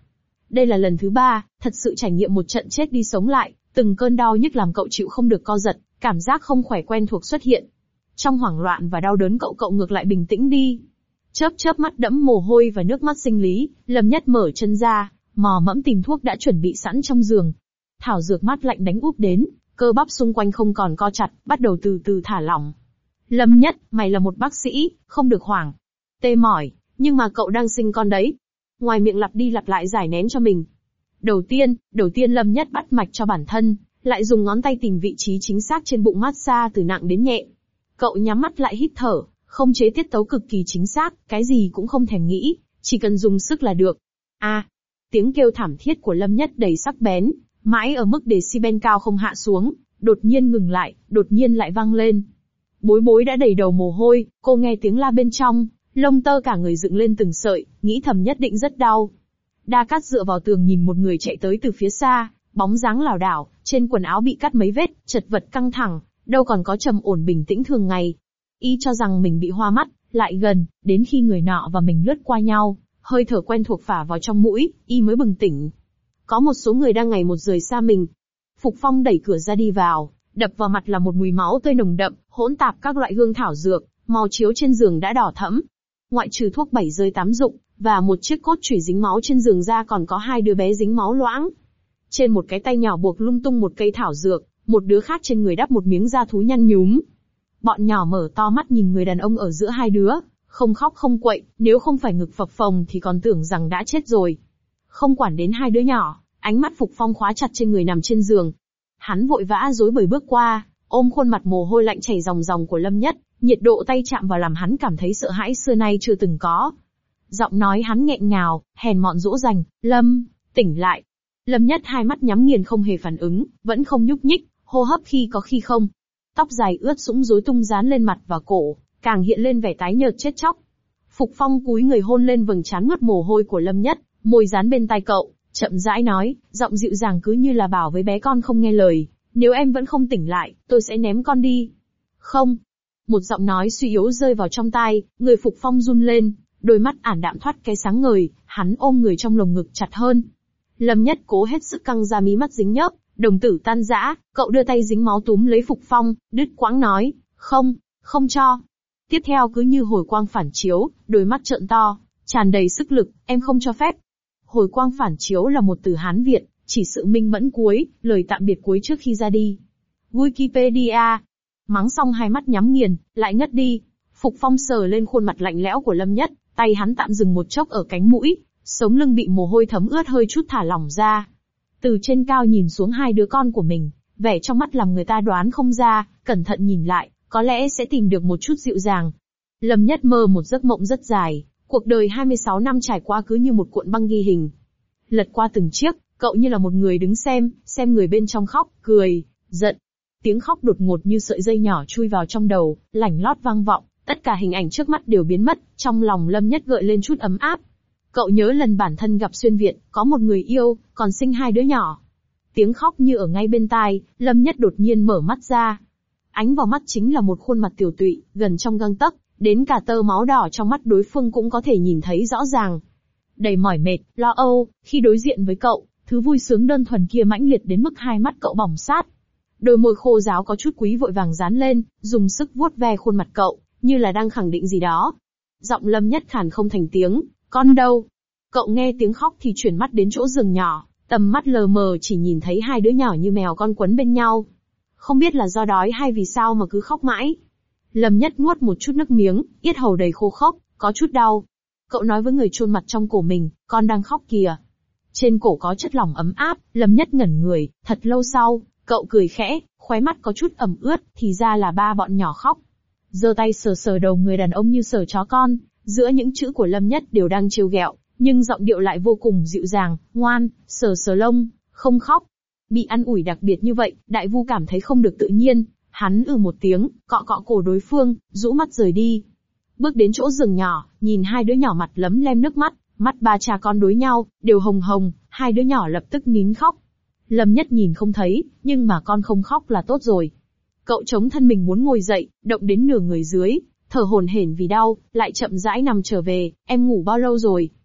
Đây là lần thứ ba, thật sự trải nghiệm một trận chết đi sống lại, từng cơn đau nhức làm cậu chịu không được co giật, cảm giác không khỏe quen thuộc xuất hiện. Trong hoảng loạn và đau đớn cậu cậu ngược lại bình tĩnh đi. Chớp chớp mắt đẫm mồ hôi và nước mắt sinh lý, Lâm Nhất mở chân ra, mò mẫm tìm thuốc đã chuẩn bị sẵn trong giường. Thảo dược mát lạnh đánh úp đến, cơ bắp xung quanh không còn co chặt, bắt đầu từ từ thả lỏng. Lâm Nhất, mày là một bác sĩ, không được hoảng. Tê mỏi, nhưng mà cậu đang sinh con đấy. Ngoài miệng lặp đi lặp lại giải nén cho mình. Đầu tiên, đầu tiên Lâm Nhất bắt mạch cho bản thân, lại dùng ngón tay tìm vị trí chính xác trên bụng massage từ nặng đến nhẹ. Cậu nhắm mắt lại hít thở, không chế tiết tấu cực kỳ chính xác, cái gì cũng không thèm nghĩ, chỉ cần dùng sức là được. A, à, tiếng kêu thảm thiết của Lâm Nhất đầy sắc bén, mãi ở mức decibel cao không hạ xuống, đột nhiên ngừng lại, đột nhiên lại vang lên. Bối bối đã đầy đầu mồ hôi, cô nghe tiếng la bên trong, lông tơ cả người dựng lên từng sợi, nghĩ thầm nhất định rất đau. Đa Cát dựa vào tường nhìn một người chạy tới từ phía xa, bóng dáng lảo đảo, trên quần áo bị cắt mấy vết, chật vật căng thẳng, đâu còn có trầm ổn bình tĩnh thường ngày. Y cho rằng mình bị hoa mắt, lại gần, đến khi người nọ và mình lướt qua nhau, hơi thở quen thuộc phả vào trong mũi, Y mới bừng tỉnh. Có một số người đang ngày một rời xa mình. Phục Phong đẩy cửa ra đi vào, đập vào mặt là một mùi máu tươi nồng đậm, hỗn tạp các loại hương thảo dược, màu chiếu trên giường đã đỏ thẫm. Ngoại trừ thuốc bảy rơi tám dụng, và một chiếc cốt chủy dính máu trên giường ra còn có hai đứa bé dính máu loãng. Trên một cái tay nhỏ buộc lung tung một cây thảo dược, một đứa khác trên người đắp một miếng da thú nhăn nhúm. Bọn nhỏ mở to mắt nhìn người đàn ông ở giữa hai đứa, không khóc không quậy, nếu không phải ngực phập phồng thì còn tưởng rằng đã chết rồi. Không quản đến hai đứa nhỏ, ánh mắt Phục Phong khóa chặt trên người nằm trên giường. Hắn vội vã rối bời bước qua, ôm khuôn mặt mồ hôi lạnh chảy ròng ròng của Lâm Nhất, nhiệt độ tay chạm vào làm hắn cảm thấy sợ hãi xưa nay chưa từng có. Giọng nói hắn nghẹn ngào, hèn mọn dỗ dành, Lâm, tỉnh lại. Lâm Nhất hai mắt nhắm nghiền không hề phản ứng, vẫn không nhúc nhích, hô hấp khi có khi không. Tóc dài ướt sũng rối tung dán lên mặt và cổ, càng hiện lên vẻ tái nhợt chết chóc. Phục Phong cúi người hôn lên vầng trán mướt mồ hôi của Lâm Nhất, môi dán bên tai cậu, chậm rãi nói, giọng dịu dàng cứ như là bảo với bé con không nghe lời, nếu em vẫn không tỉnh lại, tôi sẽ ném con đi. Không. Một giọng nói suy yếu rơi vào trong tai, người Phục Phong run lên, đôi mắt ảm đạm thoát cái sáng ngời, hắn ôm người trong lồng ngực chặt hơn. Lâm Nhất cố hết sức căng ra mí mắt dính nhớp, đồng tử tan rã, cậu đưa tay dính máu túm lấy Phục Phong, đứt quãng nói, không, không cho. Tiếp theo cứ như hồi quang phản chiếu, đôi mắt trợn to, tràn đầy sức lực, em không cho phép. Hồi quang phản chiếu là một từ Hán Việt, chỉ sự minh mẫn cuối, lời tạm biệt cuối trước khi ra đi. Wikipedia. Mắng xong hai mắt nhắm nghiền, lại ngất đi. Phục Phong sờ lên khuôn mặt lạnh lẽo của Lâm Nhất, tay hắn tạm dừng một chốc ở cánh mũi, sống lưng bị mồ hôi thấm ướt hơi chút thả lỏng ra. Từ trên cao nhìn xuống hai đứa con của mình, vẻ trong mắt làm người ta đoán không ra, cẩn thận nhìn lại, có lẽ sẽ tìm được một chút dịu dàng. Lâm Nhất mơ một giấc mộng rất dài, cuộc đời hai mươi sáu năm trải qua cứ như một cuộn băng ghi hình. Lật qua từng chiếc, cậu như là một người đứng xem, xem người bên trong khóc, cười, giận. Tiếng khóc đột ngột như sợi dây nhỏ chui vào trong đầu, lảnh lót vang vọng, tất cả hình ảnh trước mắt đều biến mất, trong lòng Lâm Nhất gợi lên chút ấm áp. Cậu nhớ lần bản thân gặp xuyên Việt, có một người yêu, còn sinh hai đứa nhỏ. Tiếng khóc như ở ngay bên tai, Lâm Nhất đột nhiên mở mắt ra. Ánh vào mắt chính là một khuôn mặt tiều tụy, gần trong gang tấc, đến cả tơ máu đỏ trong mắt đối phương cũng có thể nhìn thấy rõ ràng. Đầy mỏi mệt, lo âu, khi đối diện với cậu, thứ vui sướng đơn thuần kia mãnh liệt đến mức hai mắt cậu bỏng sát. Đôi môi khô ráo có chút quý vội vàng dán lên, dùng sức vuốt ve khuôn mặt cậu, như là đang khẳng định gì đó. Giọng Lâm Nhất khàn không thành tiếng, con đâu? Cậu nghe tiếng khóc thì chuyển mắt đến chỗ giường nhỏ, tầm mắt lờ mờ chỉ nhìn thấy hai đứa nhỏ như mèo con quấn bên nhau. Không biết là do đói hay vì sao mà cứ khóc mãi. Lâm Nhất nuốt một chút nước miếng, yết hầu đầy khô khốc, có chút đau. Cậu nói với người chôn mặt trong cổ mình, con đang khóc kìa. Trên cổ có chất lỏng ấm áp, Lâm Nhất ngẩn người, thật lâu sau, cậu cười khẽ, khóe mắt có chút ẩm ướt, thì ra là ba bọn nhỏ khóc. Giơ tay sờ sờ đầu người đàn ông như sờ chó con, giữa những chữ của Lâm Nhất đều đang trêu ghẹo, nhưng giọng điệu lại vô cùng dịu dàng, ngoan, sờ sờ lông, không khóc. Bị ăn ủi đặc biệt như vậy, Đại Vu cảm thấy không được tự nhiên, hắn ừ một tiếng, cọ cọ cổ đối phương, rũ mắt rời đi. Bước đến chỗ giường nhỏ, nhìn hai đứa nhỏ mặt lấm lem nước mắt, mắt ba cha con đối nhau, đều hồng hồng, hai đứa nhỏ lập tức nín khóc. Lâm Nhất nhìn không thấy, nhưng mà con không khóc là tốt rồi. Cậu chống thân mình muốn ngồi dậy, động đến nửa người dưới, thở hổn hển vì đau, lại chậm rãi nằm trở về, em ngủ bao lâu rồi?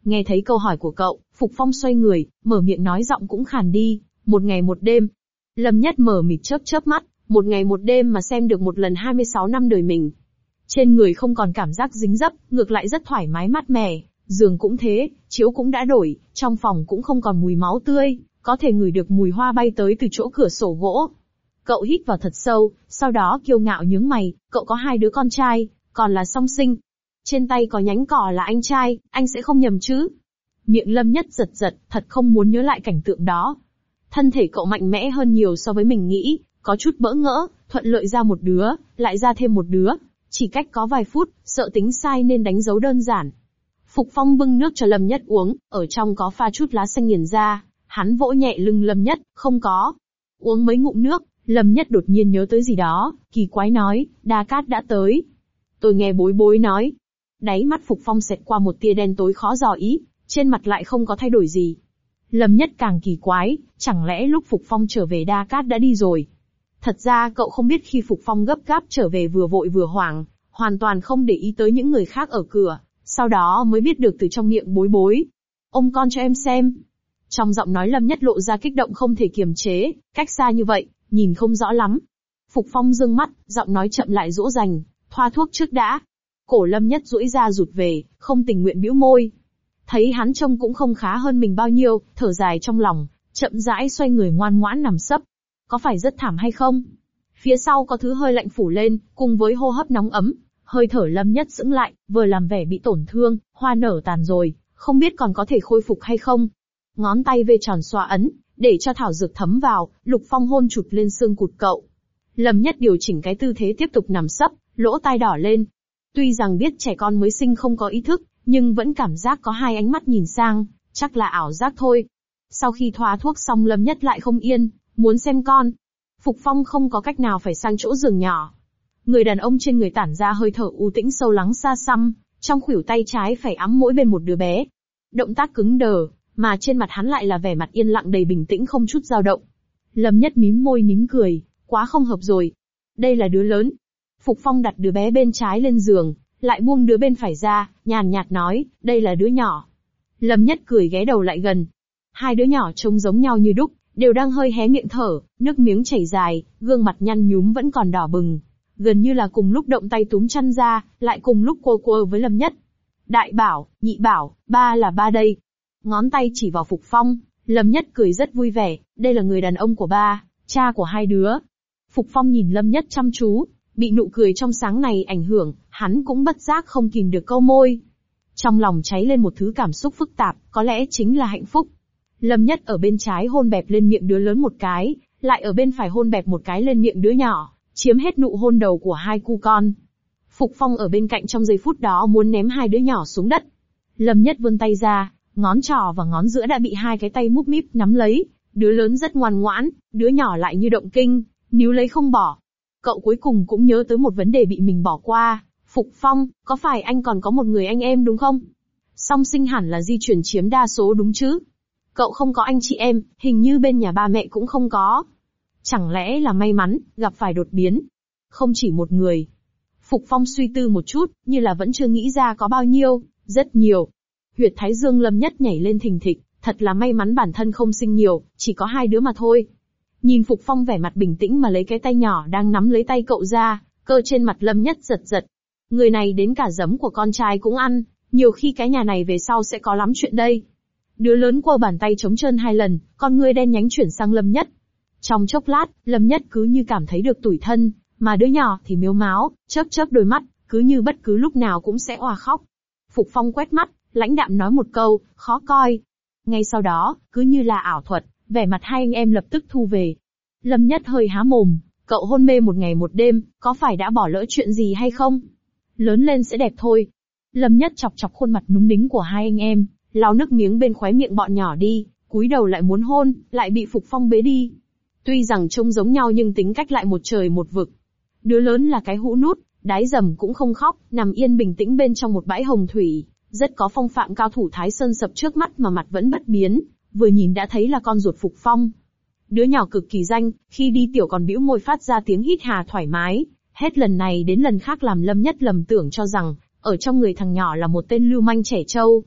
Nghe thấy câu hỏi của cậu, Phục Phong xoay người, mở miệng nói giọng cũng khàn đi, một ngày một đêm. Lâm Nhất mở mịt chớp chớp mắt, một ngày một đêm mà xem được một lần hai mươi sáu năm đời mình. Trên người không còn cảm giác dính dấp, ngược lại rất thoải mái mát mẻ, giường cũng thế, chiếu cũng đã đổi, trong phòng cũng không còn mùi máu tươi, có thể ngửi được mùi hoa bay tới từ chỗ cửa sổ gỗ. Cậu hít vào thật sâu, sau đó kiêu ngạo nhướng mày, cậu có hai đứa con trai, còn là song sinh. Trên tay có nhánh cỏ là anh trai, anh sẽ không nhầm chứ? Miệng Lâm Nhất giật giật, thật không muốn nhớ lại cảnh tượng đó. Thân thể cậu mạnh mẽ hơn nhiều so với mình nghĩ, có chút bỡ ngỡ, thuận lợi ra một đứa, lại ra thêm một đứa. Chỉ cách có vài phút, sợ tính sai nên đánh dấu đơn giản. Phục Phong bưng nước cho Lâm Nhất uống, ở trong có pha chút lá xanh nghiền ra, hắn vỗ nhẹ lưng Lâm Nhất, không có. Uống mấy ngụm nước, Lâm Nhất đột nhiên nhớ tới gì đó, kỳ quái nói, Đa Cát đã tới. Tôi nghe bối bối nói. Đáy mắt Phục Phong xẹt qua một tia đen tối khó dò ý, trên mặt lại không có thay đổi gì. Lâm Nhất càng kỳ quái, chẳng lẽ lúc Phục Phong trở về Đa Cát đã đi rồi? Thật ra cậu không biết khi Phục Phong gấp gáp trở về vừa vội vừa hoảng, hoàn toàn không để ý tới những người khác ở cửa, sau đó mới biết được từ trong miệng bối bối. Ôm con cho em xem. Trong giọng nói Lâm Nhất lộ ra kích động không thể kiềm chế, cách xa như vậy, nhìn không rõ lắm. Phục Phong dương mắt, giọng nói chậm lại dỗ dành, thoa thuốc trước đã. Cổ Lâm Nhất duỗi ra rụt về, không tình nguyện bĩu môi. Thấy hắn trông cũng không khá hơn mình bao nhiêu, thở dài trong lòng, chậm rãi xoay người ngoan ngoãn nằm sấp. Có phải rất thảm hay không? Phía sau có thứ hơi lạnh phủ lên, cùng với hô hấp nóng ấm, hơi thở Lâm Nhất sững lại, vừa làm vẻ bị tổn thương, hoa nở tàn rồi, không biết còn có thể khôi phục hay không. Ngón tay vê tròn xoa ấn, để cho thảo dược thấm vào, Lục Phong hôn chụt lên xương cụt cậu. Lâm Nhất điều chỉnh cái tư thế tiếp tục nằm sấp, lỗ tai đỏ lên. Tuy rằng biết trẻ con mới sinh không có ý thức, nhưng vẫn cảm giác có hai ánh mắt nhìn sang, chắc là ảo giác thôi. Sau khi thoa thuốc xong Lâm Nhất lại không yên, muốn xem con. Phục Phong không có cách nào phải sang chỗ giường nhỏ. Người đàn ông trên người tản ra hơi thở u tĩnh sâu lắng xa xăm, trong khuỷu tay trái phải ẵm mỗi bên một đứa bé. Động tác cứng đờ, mà trên mặt hắn lại là vẻ mặt yên lặng đầy bình tĩnh không chút dao động. Lâm Nhất mím môi nín cười, quá không hợp rồi. Đây là đứa lớn. Phục Phong đặt đứa bé bên trái lên giường, lại buông đứa bên phải ra, nhàn nhạt nói, đây là đứa nhỏ. Lâm Nhất cười ghé đầu lại gần. Hai đứa nhỏ trông giống nhau như đúc, đều đang hơi hé miệng thở, nước miếng chảy dài, gương mặt nhăn nhúm vẫn còn đỏ bừng. Gần như là cùng lúc động tay túm chăn ra, lại cùng lúc quơ quơ với Lâm Nhất. Đại bảo, nhị bảo, ba là ba đây. Ngón tay chỉ vào Phục Phong, Lâm Nhất cười rất vui vẻ, đây là người đàn ông của ba, cha của hai đứa. Phục Phong nhìn Lâm Nhất chăm chú, bị nụ cười trong sáng này ảnh hưởng, hắn cũng bất giác không kìm được câu môi. Trong lòng cháy lên một thứ cảm xúc phức tạp, có lẽ chính là hạnh phúc. Lâm Nhất ở bên trái hôn bẹp lên miệng đứa lớn một cái, lại ở bên phải hôn bẹp một cái lên miệng đứa nhỏ, chiếm hết nụ hôn đầu của hai cu con. Phục Phong ở bên cạnh trong giây phút đó muốn ném hai đứa nhỏ xuống đất. Lâm Nhất vươn tay ra, ngón trỏ và ngón giữa đã bị hai cái tay múp míp nắm lấy, đứa lớn rất ngoan ngoãn, đứa nhỏ lại như động kinh, níu lấy không bỏ. Cậu cuối cùng cũng nhớ tới một vấn đề bị mình bỏ qua. Phục Phong, có phải anh còn có một người anh em đúng không? Song sinh hẳn là di chuyển chiếm đa số đúng chứ? Cậu không có anh chị em, hình như bên nhà ba mẹ cũng không có. Chẳng lẽ là may mắn, gặp phải đột biến? Không chỉ một người. Phục Phong suy tư một chút, như là vẫn chưa nghĩ ra có bao nhiêu, rất nhiều. Huyệt thái dương Lâm Nhất nhảy lên thình thịch, thật là may mắn bản thân không sinh nhiều, chỉ có hai đứa mà thôi. Nhìn Phục Phong vẻ mặt bình tĩnh mà lấy cái tay nhỏ đang nắm lấy tay cậu ra, cơ trên mặt Lâm Nhất giật giật. Người này đến cả giấm của con trai cũng ăn, nhiều khi cái nhà này về sau sẽ có lắm chuyện đây. Đứa lớn quơ bàn tay trống trơn hai lần, con ngươi đen nhánh chuyển sang Lâm Nhất. Trong chốc lát, Lâm Nhất cứ như cảm thấy được tủi thân, mà đứa nhỏ thì miếu máo, chớp chớp đôi mắt, cứ như bất cứ lúc nào cũng sẽ òa khóc. Phục Phong quét mắt, lãnh đạm nói một câu, khó coi. Ngay sau đó, cứ như là ảo thuật, vẻ mặt hai anh em lập tức thu về. Lâm Nhất hơi há mồm, cậu hôn mê một ngày một đêm, có phải đã bỏ lỡ chuyện gì hay không? Lớn lên sẽ đẹp thôi. Lâm Nhất chọc chọc khuôn mặt núng nính của hai anh em, lau nước miếng bên khóe miệng bọn nhỏ đi, cúi đầu lại muốn hôn, lại bị Phục Phong bế đi. Tuy rằng trông giống nhau nhưng tính cách lại một trời một vực. Đứa lớn là cái hũ nút, đái dầm cũng không khóc, nằm yên bình tĩnh bên trong một bãi hồng thủy, rất có phong phạm cao thủ Thái Sơn sập trước mắt mà mặt vẫn bất biến, vừa nhìn đã thấy là con ruột Phục Phong. Đứa nhỏ cực kỳ danh, khi đi tiểu còn bĩu môi phát ra tiếng hít hà thoải mái, hết lần này đến lần khác làm Lâm Nhất lầm tưởng cho rằng, ở trong người thằng nhỏ là một tên lưu manh trẻ trâu.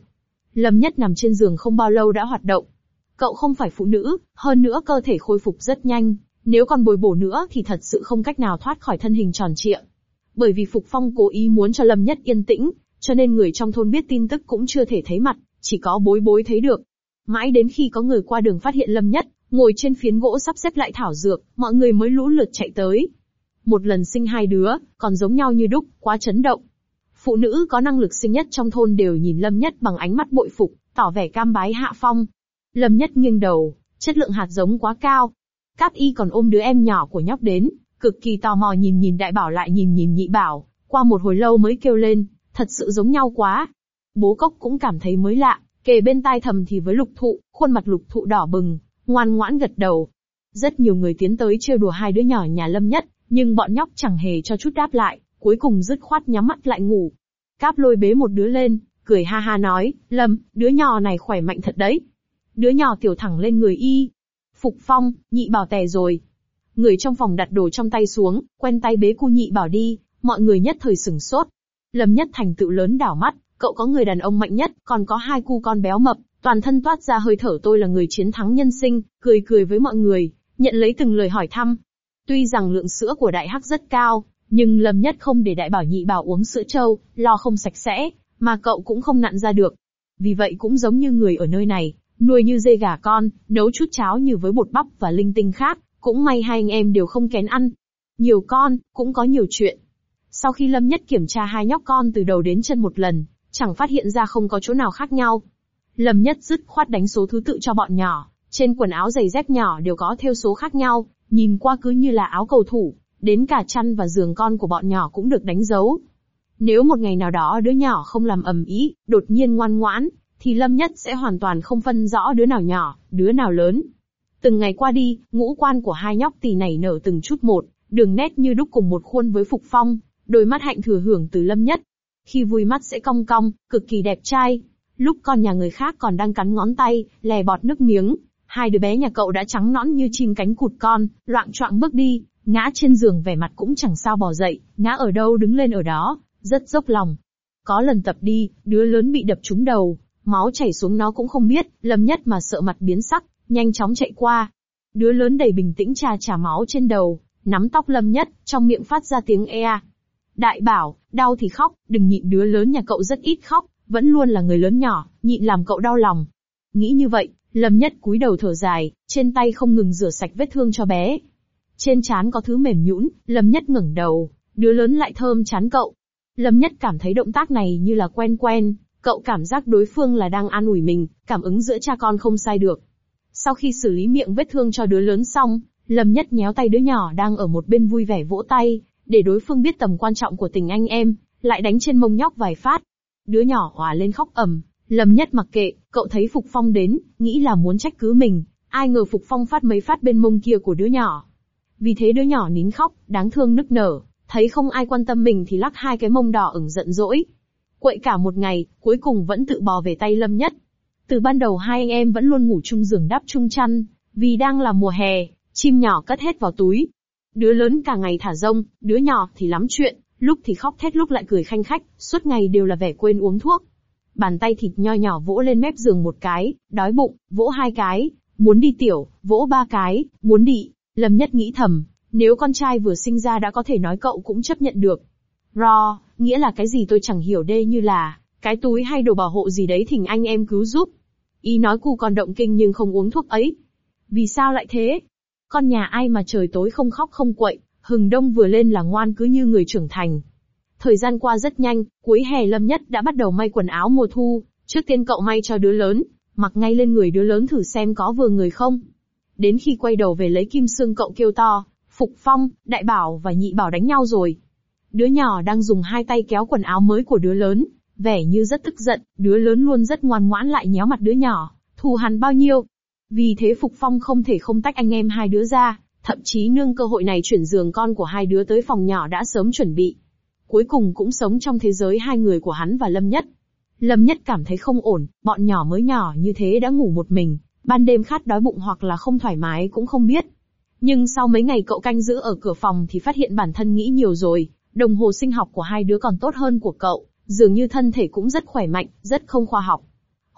Lâm Nhất nằm trên giường không bao lâu đã hoạt động. Cậu không phải phụ nữ, hơn nữa cơ thể khôi phục rất nhanh, nếu còn bồi bổ nữa thì thật sự không cách nào thoát khỏi thân hình tròn trịa. Bởi vì Phục Phong cố ý muốn cho Lâm Nhất yên tĩnh, cho nên người trong thôn biết tin tức cũng chưa thể thấy mặt, chỉ có Bối Bối thấy được. Mãi đến khi có người qua đường phát hiện Lâm Nhất ngồi trên phiến gỗ sắp xếp lại thảo dược, mọi người mới lũ lượt chạy tới. Một lần sinh hai đứa, còn giống nhau như đúc, quá chấn động. Phụ nữ có năng lực sinh nhất trong thôn đều nhìn Lâm Nhất bằng ánh mắt bội phục, tỏ vẻ cam bái hạ phong. Lâm Nhất nghiêng đầu, chất lượng hạt giống quá cao. Cát Y còn ôm đứa em nhỏ của nhóc đến, cực kỳ tò mò nhìn nhìn Đại Bảo lại nhìn nhìn Nhị Bảo, qua một hồi lâu mới kêu lên, thật sự giống nhau quá. Bố Cốc cũng cảm thấy mới lạ, kề bên tai thầm thì với Lục Thụ, khuôn mặt Lục Thụ đỏ bừng, ngoan ngoãn gật đầu. Rất nhiều người tiến tới trêu đùa hai đứa nhỏ nhà Lâm Nhất, nhưng bọn nhóc chẳng hề cho chút đáp lại, cuối cùng dứt khoát nhắm mắt lại ngủ. Cáp Lôi bế một đứa lên, cười ha ha nói, Lâm, đứa nhỏ này khỏe mạnh thật đấy. Đứa nhỏ tiểu thẳng lên người y. Phục Phong, Nhị Bảo tè rồi. Người trong phòng đặt đồ trong tay xuống, quen tay bế cu Nhị Bảo đi, mọi người nhất thời sửng sốt. Lâm Nhất thành tựu lớn đảo mắt, cậu có người đàn ông mạnh nhất, còn có hai cu con béo mập, toàn thân toát ra hơi thở tôi là người chiến thắng nhân sinh, cười cười với mọi người, nhận lấy từng lời hỏi thăm. Tuy rằng lượng sữa của Đại Hắc rất cao, nhưng Lâm Nhất không để Đại Bảo Nhị Bảo uống sữa trâu, lo không sạch sẽ, mà cậu cũng không nặn ra được. Vì vậy cũng giống như người ở nơi này, nuôi như dê gà con, nấu chút cháo như với bột bắp và linh tinh khác, cũng may hai anh em đều không kén ăn. Nhiều con, cũng có nhiều chuyện. Sau khi Lâm Nhất kiểm tra hai nhóc con từ đầu đến chân một lần, chẳng phát hiện ra không có chỗ nào khác nhau. Lâm Nhất dứt khoát đánh số thứ tự cho bọn nhỏ, trên quần áo giày dép nhỏ đều có thêu số khác nhau, nhìn qua cứ như là áo cầu thủ, đến cả chăn và giường con của bọn nhỏ cũng được đánh dấu. Nếu một ngày nào đó đứa nhỏ không làm ầm ĩ, đột nhiên ngoan ngoãn, thì Lâm Nhất sẽ hoàn toàn không phân rõ đứa nào nhỏ, đứa nào lớn. Từng ngày qua đi, ngũ quan của hai nhóc tỳ nảy nở từng chút một, đường nét như đúc cùng một khuôn với Phục Phong, đôi mắt hạnh thừa hưởng từ Lâm Nhất. Khi vui mắt sẽ cong cong, cực kỳ đẹp trai. Lúc con nhà người khác còn đang cắn ngón tay, lè bọt nước miếng, hai đứa bé nhà cậu đã trắng nõn như chim cánh cụt con, loạng choạng bước đi, ngã trên giường vẻ mặt cũng chẳng sao bò dậy, ngã ở đâu đứng lên ở đó, rất dốc lòng. Có lần tập đi, đứa lớn bị đập trúng đầu, máu chảy xuống nó cũng không biết, Lâm Nhất mà sợ mặt biến sắc, nhanh chóng chạy qua. Đứa lớn đầy bình tĩnh chà chà máu trên đầu, nắm tóc Lâm Nhất, trong miệng phát ra tiếng e. Đại Bảo, đau thì khóc, đừng nhịn, đứa lớn nhà cậu rất ít khóc, vẫn luôn là người lớn nhỏ, nhịn làm cậu đau lòng. Nghĩ như vậy, Lâm Nhất cúi đầu thở dài, trên tay không ngừng rửa sạch vết thương cho bé. Trên trán có thứ mềm nhũn, Lâm Nhất ngẩng đầu, đứa lớn lại thơm trán cậu. Lâm Nhất cảm thấy động tác này như là quen quen, cậu cảm giác đối phương là đang an ủi mình, cảm ứng giữa cha con không sai được. Sau khi xử lý miệng vết thương cho đứa lớn xong, Lâm Nhất nhéo tay đứa nhỏ đang ở một bên vui vẻ vỗ tay, để đối phương biết tầm quan trọng của tình anh em, lại đánh trên mông nhóc vài phát. Đứa nhỏ òa lên khóc ầm, Lâm Nhất mặc kệ, cậu thấy Phục Phong đến, nghĩ là muốn trách cứ mình, ai ngờ Phục Phong phát mấy phát bên mông kia của đứa nhỏ. Vì thế đứa nhỏ nín khóc, đáng thương nức nở, thấy không ai quan tâm mình thì lắc hai cái mông đỏ ửng giận dỗi. Quậy cả một ngày, cuối cùng vẫn tự bò về tay Lâm Nhất. Từ ban đầu hai anh em vẫn luôn ngủ chung giường đắp chung chăn, vì đang là mùa hè, chim nhỏ cất hết vào túi. Đứa lớn cả ngày thả rông, đứa nhỏ thì lắm chuyện, lúc thì khóc thét lúc lại cười khanh khách, suốt ngày đều là vẻ quên uống thuốc. Bàn tay thịt nho nhỏ vỗ lên mép giường một cái, đói bụng, vỗ hai cái, muốn đi tiểu, vỗ ba cái, muốn đi. Lâm Nhất nghĩ thầm, nếu con trai vừa sinh ra đã có thể nói cậu cũng chấp nhận được. Ro, nghĩa là cái gì tôi chẳng hiểu đê, như là cái túi hay đồ bảo hộ gì đấy thỉnh anh em cứu giúp. Ý nói cu con động kinh nhưng không uống thuốc ấy. Vì sao lại thế? Con nhà ai mà trời tối không khóc không quậy, hừng đông vừa lên là ngoan cứ như người trưởng thành. Thời gian qua rất nhanh, cuối hè Lâm Nhất đã bắt đầu may quần áo mùa thu, trước tiên cậu may cho đứa lớn, mặc ngay lên người đứa lớn thử xem có vừa người không. Đến khi quay đầu về lấy kim xương cậu kêu to, Phục Phong, Đại Bảo và Nhị Bảo đánh nhau rồi. Đứa nhỏ đang dùng hai tay kéo quần áo mới của đứa lớn, vẻ như rất tức giận, đứa lớn luôn rất ngoan ngoãn lại nhéo mặt đứa nhỏ, thù hằn bao nhiêu. Vì thế Phục Phong không thể không tách anh em hai đứa ra, thậm chí nương cơ hội này chuyển giường con của hai đứa tới phòng nhỏ đã sớm chuẩn bị. Cuối cùng cũng sống trong thế giới hai người của hắn và Lâm Nhất. Lâm Nhất cảm thấy không ổn, bọn nhỏ mới nhỏ như thế đã ngủ một mình, ban đêm khát đói bụng hoặc là không thoải mái cũng không biết. Nhưng sau mấy ngày cậu canh giữ ở cửa phòng thì phát hiện bản thân nghĩ nhiều rồi, đồng hồ sinh học của hai đứa còn tốt hơn của cậu, dường như thân thể cũng rất khỏe mạnh, rất không khoa học.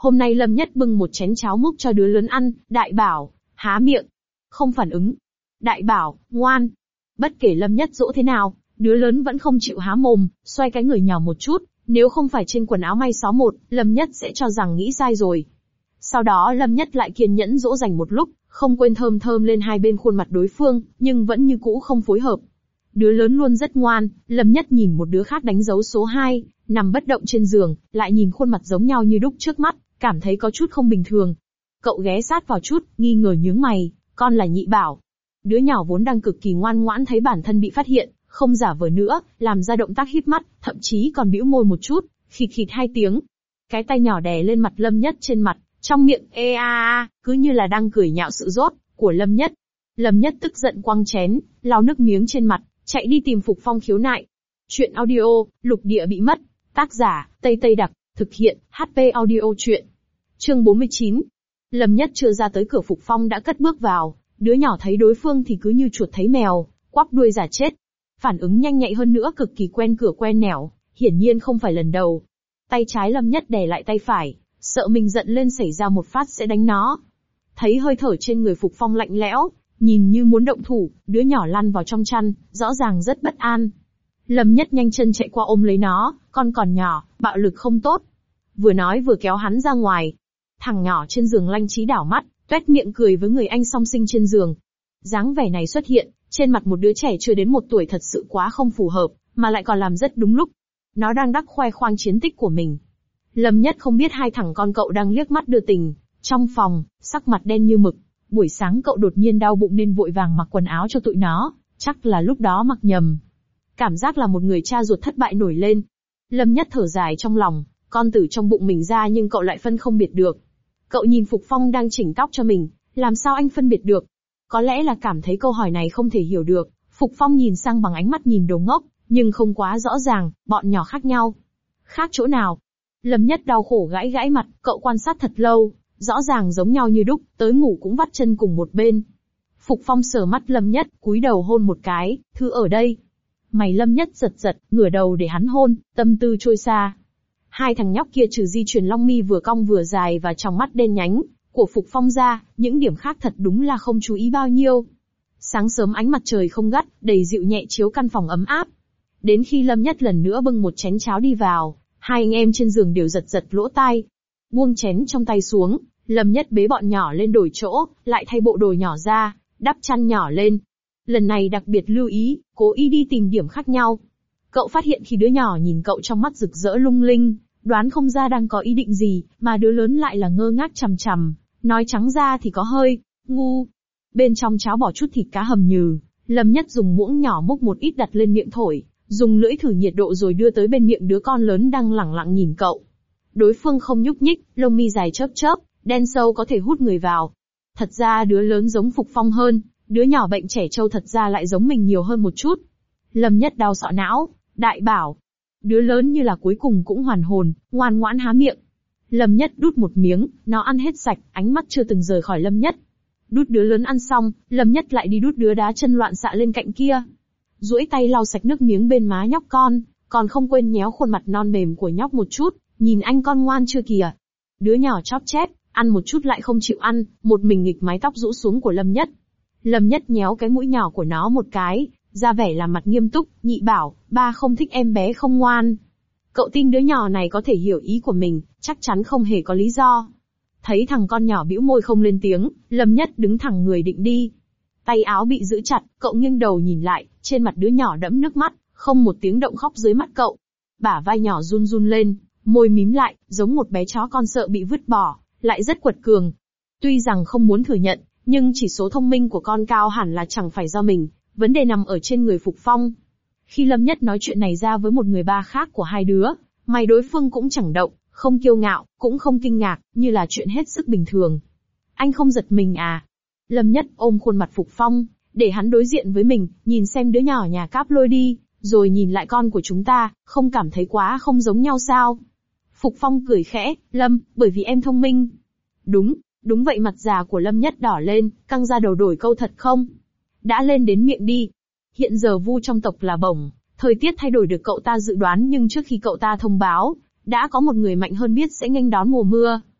Hôm nay Lâm Nhất bưng một chén cháo múc cho đứa lớn ăn, Đại Bảo, há miệng. Không phản ứng. Đại Bảo, ngoan. Bất kể Lâm Nhất dỗ thế nào, đứa lớn vẫn không chịu há mồm, xoay cái người nhỏ một chút, nếu không phải trên quần áo may xó một, Lâm Nhất sẽ cho rằng nghĩ sai rồi. Sau đó Lâm Nhất lại kiên nhẫn dỗ dành một lúc, không quên thơm thơm lên hai bên khuôn mặt đối phương, nhưng vẫn như cũ không phối hợp. Đứa lớn luôn rất ngoan, Lâm Nhất nhìn một đứa khác đánh dấu số hai, nằm bất động trên giường, lại nhìn khuôn mặt giống nhau như đúc trước mắt, cảm thấy có chút không bình thường. Cậu ghé sát vào chút, nghi ngờ nhướng mày, con là Nhị Bảo. Đứa nhỏ vốn đang cực kỳ ngoan ngoãn thấy bản thân bị phát hiện, không giả vờ nữa, làm ra động tác híp mắt, thậm chí còn bĩu môi một chút, khịt khịt hai tiếng. Cái tay nhỏ đè lên mặt Lâm Nhất trên mặt, trong miệng ê a a, cứ như là đang cười nhạo sự dốt của Lâm Nhất. Lâm Nhất tức giận quăng chén, lau nước miếng trên mặt, chạy đi tìm Phục Phong khiếu nại. Chuyện audio, Lục Địa bị mất. Tác giả, Tây Tây Đặc, thực hiện, hát pê Audio truyện. Chương bốn mươi chín. Lâm Nhất chưa ra tới cửa Phục Phong đã cất bước vào, đứa nhỏ thấy đối phương thì cứ như chuột thấy mèo, quắp đuôi giả chết. Phản ứng nhanh nhạy hơn nữa cực kỳ quen cửa quen nẻo, hiển nhiên không phải lần đầu. Tay trái Lâm Nhất đè lại tay phải, sợ mình giận lên xảy ra một phát sẽ đánh nó. Thấy hơi thở trên người Phục Phong lạnh lẽo, nhìn như muốn động thủ, đứa nhỏ lăn vào trong chăn, rõ ràng rất bất an. Lâm Nhất nhanh chân chạy qua ôm lấy nó, con còn nhỏ, bạo lực không tốt. Vừa nói vừa kéo hắn ra ngoài. Thằng nhỏ trên giường lanh trí đảo mắt, tuét miệng cười với người anh song sinh trên giường. Dáng vẻ này xuất hiện, trên mặt một đứa trẻ chưa đến một tuổi thật sự quá không phù hợp, mà lại còn làm rất đúng lúc. Nó đang đắc khoe khoang chiến tích của mình. Lâm Nhất không biết hai thằng con cậu đang liếc mắt đưa tình. Trong phòng, sắc mặt đen như mực. Buổi sáng cậu đột nhiên đau bụng nên vội vàng mặc quần áo cho tụi nó, chắc là lúc đó mặc nhầm. Cảm giác là một người cha ruột thất bại nổi lên. Lâm Nhất thở dài trong lòng, con tử trong bụng mình ra nhưng cậu lại phân không biệt được. Cậu nhìn Phục Phong đang chỉnh tóc cho mình, làm sao anh phân biệt được? Có lẽ là cảm thấy câu hỏi này không thể hiểu được, Phục Phong nhìn sang bằng ánh mắt nhìn đồ ngốc, nhưng không quá rõ ràng, bọn nhỏ khác nhau. Khác chỗ nào? Lâm Nhất đau khổ gãi gãi mặt, cậu quan sát thật lâu, rõ ràng giống nhau như đúc, tới ngủ cũng vắt chân cùng một bên. Phục Phong sờ mắt Lâm Nhất, cúi đầu hôn một cái, thư ở đây. Mày Lâm Nhất giật giật, ngửa đầu để hắn hôn, tâm tư trôi xa. Hai thằng nhóc kia trừ di truyền long mi vừa cong vừa dài và trong mắt đen nhánh của Phục Phong ra, những điểm khác thật đúng là không chú ý bao nhiêu. Sáng sớm ánh mặt trời không gắt, đầy dịu nhẹ chiếu căn phòng ấm áp. Đến khi Lâm Nhất lần nữa bưng một chén cháo đi vào, hai anh em trên giường đều giật giật lỗ tai. Buông chén trong tay xuống, Lâm Nhất bế bọn nhỏ lên đổi chỗ, lại thay bộ đồ nhỏ ra, đắp chăn nhỏ lên. Lần này đặc biệt lưu ý, cố ý đi tìm điểm khác nhau. Cậu phát hiện khi đứa nhỏ nhìn cậu trong mắt rực rỡ lung linh, đoán không ra đang có ý định gì, mà đứa lớn lại là ngơ ngác chằm chằm, nói trắng ra thì có hơi ngu. Bên trong cháo bỏ chút thịt cá hầm nhừ, Lâm Nhất dùng muỗng nhỏ múc một ít đặt lên miệng thổi, dùng lưỡi thử nhiệt độ rồi đưa tới bên miệng đứa con lớn đang lẳng lặng nhìn cậu. Đối phương không nhúc nhích, lông mi dài chớp chớp, đen sâu có thể hút người vào. Thật ra đứa lớn giống Phục Phong hơn, đứa nhỏ bệnh trẻ trâu thật ra lại giống mình nhiều hơn một chút. Lâm Nhất đau sọ não, Đại Bảo. Đứa lớn như là cuối cùng cũng hoàn hồn, ngoan ngoãn há miệng. Lâm Nhất đút một miếng, nó ăn hết sạch, ánh mắt chưa từng rời khỏi Lâm Nhất. Đút đứa lớn ăn xong, Lâm Nhất lại đi đút đứa đá chân loạn xạ lên cạnh kia. Duỗi tay lau sạch nước miếng bên má nhóc con, còn không quên nhéo khuôn mặt non mềm của nhóc một chút, nhìn anh con ngoan chưa kìa. Đứa nhỏ chóp chép, ăn một chút lại không chịu ăn, một mình nghịch mái tóc rũ xuống của Lâm Nhất. Lâm Nhất nhéo cái mũi nhỏ của nó một cái, ra vẻ làm mặt nghiêm túc, Nhị Bảo, ba không thích em bé không ngoan. Cậu tin đứa nhỏ này có thể hiểu ý của mình, chắc chắn không hề có lý do. Thấy thằng con nhỏ bĩu môi không lên tiếng, Lâm Nhất đứng thẳng người định đi. Tay áo bị giữ chặt, cậu nghiêng đầu nhìn lại, trên mặt đứa nhỏ đẫm nước mắt, không một tiếng động khóc dưới mắt cậu. Bả vai nhỏ run run lên, môi mím lại, giống một bé chó con sợ bị vứt bỏ, lại rất quật cường. Tuy rằng không muốn thừa nhận, nhưng chỉ số thông minh của con cao hẳn là chẳng phải do mình, vấn đề nằm ở trên người Phục Phong. Khi Lâm Nhất nói chuyện này ra với một người ba khác của hai đứa, mày đối phương cũng chẳng động, không kiêu ngạo, cũng không kinh ngạc, như là chuyện hết sức bình thường. Anh không giật mình à? Lâm Nhất ôm khuôn mặt Phục Phong, để hắn đối diện với mình, nhìn xem đứa nhỏ nhà Cáp Lôi đi, rồi nhìn lại con của chúng ta, không cảm thấy quá không giống nhau sao? Phục Phong cười khẽ, Lâm, bởi vì em thông minh. Đúng, đúng vậy. Mặt già của Lâm Nhất đỏ lên, căng ra đầu đổi câu thật không? Đã lên đến miệng đi. Hiện giờ vu trong tộc là bổng, thời tiết thay đổi được cậu ta dự đoán nhưng trước khi cậu ta thông báo, đã có một người mạnh hơn biết sẽ nghênh đón mùa mưa.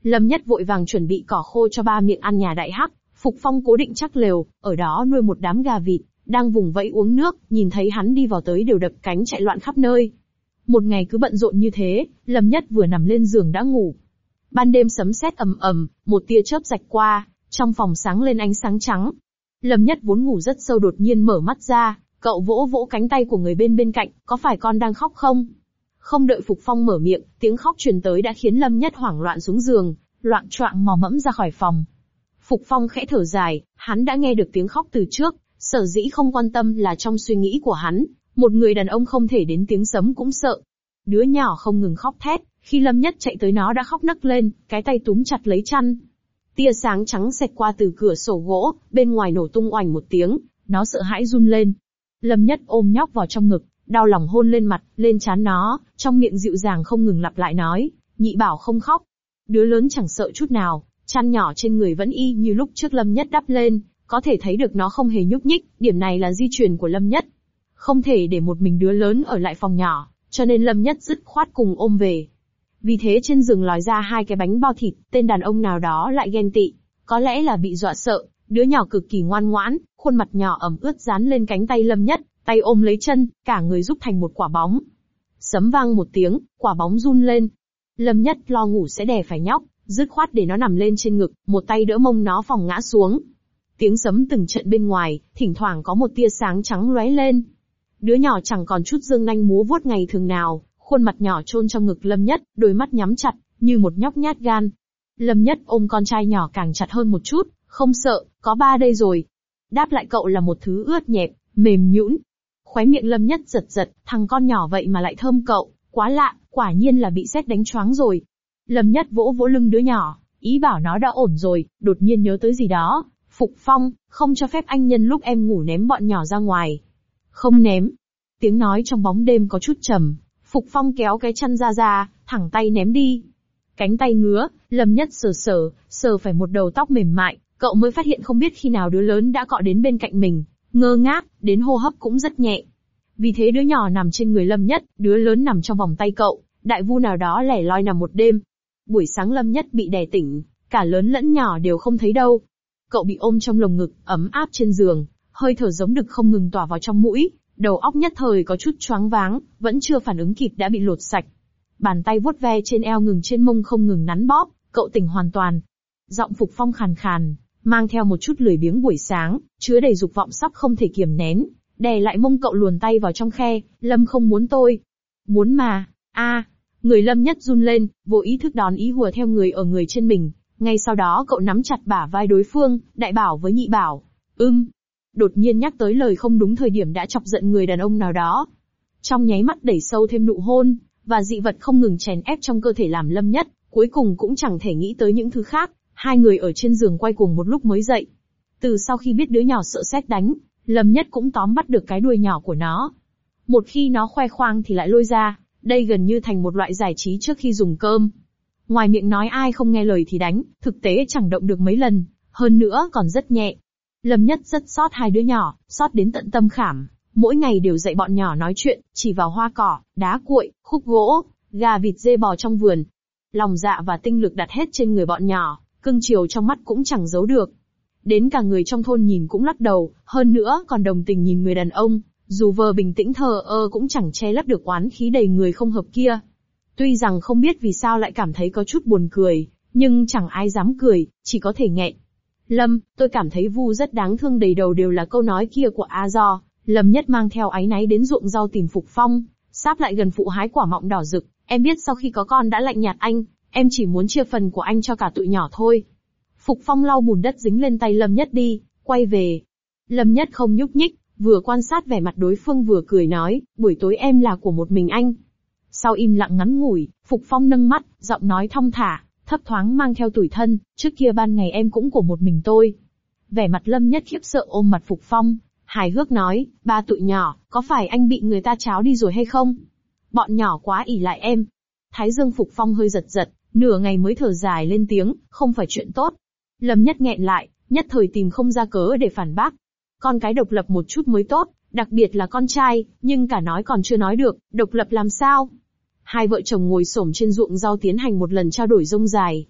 Lâm Nhất vội vàng chuẩn bị cỏ khô cho ba miệng ăn nhà đại hắc, Phục Phong cố định chắc lều, ở đó nuôi một đám gà vịt, đang vùng vẫy uống nước, nhìn thấy hắn đi vào tới đều đập cánh chạy loạn khắp nơi. Một ngày cứ bận rộn như thế, Lâm Nhất vừa nằm lên giường đã ngủ. Ban đêm sấm sét ầm ầm, một tia chớp rạch qua, trong phòng sáng lên ánh sáng trắng. Lâm Nhất vốn ngủ rất sâu đột nhiên mở mắt ra, cậu vỗ vỗ cánh tay của người bên bên cạnh, có phải con đang khóc không? Không đợi Phục Phong mở miệng, tiếng khóc truyền tới đã khiến Lâm Nhất hoảng loạn xuống giường, loạng choạng mò mẫm ra khỏi phòng. Phục Phong khẽ thở dài, hắn đã nghe được tiếng khóc từ trước, sở dĩ không quan tâm là trong suy nghĩ của hắn, một người đàn ông không thể đến tiếng sấm cũng sợ. Đứa nhỏ không ngừng khóc thét, khi Lâm Nhất chạy tới nó đã khóc nấc lên, cái tay túm chặt lấy chăn. Tia sáng trắng xẹt qua từ cửa sổ gỗ, bên ngoài nổ tung oành một tiếng, nó sợ hãi run lên. Lâm Nhất ôm nhóc vào trong ngực, đau lòng hôn lên mặt, lên trán nó, trong miệng dịu dàng không ngừng lặp lại nói, nhị bảo không khóc. Đứa lớn chẳng sợ chút nào, chăn nhỏ trên người vẫn y như lúc trước Lâm Nhất đắp lên, có thể thấy được nó không hề nhúc nhích, điểm này là di truyền của Lâm Nhất. Không thể để một mình đứa lớn ở lại phòng nhỏ, cho nên Lâm Nhất dứt khoát cùng ôm về. Vì thế trên giường lòi ra hai cái bánh bao thịt, tên đàn ông nào đó lại ghen tị, có lẽ là bị dọa sợ, đứa nhỏ cực kỳ ngoan ngoãn, khuôn mặt nhỏ ẩm ướt dán lên cánh tay Lâm Nhất, tay ôm lấy chân, cả người rúc thành một quả bóng. Sấm vang một tiếng, quả bóng run lên. Lâm Nhất lo ngủ sẽ đè phải nhóc, dứt khoát để nó nằm lên trên ngực, một tay đỡ mông nó phòng ngã xuống. Tiếng sấm từng trận bên ngoài, thỉnh thoảng có một tia sáng trắng lóe lên. Đứa nhỏ chẳng còn chút dương nanh múa vuốt ngày thường nào, khuôn mặt nhỏ chôn trong ngực Lâm Nhất, đôi mắt nhắm chặt, như một nhóc nhát gan. Lâm Nhất ôm con trai nhỏ càng chặt hơn một chút, không sợ, có ba đây rồi. Đáp lại cậu là một thứ ướt nhẹp, mềm nhũn. Khóe miệng Lâm Nhất giật giật, thằng con nhỏ vậy mà lại thơm cậu, quá lạ, quả nhiên là bị sét đánh choáng rồi. Lâm Nhất vỗ vỗ lưng đứa nhỏ, ý bảo nó đã ổn rồi, đột nhiên nhớ tới gì đó. Phục Phong, không cho phép anh nhân lúc em ngủ ném bọn nhỏ ra ngoài. Không ném. Tiếng nói trong bóng đêm có chút trầm, Phục Phong kéo cái chăn ra ra, thẳng tay ném đi. Cánh tay ngứa, Lâm Nhất sờ sờ, sờ phải một đầu tóc mềm mại, cậu mới phát hiện không biết khi nào đứa lớn đã cọ đến bên cạnh mình, ngơ ngác, đến hô hấp cũng rất nhẹ. Vì thế đứa nhỏ nằm trên người Lâm Nhất, đứa lớn nằm trong vòng tay cậu, đại vu nào đó lẻ loi nằm một đêm. Buổi sáng Lâm Nhất bị đè tỉnh, cả lớn lẫn nhỏ đều không thấy đâu. Cậu bị ôm trong lồng ngực, ấm áp trên giường, hơi thở giống đực không ngừng tỏa vào trong mũi, đầu óc nhất thời có chút choáng váng, vẫn chưa phản ứng kịp đã bị lột sạch. Bàn tay vuốt ve trên eo ngừng trên mông không ngừng nắn bóp, cậu tỉnh hoàn toàn. Giọng Phục Phong khàn khàn, mang theo một chút lười biếng buổi sáng, chứa đầy dục vọng sắp không thể kiềm nén, đè lại mông cậu luồn tay vào trong khe, Lâm không muốn tôi. Muốn mà, a à. Người Lâm Nhất run lên, vô ý thức đón ý hùa theo người ở người trên mình, ngay sau đó cậu nắm chặt bả vai đối phương, đại bảo với nhị bảo, ưm. Đột nhiên nhắc tới lời không đúng thời điểm đã chọc giận người đàn ông nào đó. Trong nháy mắt đẩy sâu thêm nụ hôn, và dị vật không ngừng chèn ép trong cơ thể làm Lâm Nhất, cuối cùng cũng chẳng thể nghĩ tới những thứ khác, hai người ở trên giường quay cuồng một lúc mới dậy. Từ sau khi biết đứa nhỏ sợ sét đánh, Lâm Nhất cũng tóm bắt được cái đuôi nhỏ của nó. Một khi nó khoe khoang thì lại lôi ra, đây gần như thành một loại giải trí trước khi dùng cơm. Ngoài miệng nói ai không nghe lời thì đánh, thực tế chẳng động được mấy lần, hơn nữa còn rất nhẹ. Lâm Nhất rất xót hai đứa nhỏ, xót đến tận tâm khảm, mỗi ngày đều dạy bọn nhỏ nói chuyện, chỉ vào hoa cỏ, đá cuội, khúc gỗ, gà vịt dê bò trong vườn. Lòng dạ và tinh lực đặt hết trên người bọn nhỏ, cưng chiều trong mắt cũng chẳng giấu được. Đến cả người trong thôn nhìn cũng lắc đầu, hơn nữa còn đồng tình nhìn người đàn ông, dù vờ bình tĩnh thờ ơ cũng chẳng che lấp được oán khí đầy người không hợp kia. Tuy rằng không biết vì sao lại cảm thấy có chút buồn cười, nhưng chẳng ai dám cười, chỉ có thể nghẹn. Lâm, tôi cảm thấy Vu rất đáng thương, đầy đầu đều là câu nói kia của A Do. Lâm Nhất mang theo áy náy đến ruộng rau tìm Phục Phong, sáp lại gần phụ hái quả mọng đỏ rực. Em biết sau khi có con đã lạnh nhạt anh, em chỉ muốn chia phần của anh cho cả tụi nhỏ thôi. Phục Phong lau bùn đất dính lên tay Lâm Nhất đi, quay về. Lâm Nhất không nhúc nhích, vừa quan sát vẻ mặt đối phương vừa cười nói, buổi tối em là của một mình anh. Sau im lặng ngắn ngủi, Phục Phong nâng mắt, giọng nói thong thả, thấp thoáng mang theo tủi thân, trước kia ban ngày em cũng của một mình tôi. Vẻ mặt Lâm Nhất khiếp sợ ôm mặt Phục Phong, hài hước nói, ba tụi nhỏ, có phải anh bị người ta tráo đi rồi hay không? Bọn nhỏ quá ỷ lại em. Thái dương Phục Phong hơi giật giật, nửa ngày mới thở dài lên tiếng, không phải chuyện tốt. Lâm Nhất nghẹn lại, nhất thời tìm không ra cớ để phản bác. Con cái độc lập một chút mới tốt, đặc biệt là con trai, nhưng cả nói còn chưa nói được, độc lập làm sao? Hai vợ chồng ngồi xổm trên ruộng rau tiến hành một lần trao đổi rông dài.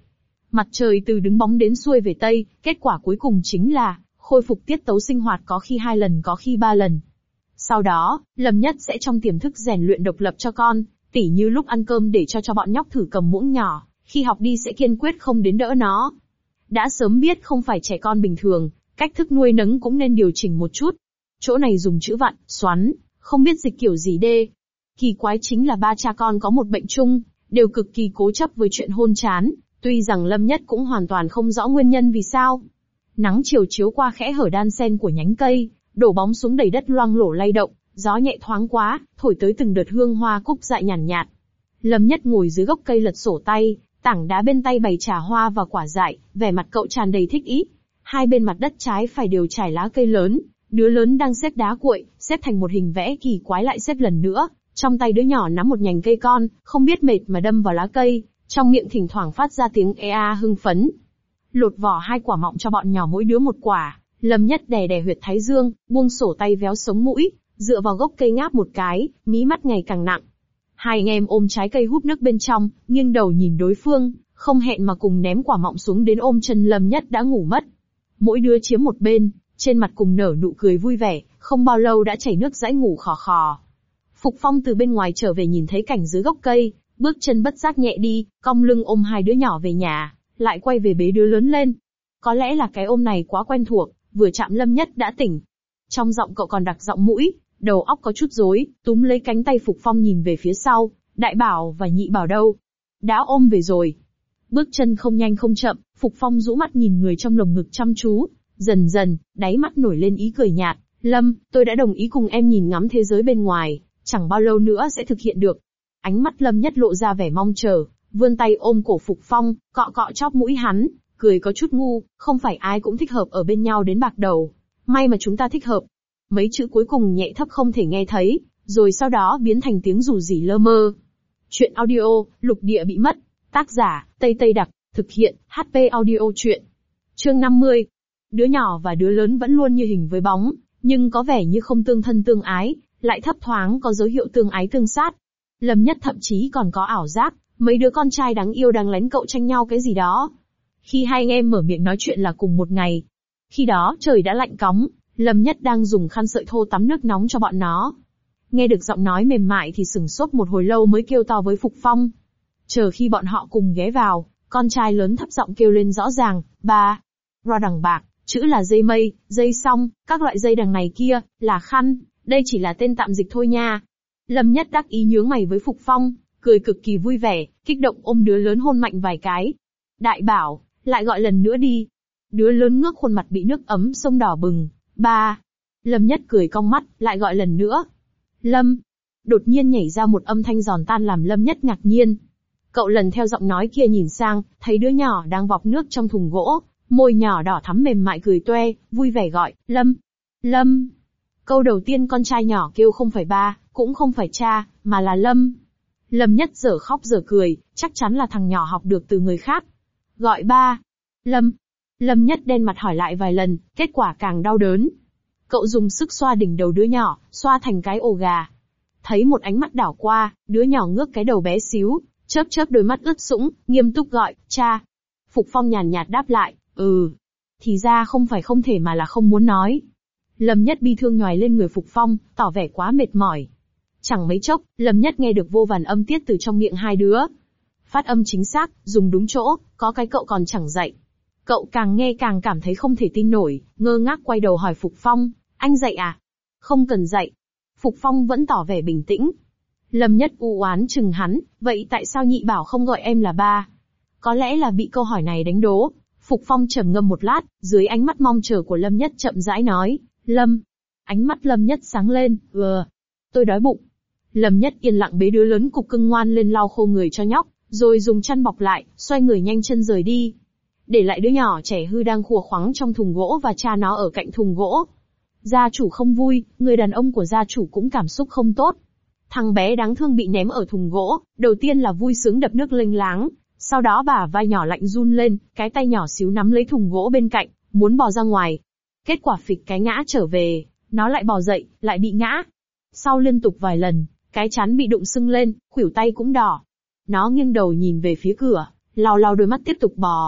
Mặt trời từ đứng bóng đến xuôi về tây, kết quả cuối cùng chính là khôi phục tiết tấu sinh hoạt, có khi hai lần có khi ba lần. Sau đó, Lâm Nhất sẽ trong tiềm thức rèn luyện độc lập cho con, tỉ như lúc ăn cơm để cho cho bọn nhóc thử cầm muỗng nhỏ, khi học đi sẽ kiên quyết không đến đỡ nó. Đã sớm biết không phải trẻ con bình thường, cách thức nuôi nấng cũng nên điều chỉnh một chút. Chỗ này dùng chữ vặn, xoắn, không biết dịch kiểu gì đê. Kỳ quái chính là ba cha con có một bệnh chung, đều cực kỳ cố chấp với chuyện hôn chán, tuy rằng Lâm Nhất cũng hoàn toàn không rõ nguyên nhân vì sao. Nắng chiều chiếu qua khẽ hở đan sen của nhánh cây, đổ bóng xuống đầy đất loang lổ lay động, gió nhẹ thoáng quá, thổi tới từng đợt hương hoa cúc dại nhàn nhạt, nhạt. Lâm Nhất ngồi dưới gốc cây lật sổ tay, tảng đá bên tay bày trà hoa và quả dại, vẻ mặt cậu tràn đầy thích ý. Hai bên mặt đất trái phải đều trải lá cây lớn, đứa lớn đang xếp đá cuội, xếp thành một hình vẽ kỳ quái lại xếp lần nữa, trong tay đứa nhỏ nắm một nhành cây con, không biết mệt mà đâm vào lá cây, trong miệng thỉnh thoảng phát ra tiếng e a hưng phấn. Lột vỏ hai quả mọng cho bọn nhỏ mỗi đứa một quả, Lâm Nhất đè đè huyệt thái dương, buông sổ tay véo sống mũi, dựa vào gốc cây ngáp một cái, mí mắt ngày càng nặng. Hai anh em ôm trái cây húp nước bên trong, nghiêng đầu nhìn đối phương, không hẹn mà cùng ném quả mọng xuống đến ôm chân Lâm Nhất đã ngủ mất. Mỗi đứa chiếm một bên, trên mặt cùng nở nụ cười vui vẻ, không bao lâu đã chảy nước dãi ngủ khò khò. Phục Phong từ bên ngoài trở về nhìn thấy cảnh dưới gốc cây, bước chân bất giác nhẹ đi, cong lưng ôm hai đứa nhỏ về nhà, lại quay về bế đứa lớn lên. Có lẽ là cái ôm này quá quen thuộc, vừa chạm Lâm Nhất đã tỉnh. Trong giọng cậu còn đặc giọng mũi, đầu óc có chút rối, túm lấy cánh tay Phục Phong nhìn về phía sau, Đại Bảo và Nhị Bảo đâu? Đã ôm về rồi. Bước chân không nhanh không chậm, Phục Phong rũ mắt nhìn người trong lồng ngực chăm chú, dần dần, đáy mắt nổi lên ý cười nhạt. Lâm, tôi đã đồng ý cùng em nhìn ngắm thế giới bên ngoài, chẳng bao lâu nữa sẽ thực hiện được. Ánh mắt Lâm Nhất lộ ra vẻ mong chờ, vươn tay ôm cổ Phục Phong, cọ cọ chóp mũi hắn, cười có chút ngu, không phải ai cũng thích hợp ở bên nhau đến bạc đầu. May mà chúng ta thích hợp. Mấy chữ cuối cùng nhẹ thấp không thể nghe thấy, rồi sau đó biến thành tiếng rủ rỉ lơ mơ. Chuyện audio, Lục Địa bị mất. Tác giả, Tây Tây Đặc, thực hiện, hát pê Audio Chuyện. Chương năm mươi. Đứa nhỏ và đứa lớn vẫn luôn như hình với bóng, nhưng có vẻ như không tương thân tương ái, lại thấp thoáng có dấu hiệu tương ái tương sát. Lâm Nhất thậm chí còn có ảo giác, mấy đứa con trai đáng yêu đang lén cậu tranh nhau cái gì đó. Khi hai anh em mở miệng nói chuyện là cùng một ngày. Khi đó trời đã lạnh cóng, Lâm Nhất đang dùng khăn sợi thô tắm nước nóng cho bọn nó. Nghe được giọng nói mềm mại thì sửng sốt một hồi lâu mới kêu to với Phục Phong. Chờ khi bọn họ cùng ghé vào, con trai lớn thấp giọng kêu lên rõ ràng, ba. Ro đằng bạc, chữ là dây mây, dây song, các loại dây đằng này kia, là khăn, đây chỉ là tên tạm dịch thôi nha. Lâm Nhất đắc ý nhướng mày với Phục Phong, cười cực kỳ vui vẻ, kích động ôm đứa lớn hôn mạnh vài cái. Đại Bảo, lại gọi lần nữa đi. Đứa lớn ngước khuôn mặt bị nước ấm sông đỏ bừng, ba. Lâm Nhất cười cong mắt, lại gọi lần nữa. Lâm. Đột nhiên nhảy ra một âm thanh giòn tan làm Lâm Nhất ngạc nhiên. Cậu lần theo giọng nói kia nhìn sang, thấy đứa nhỏ đang vọc nước trong thùng gỗ, môi nhỏ đỏ thắm mềm mại cười toe, vui vẻ gọi, Lâm. Lâm. Câu đầu tiên con trai nhỏ kêu không phải ba, cũng không phải cha, mà là Lâm. Lâm Nhất dở khóc dở cười, chắc chắn là thằng nhỏ học được từ người khác. Gọi ba. Lâm. Lâm Nhất đen mặt hỏi lại vài lần, kết quả càng đau đớn. Cậu dùng sức xoa đỉnh đầu đứa nhỏ, xoa thành cái ổ gà. Thấy một ánh mắt đảo qua, đứa nhỏ ngước cái đầu bé xíu, chớp chớp đôi mắt ướt sũng, nghiêm túc gọi, cha. Phục Phong nhàn nhạt đáp lại, ừ. Thì ra không phải không thể mà là không muốn nói. Lâm Nhất bi thương nhoài lên người Phục Phong, tỏ vẻ quá mệt mỏi. Chẳng mấy chốc, Lâm Nhất nghe được vô vàn âm tiết từ trong miệng hai đứa. Phát âm chính xác, dùng đúng chỗ, có cái cậu còn chẳng dạy. Cậu càng nghe càng cảm thấy không thể tin nổi, ngơ ngác quay đầu hỏi Phục Phong, anh dạy à? Không cần dạy. Phục Phong vẫn tỏ vẻ bình tĩnh. Lâm Nhất u oán chừng hắn, vậy tại sao Nhị Bảo không gọi em là ba? Có lẽ là bị câu hỏi này đánh đố. Phục Phong trầm ngâm một lát, dưới ánh mắt mong chờ của Lâm Nhất chậm rãi nói, Lâm. Ánh mắt Lâm Nhất sáng lên, ừ. Tôi đói bụng. Lâm Nhất yên lặng bế đứa lớn cục cưng ngoan lên lau khô người cho nhóc, rồi dùng chăn bọc lại, xoay người nhanh chân rời đi. Để lại đứa nhỏ trẻ hư đang khua khoắng trong thùng gỗ và cha nó ở cạnh thùng gỗ. Gia chủ không vui, người đàn ông của gia chủ cũng cảm xúc không tốt. Thằng bé đáng thương bị ném ở thùng gỗ, đầu tiên là vui sướng đập nước lênh láng, sau đó bả vai nhỏ lạnh run lên, cái tay nhỏ xíu nắm lấy thùng gỗ bên cạnh, muốn bò ra ngoài. Kết quả phịch cái ngã trở về, nó lại bò dậy, lại bị ngã. Sau liên tục vài lần, cái trán bị đụng sưng lên, khuỷu tay cũng đỏ. Nó nghiêng đầu nhìn về phía cửa, lau lau đôi mắt tiếp tục bò.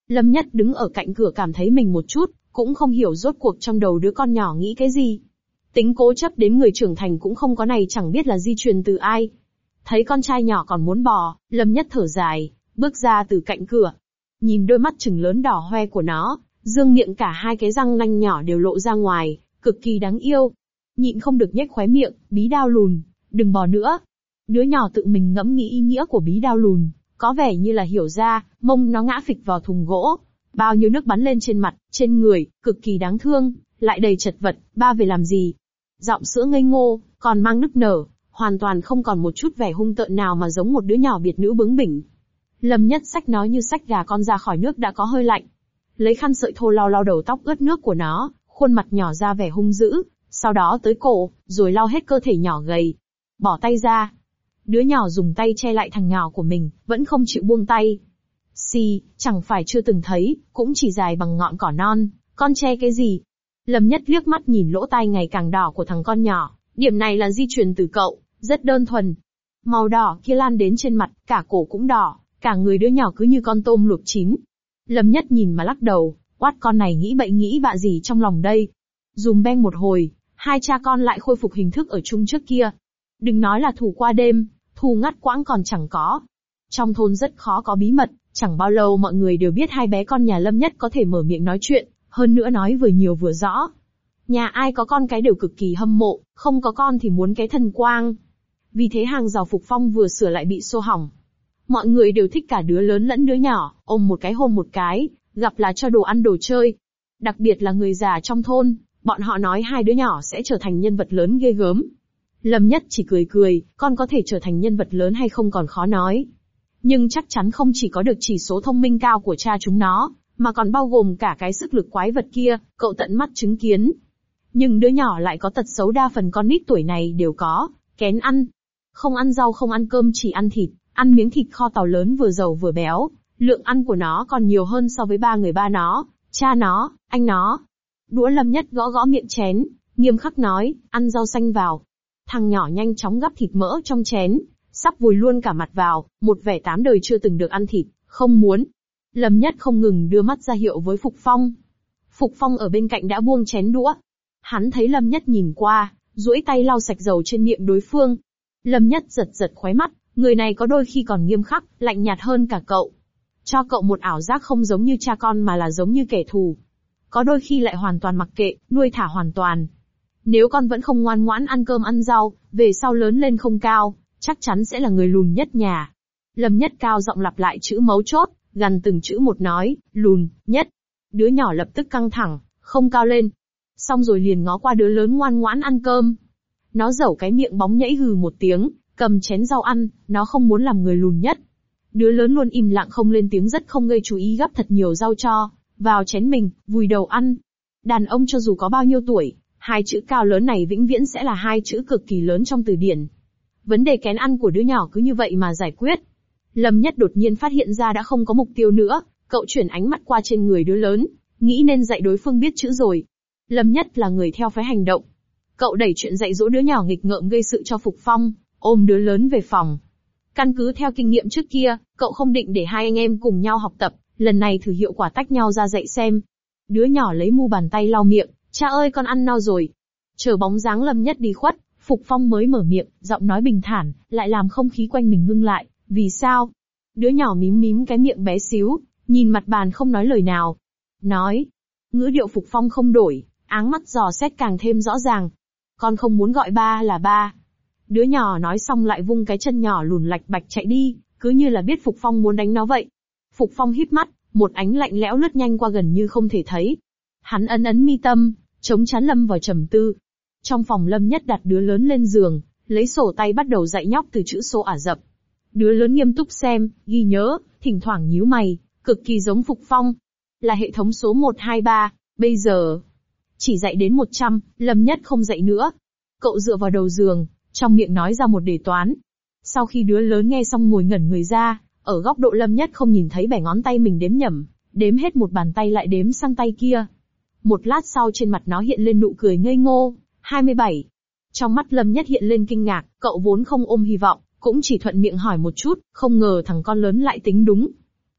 Lâm Nhất đứng ở cạnh cửa cảm thấy mình một chút, cũng không hiểu rốt cuộc trong đầu đứa con nhỏ nghĩ cái gì. Tính cố chấp đến người trưởng thành cũng không có này chẳng biết là di truyền từ ai. Thấy con trai nhỏ còn muốn bò, Lâm Nhất thở dài, bước ra từ cạnh cửa. Nhìn đôi mắt trừng lớn đỏ hoe của nó, dương miệng cả hai cái răng nanh nhỏ đều lộ ra ngoài, cực kỳ đáng yêu. Nhịn không được nhếch khóe miệng, bí đao lùn, đừng bò nữa. Đứa nhỏ tự mình ngẫm nghĩ ý nghĩa của bí đao lùn, có vẻ như là hiểu ra, mông nó ngã phịch vào thùng gỗ. Bao nhiêu nước bắn lên trên mặt, trên người, cực kỳ đáng thương, lại đầy chật vật, ba về làm gì? Giọng sữa ngây ngô, còn mang nức nở, hoàn toàn không còn một chút vẻ hung tợn nào mà giống một đứa nhỏ biệt nữ bướng bỉnh. Lâm Nhất xách nó như xách gà con ra khỏi nước đã có hơi lạnh. Lấy khăn sợi thô lau lau đầu tóc ướt nước của nó, khuôn mặt nhỏ ra vẻ hung dữ, sau đó tới cổ, rồi lau hết cơ thể nhỏ gầy. Bỏ tay ra. Đứa nhỏ dùng tay che lại thằng nhỏ của mình, vẫn không chịu buông tay. Xì, chẳng phải chưa từng thấy, cũng chỉ dài bằng ngọn cỏ non, con che cái gì? Lâm Nhất liếc mắt nhìn lỗ tai ngày càng đỏ của thằng con nhỏ, điểm này là di truyền từ cậu, rất đơn thuần. Màu đỏ kia lan đến trên mặt, cả cổ cũng đỏ, cả người đứa nhỏ cứ như con tôm luộc chín. Lâm Nhất nhìn mà lắc đầu, quát con này nghĩ bậy nghĩ bạ gì trong lòng đây. Dùm beng một hồi, hai cha con lại khôi phục hình thức ở chung trước kia. Đừng nói là thủ qua đêm, thù ngắt quãng còn chẳng có. Trong thôn rất khó có bí mật, chẳng bao lâu mọi người đều biết hai bé con nhà Lâm Nhất có thể mở miệng nói chuyện, hơn nữa nói vừa nhiều vừa rõ. Nhà ai có con cái đều cực kỳ hâm mộ, không có con thì muốn cái thần quang. Vì thế hàng rào Phục Phong vừa sửa lại bị xô hỏng. Mọi người đều thích cả đứa lớn lẫn đứa nhỏ, ôm một cái hôn một cái, gặp là cho đồ ăn đồ chơi. Đặc biệt là người già trong thôn, bọn họ nói hai đứa nhỏ sẽ trở thành nhân vật lớn ghê gớm. Lâm Nhất chỉ cười cười, con có thể trở thành nhân vật lớn hay không còn khó nói. Nhưng chắc chắn không chỉ có được chỉ số thông minh cao của cha chúng nó, mà còn bao gồm cả cái sức lực quái vật kia, cậu tận mắt chứng kiến. Nhưng đứa nhỏ lại có tật xấu đa phần con nít tuổi này đều có, kén ăn. Không ăn rau không ăn cơm chỉ ăn thịt, ăn miếng thịt kho tàu lớn vừa dầu vừa béo, lượng ăn của nó còn nhiều hơn so với ba người ba nó, cha nó, anh nó. Đũa Lâm Nhất gõ gõ miệng chén, nghiêm khắc nói, ăn rau xanh vào. Thằng nhỏ nhanh chóng gắp thịt mỡ trong chén, sắp vùi luôn cả mặt vào, một vẻ tám đời chưa từng được ăn thịt, không muốn. Lâm Nhất không ngừng đưa mắt ra hiệu với Phục Phong. Phục Phong ở bên cạnh đã buông chén đũa. Hắn thấy Lâm Nhất nhìn qua, duỗi tay lau sạch dầu trên miệng đối phương. Lâm Nhất giật giật khóe mắt, người này có đôi khi còn nghiêm khắc, lạnh nhạt hơn cả cậu. Cho cậu một ảo giác không giống như cha con mà là giống như kẻ thù. Có đôi khi lại hoàn toàn mặc kệ, nuôi thả hoàn toàn. Nếu con vẫn không ngoan ngoãn ăn cơm ăn rau, về sau lớn lên không cao, chắc chắn sẽ là người lùn nhất nhà. Lâm Nhất cao giọng lặp lại chữ mấu chốt, gằn từng chữ một nói, lùn, nhất. Đứa nhỏ lập tức căng thẳng, không cao lên. Xong rồi liền ngó qua đứa lớn ngoan ngoãn ăn cơm. Nó dẩu cái miệng bóng nhảy hừ một tiếng, cầm chén rau ăn, nó không muốn làm người lùn nhất. Đứa lớn luôn im lặng không lên tiếng rất không gây chú ý gắp thật nhiều rau cho vào chén mình, vùi đầu ăn. Đàn ông cho dù có bao nhiêu tuổi, hai chữ cao lớn này vĩnh viễn sẽ là hai chữ cực kỳ lớn trong từ điển. Vấn đề kén ăn của đứa nhỏ cứ như vậy mà giải quyết. Lâm Nhất đột nhiên phát hiện ra đã không có mục tiêu nữa, cậu chuyển ánh mắt qua trên người đứa lớn, nghĩ nên dạy đối phương biết chữ rồi. Lâm Nhất là người theo phái hành động. Cậu đẩy chuyện dạy dỗ đứa nhỏ nghịch ngợm gây sự cho Phục Phong, ôm đứa lớn về phòng. Căn cứ theo kinh nghiệm trước kia, cậu không định để hai anh em cùng nhau học tập, lần này thử hiệu quả tách nhau ra dạy xem. Đứa nhỏ lấy mu bàn tay lau miệng, cha ơi con ăn no rồi. Chờ bóng dáng Lâm Nhất đi khuất, Phục Phong mới mở miệng, giọng nói bình thản, lại làm không khí quanh mình ngưng lại. Vì sao? Đứa nhỏ mím mím cái miệng bé xíu, nhìn mặt bàn không nói lời nào. Nói. Ngữ điệu Phục Phong không đổi, áng mắt dò xét càng thêm rõ ràng. Con không muốn gọi ba là ba. Đứa nhỏ nói xong lại vung cái chân nhỏ lùn lạch bạch chạy đi, cứ như là biết Phục Phong muốn đánh nó vậy. Phục Phong híp mắt, một ánh lạnh lẽo lướt nhanh qua gần như không thể thấy. Hắn ấn ấn mi tâm, chống chắn Lâm vào trầm tư. Trong phòng Lâm Nhất đặt đứa lớn lên giường, lấy sổ tay bắt đầu dạy nhóc từ chữ số Ả Rập. Đứa lớn nghiêm túc xem, ghi nhớ, thỉnh thoảng nhíu mày, cực kỳ giống Phục Phong. Là hệ thống số một hai ba, bây giờ. Chỉ dạy đến một trăm, Lâm Nhất không dạy nữa. Cậu dựa vào đầu giường, trong miệng nói ra một đề toán. Sau khi đứa lớn nghe xong ngồi ngẩn người ra, ở góc độ Lâm Nhất không nhìn thấy bẻ ngón tay mình đếm nhẩm, đếm hết một bàn tay lại đếm sang tay kia. Một lát sau trên mặt nó hiện lên nụ cười ngây ngô, hai mươi bảy. Trong mắt Lâm Nhất hiện lên kinh ngạc, cậu vốn không ôm hy vọng, cũng chỉ thuận miệng hỏi một chút, không ngờ thằng con lớn lại tính đúng.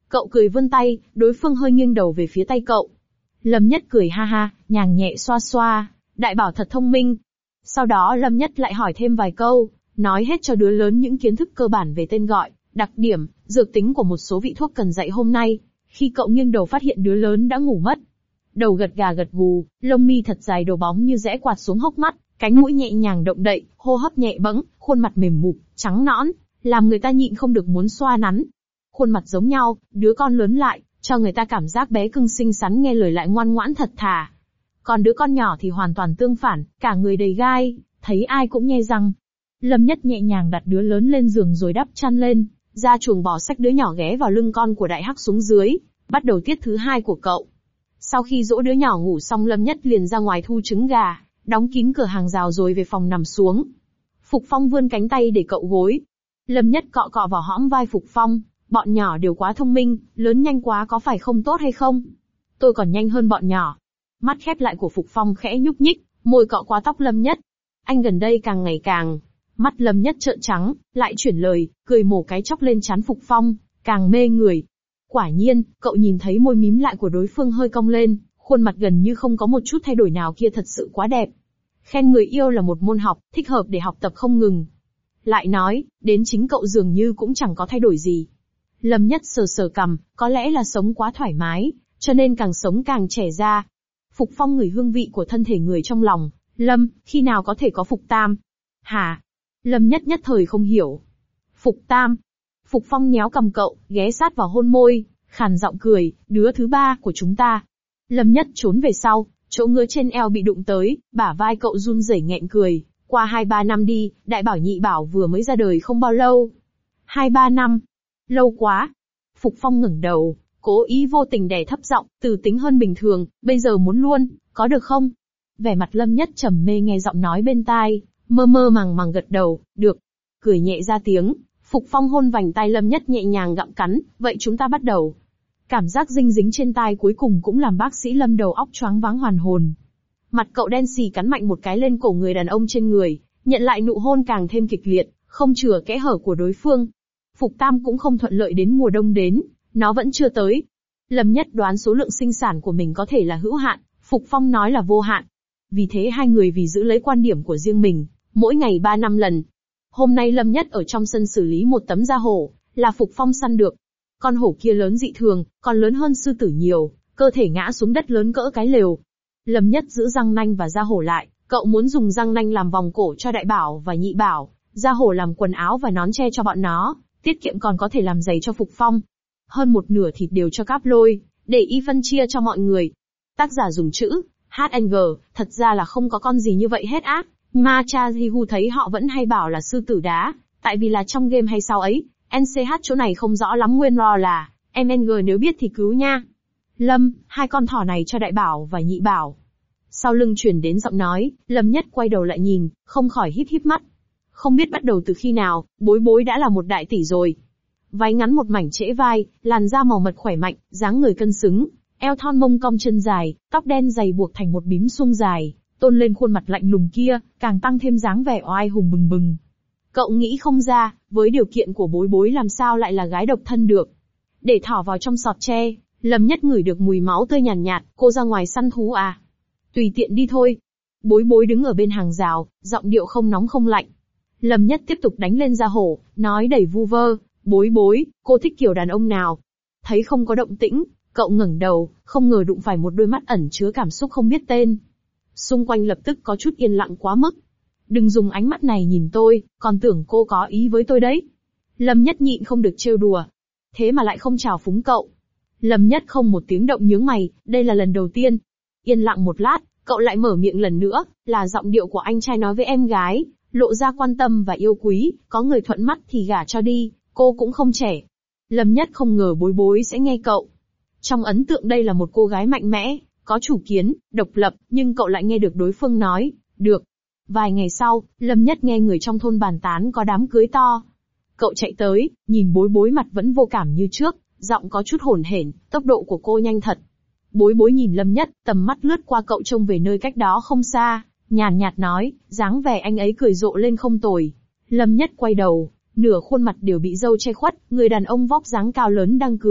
Cậu cười vươn tay, đối phương hơi nghiêng đầu về phía tay cậu. Lâm Nhất cười ha ha, nhàng nhẹ xoa xoa, đại bảo thật thông minh. Sau đó Lâm Nhất lại hỏi thêm vài câu, nói hết cho đứa lớn những kiến thức cơ bản về tên gọi, đặc điểm, dược tính của một số vị thuốc cần dạy hôm nay. Khi cậu nghiêng đầu phát hiện đứa lớn đã ngủ mất. Đầu gật gà gật gù, lông mi thật dài đầu bóng như rẽ quạt xuống hốc mắt, cánh mũi nhẹ nhàng động đậy, hô hấp nhẹ bẫng, khuôn mặt mềm mụp, trắng nõn, làm người ta nhịn không được muốn xoa nắn. Khuôn mặt giống nhau, đứa con lớn lại, cho người ta cảm giác bé cưng xinh xắn nghe lời lại ngoan ngoãn thật thà. Còn đứa con nhỏ thì hoàn toàn tương phản, cả người đầy gai, thấy ai cũng nhe răng. Lâm Nhất nhẹ nhàng đặt đứa lớn lên giường rồi đắp chăn lên, ra chuồng bò xách đứa nhỏ ghé vào lưng con của đại hắc xuống dưới, bắt đầu tiết thứ hai của cậu. Sau khi dỗ đứa nhỏ ngủ xong Lâm Nhất liền ra ngoài thu trứng gà, đóng kín cửa hàng rào rồi về phòng nằm xuống. Phục Phong vươn cánh tay để cậu gối. Lâm Nhất cọ cọ vào hõm vai Phục Phong, bọn nhỏ đều quá thông minh, lớn nhanh quá có phải không tốt hay không? Tôi còn nhanh hơn bọn nhỏ. Mắt khép lại của Phục Phong khẽ nhúc nhích, môi cọ qua tóc Lâm Nhất. Anh gần đây càng ngày càng... Mắt Lâm Nhất trợn trắng, lại chuyển lời, cười mổ cái chóc lên trán Phục Phong, càng mê người. Quả nhiên, cậu nhìn thấy môi mím lại của đối phương hơi cong lên, khuôn mặt gần như không có một chút thay đổi nào kia thật sự quá đẹp. Khen người yêu là một môn học, thích hợp để học tập không ngừng. Lại nói, đến chính cậu dường như cũng chẳng có thay đổi gì. Lâm Nhất sờ sờ cằm, có lẽ là sống quá thoải mái, cho nên càng sống càng trẻ ra. Phục Phong ngửi hương vị của thân thể người trong lòng, Lâm, khi nào có thể có Phục Tam? Hả? Lâm Nhất nhất thời không hiểu. Phục Tam. Phục Phong nhéo cầm cậu, ghé sát vào hôn môi, khàn giọng cười, đứa thứ ba của chúng ta. Lâm Nhất trốn về sau, chỗ ngứa trên eo bị đụng tới, bả vai cậu run rẩy nghẹn cười. Qua hai ba năm đi, đại bảo nhị bảo vừa mới ra đời không bao lâu. Hai ba năm. Lâu quá. Phục Phong ngẩng đầu, cố ý vô tình đè thấp giọng, từ tính hơn bình thường, bây giờ muốn luôn, có được không? Vẻ mặt Lâm Nhất trầm mê nghe giọng nói bên tai, mơ mơ màng màng gật đầu, được. Cười nhẹ ra tiếng, Phục Phong hôn vành tai Lâm Nhất nhẹ nhàng gặm cắn, vậy chúng ta bắt đầu. Cảm giác dinh dính trên tai cuối cùng cũng làm bác sĩ Lâm đầu óc choáng váng hoàn hồn. Mặt cậu đen xì cắn mạnh một cái lên cổ người đàn ông trên người, nhận lại nụ hôn càng thêm kịch liệt, không chừa kẽ hở của đối phương. Phục Tam cũng không thuận lợi đến mùa đông đến, nó vẫn chưa tới. Lâm Nhất đoán số lượng sinh sản của mình có thể là hữu hạn, Phục Phong nói là vô hạn. Vì thế hai người vì giữ lấy quan điểm của riêng mình, mỗi ngày ba năm lần. Hôm nay Lâm Nhất ở trong sân xử lý một tấm da hổ, là Phục Phong săn được. Con hổ kia lớn dị thường, còn lớn hơn sư tử nhiều, cơ thể ngã xuống đất lớn cỡ cái lều. Lâm Nhất giữ răng nanh và da hổ lại, cậu muốn dùng răng nanh làm vòng cổ cho đại bảo và nhị bảo, da hổ làm quần áo và nón che cho bọn nó, tiết kiệm còn có thể làm giày cho Phục Phong. Hơn một nửa thịt đều cho Cáp Lôi, để y phân chia cho mọi người. Tác giả dùng chữ hát en giê, thật ra là không có con gì như vậy hết á. Ma cha Jihu thấy họ vẫn hay bảo là sư tử đá, tại vì là trong game hay sao ấy. en xê hát chỗ này không rõ lắm nguyên lo là, em en giê nếu biết thì cứu nha. Lâm, hai con thỏ này cho đại bảo và nhị bảo. Sau lưng truyền đến giọng nói, Lâm Nhất quay đầu lại nhìn, không khỏi híp híp mắt. Không biết bắt đầu từ khi nào, Bối Bối đã là một đại tỷ rồi. Váy ngắn một mảnh trễ vai, làn da màu mật khỏe mạnh, dáng người cân xứng, eo thon mông cong chân dài, tóc đen dày buộc thành một bím suông dài, tôn lên khuôn mặt lạnh lùng kia, càng tăng thêm dáng vẻ oai hùng bừng bừng. Cậu nghĩ không ra, với điều kiện của Bối Bối làm sao lại là gái độc thân được. Để thỏ vào trong sọt tre, Lâm Nhất ngửi được mùi máu tươi nhàn nhạt, nhạt, cô ra ngoài săn thú à? Tùy tiện đi thôi. Bối Bối đứng ở bên hàng rào, giọng điệu không nóng không lạnh. Lâm Nhất tiếp tục đánh lên da hổ, nói đầy vu vơ, Bối Bối, cô thích kiểu đàn ông nào? Thấy không có động tĩnh, cậu ngẩng đầu, không ngờ đụng phải một đôi mắt ẩn chứa cảm xúc không biết tên. Xung quanh lập tức có chút yên lặng quá mức. Đừng dùng ánh mắt này nhìn tôi, còn tưởng cô có ý với tôi đấy. Lâm Nhất nhịn không được trêu đùa. Thế mà lại không chào phúng cậu. Lâm Nhất không một tiếng động nhướng mày, đây là lần đầu tiên. Yên lặng một lát, cậu lại mở miệng lần nữa, là giọng điệu của anh trai nói với em gái, lộ ra quan tâm và yêu quý, có người thuận mắt thì gả cho đi, cô cũng không trẻ. Lâm Nhất không ngờ Bối Bối sẽ nghe cậu. Trong ấn tượng đây là một cô gái mạnh mẽ, có chủ kiến, độc lập, nhưng cậu lại nghe được đối phương nói, được. Vài ngày sau, Lâm Nhất nghe người trong thôn bàn tán có đám cưới to. Cậu chạy tới, nhìn Bối Bối mặt vẫn vô cảm như trước, giọng có chút hổn hển, tốc độ của cô nhanh thật. Bối Bối nhìn Lâm Nhất, tầm mắt lướt qua cậu trông về nơi cách đó không xa, nhàn nhạt nói, dáng vẻ anh ấy cười rộ lên không tồi. Lâm Nhất quay đầu, nửa khuôn mặt đều bị râu che khuất, người đàn ông vóc dáng cao lớn đang cười,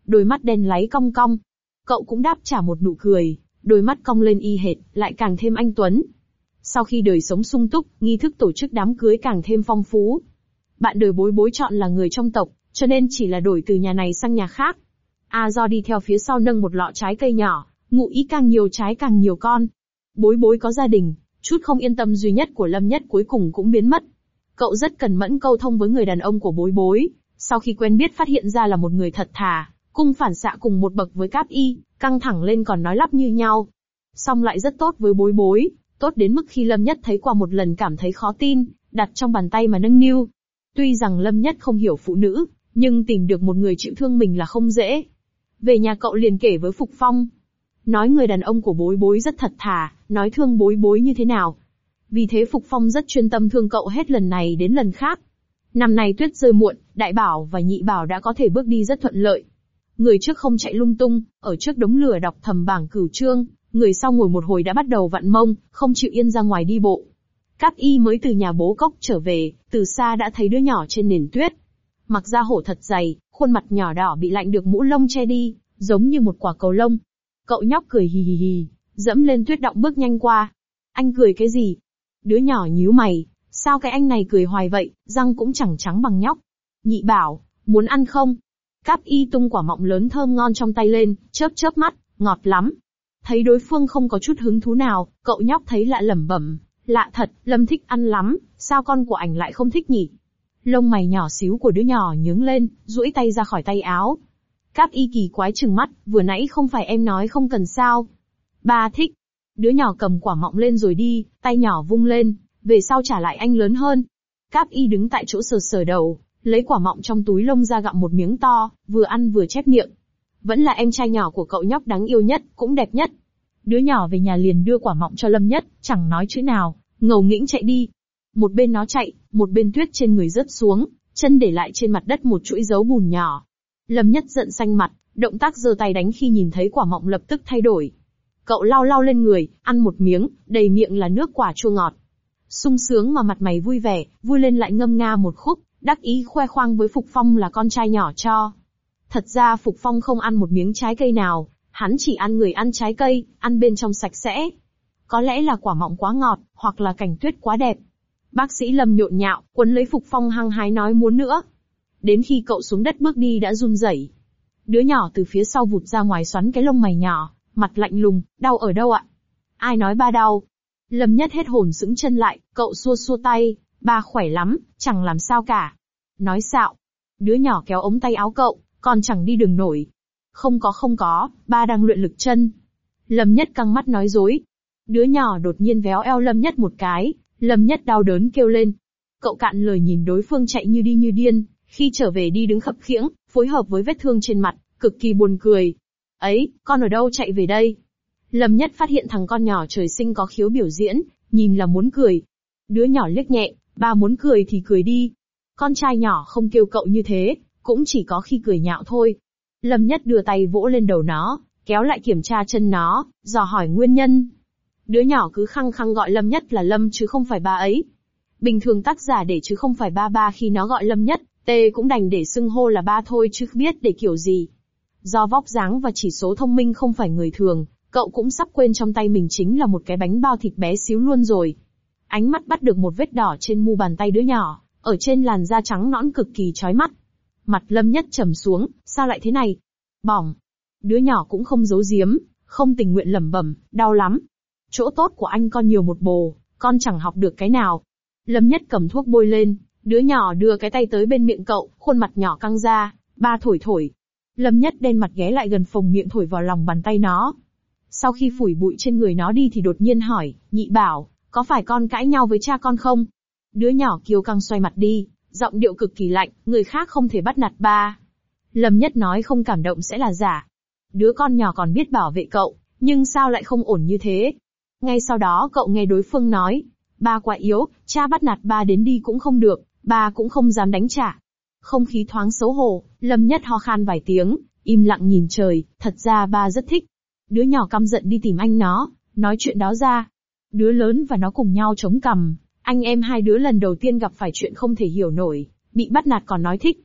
đôi mắt đen láy cong cong. Cậu cũng đáp trả một nụ cười, đôi mắt cong lên y hệt, lại càng thêm anh tuấn. Sau khi đời sống sung túc, nghi thức tổ chức đám cưới càng thêm phong phú. Bạn đời Bối Bối chọn là người trong tộc, cho nên chỉ là đổi từ nhà này sang nhà khác. A Do đi theo phía sau nâng một lọ trái cây nhỏ, ngụ ý càng nhiều trái càng nhiều con. Bối Bối có gia đình, chút không yên tâm duy nhất của Lâm Nhất cuối cùng cũng biến mất. Cậu rất cẩn mẫn câu thông với người đàn ông của Bối Bối, sau khi quen biết phát hiện ra là một người thật thà, cung phản xạ cùng một bậc với Cáp Y, căng thẳng lên còn nói lắp như nhau. Song lại rất tốt với Bối Bối, tốt đến mức khi Lâm Nhất thấy qua một lần cảm thấy khó tin, đặt trong bàn tay mà nâng niu. Tuy rằng Lâm Nhất không hiểu phụ nữ, nhưng tìm được một người chịu thương mình là không dễ. Về nhà cậu liền kể với Phục Phong. Nói người đàn ông của Bối Bối rất thật thà, nói thương Bối Bối như thế nào. Vì thế Phục Phong rất chuyên tâm thương cậu hết lần này đến lần khác. Năm nay tuyết rơi muộn, Đại Bảo và Nhị Bảo đã có thể bước đi rất thuận lợi. Người trước không chạy lung tung, ở trước đống lửa đọc thầm bảng cửu chương, người sau ngồi một hồi đã bắt đầu vặn mông, không chịu yên ra ngoài đi bộ. Cáp Y mới từ nhà bố cốc trở về, từ xa đã thấy đứa nhỏ trên nền tuyết. Mặc da hổ thật dày, khuôn mặt nhỏ đỏ bị lạnh được mũ lông che đi, giống như một quả cầu lông. Cậu nhóc cười hì hì hì, dẫm lên tuyết đọng bước nhanh qua. Anh cười cái gì? Đứa nhỏ nhíu mày, sao cái anh này cười hoài vậy, răng cũng chẳng trắng bằng nhóc. Nhị Bảo, muốn ăn không? Cáp Y tung quả mọng lớn thơm ngon trong tay lên, chớp chớp mắt, ngọt lắm. Thấy đối phương không có chút hứng thú nào, cậu nhóc thấy lạ lẩm bẩm, lạ thật, Lâm thích ăn lắm, sao con của ảnh lại không thích nhỉ? Lông mày nhỏ xíu của đứa nhỏ nhướng lên, duỗi tay ra khỏi tay áo. Cáp Y kỳ quái trừng mắt, vừa nãy không phải em nói không cần sao? Ba thích. Đứa nhỏ cầm quả mọng lên rồi đi, tay nhỏ vung lên, về sau trả lại anh lớn hơn. Cáp Y đứng tại chỗ sờ sờ đầu, lấy quả mọng trong túi lông ra gặm một miếng to, vừa ăn vừa chép miệng. Vẫn là em trai nhỏ của cậu nhóc đáng yêu nhất, cũng đẹp nhất. Đứa nhỏ về nhà liền đưa quả mọng cho Lâm Nhất, chẳng nói chữ nào, ngầu nghĩnh chạy đi. Một bên nó chạy, một bên tuyết trên người rớt xuống, chân để lại trên mặt đất một chuỗi dấu bùn nhỏ. Lâm Nhất giận xanh mặt, động tác giơ tay đánh khi nhìn thấy quả mọng lập tức thay đổi. Cậu lau lau lên người, ăn một miếng, đầy miệng là nước quả chua ngọt. Sung sướng mà mặt mày vui vẻ, vui lên lại ngâm nga một khúc, đắc ý khoe khoang với Phục Phong là con trai nhỏ cho. Thật ra Phục Phong không ăn một miếng trái cây nào, hắn chỉ ăn người ăn trái cây, ăn bên trong sạch sẽ. Có lẽ là quả mọng quá ngọt, hoặc là cảnh tuyết quá đẹp. Bác sĩ Lâm nhộn nhạo, quấn lấy Phục Phong hăng hái nói muốn nữa. Đến khi cậu xuống đất bước đi đã run rẩy. Đứa nhỏ từ phía sau vụt ra ngoài xoắn cái lông mày nhỏ, mặt lạnh lùng, đau ở đâu ạ? Ai nói ba đau? Lâm Nhất hết hồn sững chân lại, cậu xua xua tay, ba khỏe lắm, chẳng làm sao cả. Nói xạo. Đứa nhỏ kéo ống tay áo cậu, còn chẳng đi đường nổi. Không có không có, ba đang luyện lực chân. Lâm Nhất căng mắt nói dối. Đứa nhỏ đột nhiên véo eo Lâm Nhất một cái, Lâm Nhất đau đớn kêu lên. Cậu cạn lời nhìn đối phương chạy như đi như điên, khi trở về đi đứng khập khiễng, phối hợp với vết thương trên mặt, cực kỳ buồn cười. Ấy, con ở đâu chạy về đây? Lâm Nhất phát hiện thằng con nhỏ trời sinh có khiếu biểu diễn, nhìn là muốn cười. Đứa nhỏ liếc nhẹ, ba muốn cười thì cười đi. Con trai nhỏ không kêu cậu như thế, cũng chỉ có khi cười nhạo thôi. Lâm Nhất đưa tay vỗ lên đầu nó, kéo lại kiểm tra chân nó, dò hỏi nguyên nhân. Đứa nhỏ cứ khăng khăng gọi Lâm Nhất là Lâm chứ không phải ba ấy. Bình thường tác giả để chứ không phải ba ba khi nó gọi Lâm Nhất, Tê cũng đành để xưng hô là ba thôi chứ biết để kiểu gì. Do vóc dáng và chỉ số thông minh không phải người thường, cậu cũng sắp quên trong tay mình chính là một cái bánh bao thịt bé xíu luôn rồi. Ánh mắt bắt được một vết đỏ trên mu bàn tay đứa nhỏ, ở trên làn da trắng nõn cực kỳ chói mắt. Mặt Lâm Nhất trầm xuống, sao lại thế này? Bỏng. Đứa nhỏ cũng không giấu giếm, không tình nguyện lẩm bẩm, đau lắm. Chỗ tốt của anh con nhiều một bồ, con chẳng học được cái nào. Lâm Nhất cầm thuốc bôi lên, đứa nhỏ đưa cái tay tới bên miệng cậu, khuôn mặt nhỏ căng ra, ba thổi thổi. Lâm Nhất đen mặt ghé lại gần phồng miệng thổi vào lòng bàn tay nó. Sau khi phủi bụi trên người nó đi thì đột nhiên hỏi, Nhị Bảo, có phải con cãi nhau với cha con không? Đứa nhỏ kiêu căng xoay mặt đi, giọng điệu cực kỳ lạnh, người khác không thể bắt nạt ba. Lâm Nhất nói không cảm động sẽ là giả. Đứa con nhỏ còn biết bảo vệ cậu, nhưng sao lại không ổn như thế? Ngay sau đó cậu nghe đối phương nói, ba quá yếu, cha bắt nạt ba đến đi cũng không được, ba cũng không dám đánh trả. Không khí thoáng xấu hổ, Lâm Nhất ho khan vài tiếng, im lặng nhìn trời, thật ra ba rất thích. Đứa nhỏ căm giận đi tìm anh nó, nói chuyện đó ra. Đứa lớn và nó cùng nhau chống cằm, anh em hai đứa lần đầu tiên gặp phải chuyện không thể hiểu nổi, bị bắt nạt còn nói thích.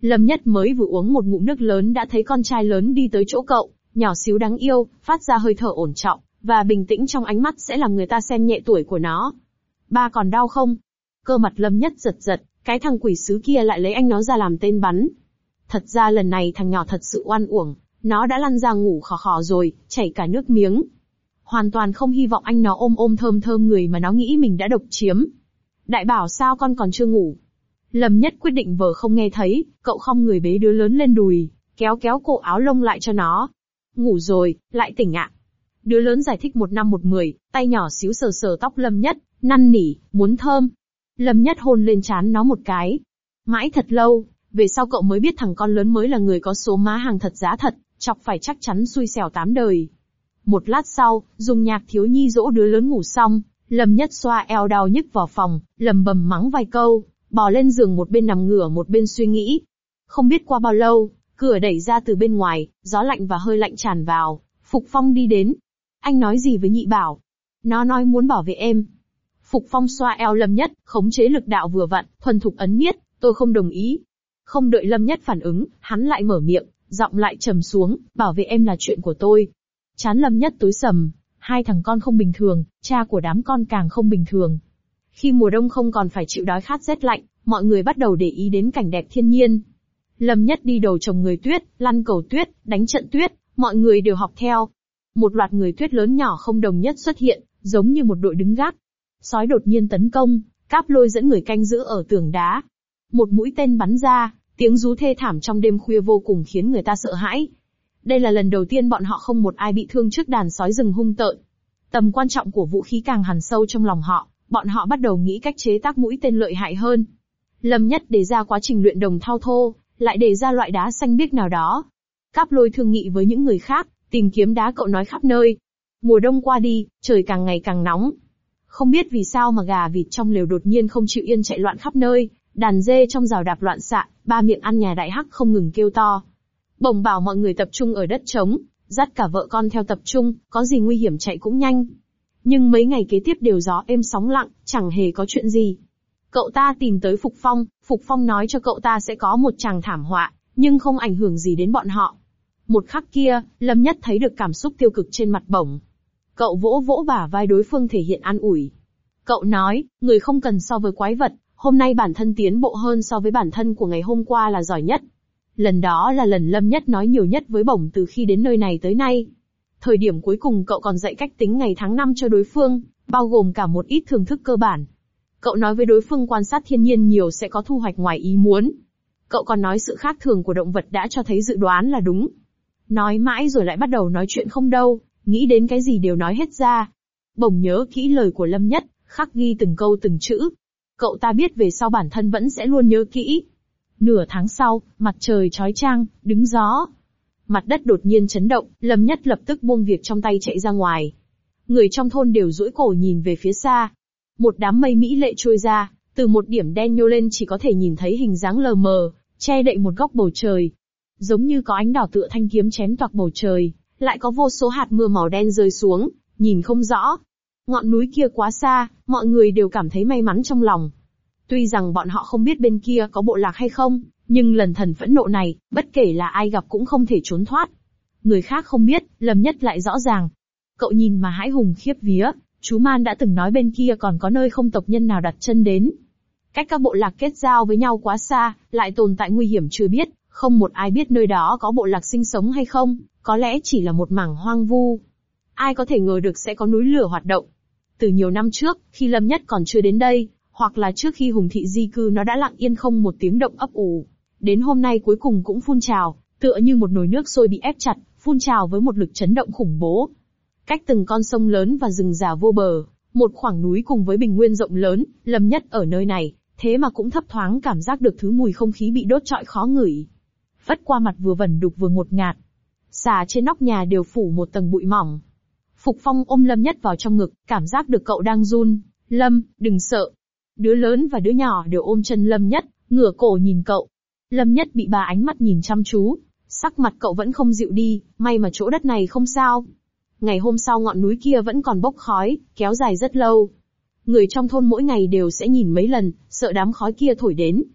Lâm Nhất mới vừa uống một ngụm nước lớn đã thấy con trai lớn đi tới chỗ cậu, nhỏ xíu đáng yêu, phát ra hơi thở ổn trọng, và bình tĩnh trong ánh mắt sẽ làm người ta xem nhẹ tuổi của nó. Ba còn đau không? Cơ mặt Lâm Nhất giật giật, cái thằng quỷ sứ kia lại lấy anh nó ra làm tên bắn. Thật ra lần này thằng nhỏ thật sự oan uổng, nó đã lăn ra ngủ khò khò rồi, chảy cả nước miếng. Hoàn toàn không hy vọng anh nó ôm ôm thơm thơm người mà nó nghĩ mình đã độc chiếm. Đại bảo sao con còn chưa ngủ? Lâm Nhất quyết định vờ không nghe thấy, cậu khom người bế đứa lớn lên đùi, kéo kéo cổ áo lông lại cho nó. Ngủ rồi, lại tỉnh ạ. Đứa lớn giải thích một năm một mười, tay nhỏ xíu sờ sờ tóc Lâm Nhất, năn nỉ, muốn thơm. Lâm Nhất hôn lên trán nó một cái. Mãi thật lâu, về sau cậu mới biết thằng con lớn mới là người có số má hàng thật giá thật, chọc phải chắc chắn xui xẻo tám đời. Một lát sau, dùng nhạc thiếu nhi dỗ đứa lớn ngủ xong, Lâm Nhất xoa eo đau nhức vào phòng, lầm bầm mắng vài câu, bò lên giường một bên nằm ngửa một bên suy nghĩ. Không biết qua bao lâu, cửa đẩy ra từ bên ngoài, gió lạnh và hơi lạnh tràn vào, Phục Phong đi đến. Anh nói gì với Nhị Bảo? Nó nói muốn bảo vệ em. Phục Phong xoa eo Lâm Nhất, khống chế lực đạo vừa vặn, thuần thục ấn miết, tôi không đồng ý. Không đợi Lâm Nhất phản ứng, hắn lại mở miệng, giọng lại trầm xuống, bảo vệ em là chuyện của tôi. Chán Lâm Nhất tối sầm, hai thằng con không bình thường, cha của đám con càng không bình thường. Khi mùa đông không còn phải chịu đói khát rét lạnh, mọi người bắt đầu để ý đến cảnh đẹp thiên nhiên. Lâm Nhất đi đầu trồng người tuyết, lăn cầu tuyết, đánh trận tuyết, mọi người đều học theo. Một loạt người tuyết lớn nhỏ không đồng nhất xuất hiện, giống như một đội đứng gác. Sói đột nhiên tấn công, Cáp Lôi dẫn người canh giữ ở tường đá. Một mũi tên bắn ra, tiếng rú thê thảm trong đêm khuya vô cùng khiến người ta sợ hãi. Đây là lần đầu tiên bọn họ không một ai bị thương trước đàn sói rừng hung tợn. Tầm quan trọng của vũ khí càng hằn sâu trong lòng họ, bọn họ bắt đầu nghĩ cách chế tác mũi tên lợi hại hơn. Lâm Nhất đề ra quá trình luyện đồng thao thô, lại đề ra loại đá xanh biếc nào đó. Cáp Lôi thương nghị với những người khác, tìm kiếm đá cậu nói khắp nơi. Mùa đông qua đi, trời càng ngày càng nóng. Không biết vì sao mà gà vịt trong lều đột nhiên không chịu yên chạy loạn khắp nơi, đàn dê trong rào đạp loạn xạ, ba miệng ăn nhà đại hắc không ngừng kêu to. Bổng bảo mọi người tập trung ở đất trống, dắt cả vợ con theo tập trung, có gì nguy hiểm chạy cũng nhanh. Nhưng mấy ngày kế tiếp đều gió êm sóng lặng, chẳng hề có chuyện gì. Cậu ta tìm tới Phục Phong, Phục Phong nói cho cậu ta sẽ có một tràng thảm họa, nhưng không ảnh hưởng gì đến bọn họ. Một khắc kia, Lâm Nhất thấy được cảm xúc tiêu cực trên mặt Bổng. Cậu vỗ vỗ bả vai đối phương thể hiện an ủi. Cậu nói, người không cần so với quái vật, hôm nay bản thân tiến bộ hơn so với bản thân của ngày hôm qua là giỏi nhất. Lần đó là lần Lâm Nhất nói nhiều nhất với Bổng từ khi đến nơi này tới nay. Thời điểm cuối cùng cậu còn dạy cách tính ngày tháng năm cho đối phương, bao gồm cả một ít thưởng thức cơ bản. Cậu nói với đối phương quan sát thiên nhiên nhiều sẽ có thu hoạch ngoài ý muốn. Cậu còn nói sự khác thường của động vật đã cho thấy dự đoán là đúng. Nói mãi rồi lại bắt đầu nói chuyện không đâu, nghĩ đến cái gì đều nói hết ra. Bổng nhớ kỹ lời của Lâm Nhất, khắc ghi từng câu từng chữ. Cậu ta biết về sau bản thân vẫn sẽ luôn nhớ kỹ. Nửa tháng sau, mặt trời chói chang, đứng gió. Mặt đất đột nhiên chấn động, Lâm Nhất lập tức buông việc trong tay chạy ra ngoài. Người trong thôn đều duỗi cổ nhìn về phía xa. Một đám mây mỹ lệ trôi ra, từ một điểm đen nhô lên chỉ có thể nhìn thấy hình dáng lờ mờ, che đậy một góc bầu trời. Giống như có ánh đỏ tựa thanh kiếm chém toạc bầu trời, lại có vô số hạt mưa màu đen rơi xuống, nhìn không rõ. Ngọn núi kia quá xa, mọi người đều cảm thấy may mắn trong lòng. Tuy rằng bọn họ không biết bên kia có bộ lạc hay không, nhưng lần thần phẫn nộ này, bất kể là ai gặp cũng không thể trốn thoát. Người khác không biết, Lâm Nhất lại rõ ràng. Cậu nhìn mà hãi hùng khiếp vía, chú Man đã từng nói bên kia còn có nơi không tộc nhân nào đặt chân đến. Cách các bộ lạc kết giao với nhau quá xa, lại tồn tại nguy hiểm chưa biết, không một ai biết nơi đó có bộ lạc sinh sống hay không, có lẽ chỉ là một mảng hoang vu. Ai có thể ngờ được sẽ có núi lửa hoạt động. Từ nhiều năm trước, khi Lâm Nhất còn chưa đến đây, hoặc là trước khi Hùng Thị di cư nó đã lặng yên không một tiếng động ấp ủ. Đến hôm nay cuối cùng cũng phun trào, tựa như một nồi nước sôi bị ép chặt, phun trào với một lực chấn động khủng bố. Cách từng con sông lớn và rừng già vô bờ, một khoảng núi cùng với bình nguyên rộng lớn, Lâm Nhất ở nơi này, thế mà cũng thấp thoáng cảm giác được thứ mùi không khí bị đốt trọi khó ngửi. Phất qua mặt vừa vẩn đục vừa ngột ngạt. Xà trên nóc nhà đều phủ một tầng bụi mỏng. Phục Phong ôm Lâm Nhất vào trong ngực, cảm giác được cậu đang run. Lâm, đừng sợ. Đứa lớn và đứa nhỏ đều ôm chân Lâm Nhất, ngửa cổ nhìn cậu. Lâm Nhất bị ba ánh mắt nhìn chăm chú. Sắc mặt cậu vẫn không dịu đi, may mà chỗ đất này không sao. Ngày hôm sau ngọn núi kia vẫn còn bốc khói, kéo dài rất lâu. Người trong thôn mỗi ngày đều sẽ nhìn mấy lần, sợ đám khói kia thổi đến.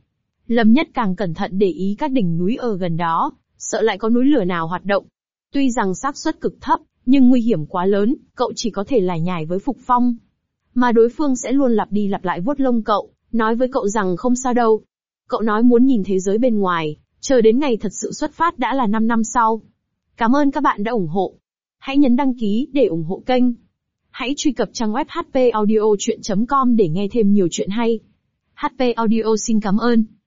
Lâm Nhất càng cẩn thận để ý các đỉnh núi ở gần đó, sợ lại có núi lửa nào hoạt động. Tuy rằng xác suất cực thấp, nhưng nguy hiểm quá lớn, cậu chỉ có thể lải nhải với Phục Phong. Mà đối phương sẽ luôn lặp đi lặp lại vuốt lông cậu, nói với cậu rằng không sao đâu. Cậu nói muốn nhìn thế giới bên ngoài, chờ đến ngày thật sự xuất phát đã là năm năm sau. Cảm ơn các bạn đã ủng hộ. Hãy nhấn đăng ký để ủng hộ kênh. Hãy truy cập trang web h p audio chuyện chấm com để nghe thêm nhiều chuyện hay. hát pê Audio xin cảm ơn.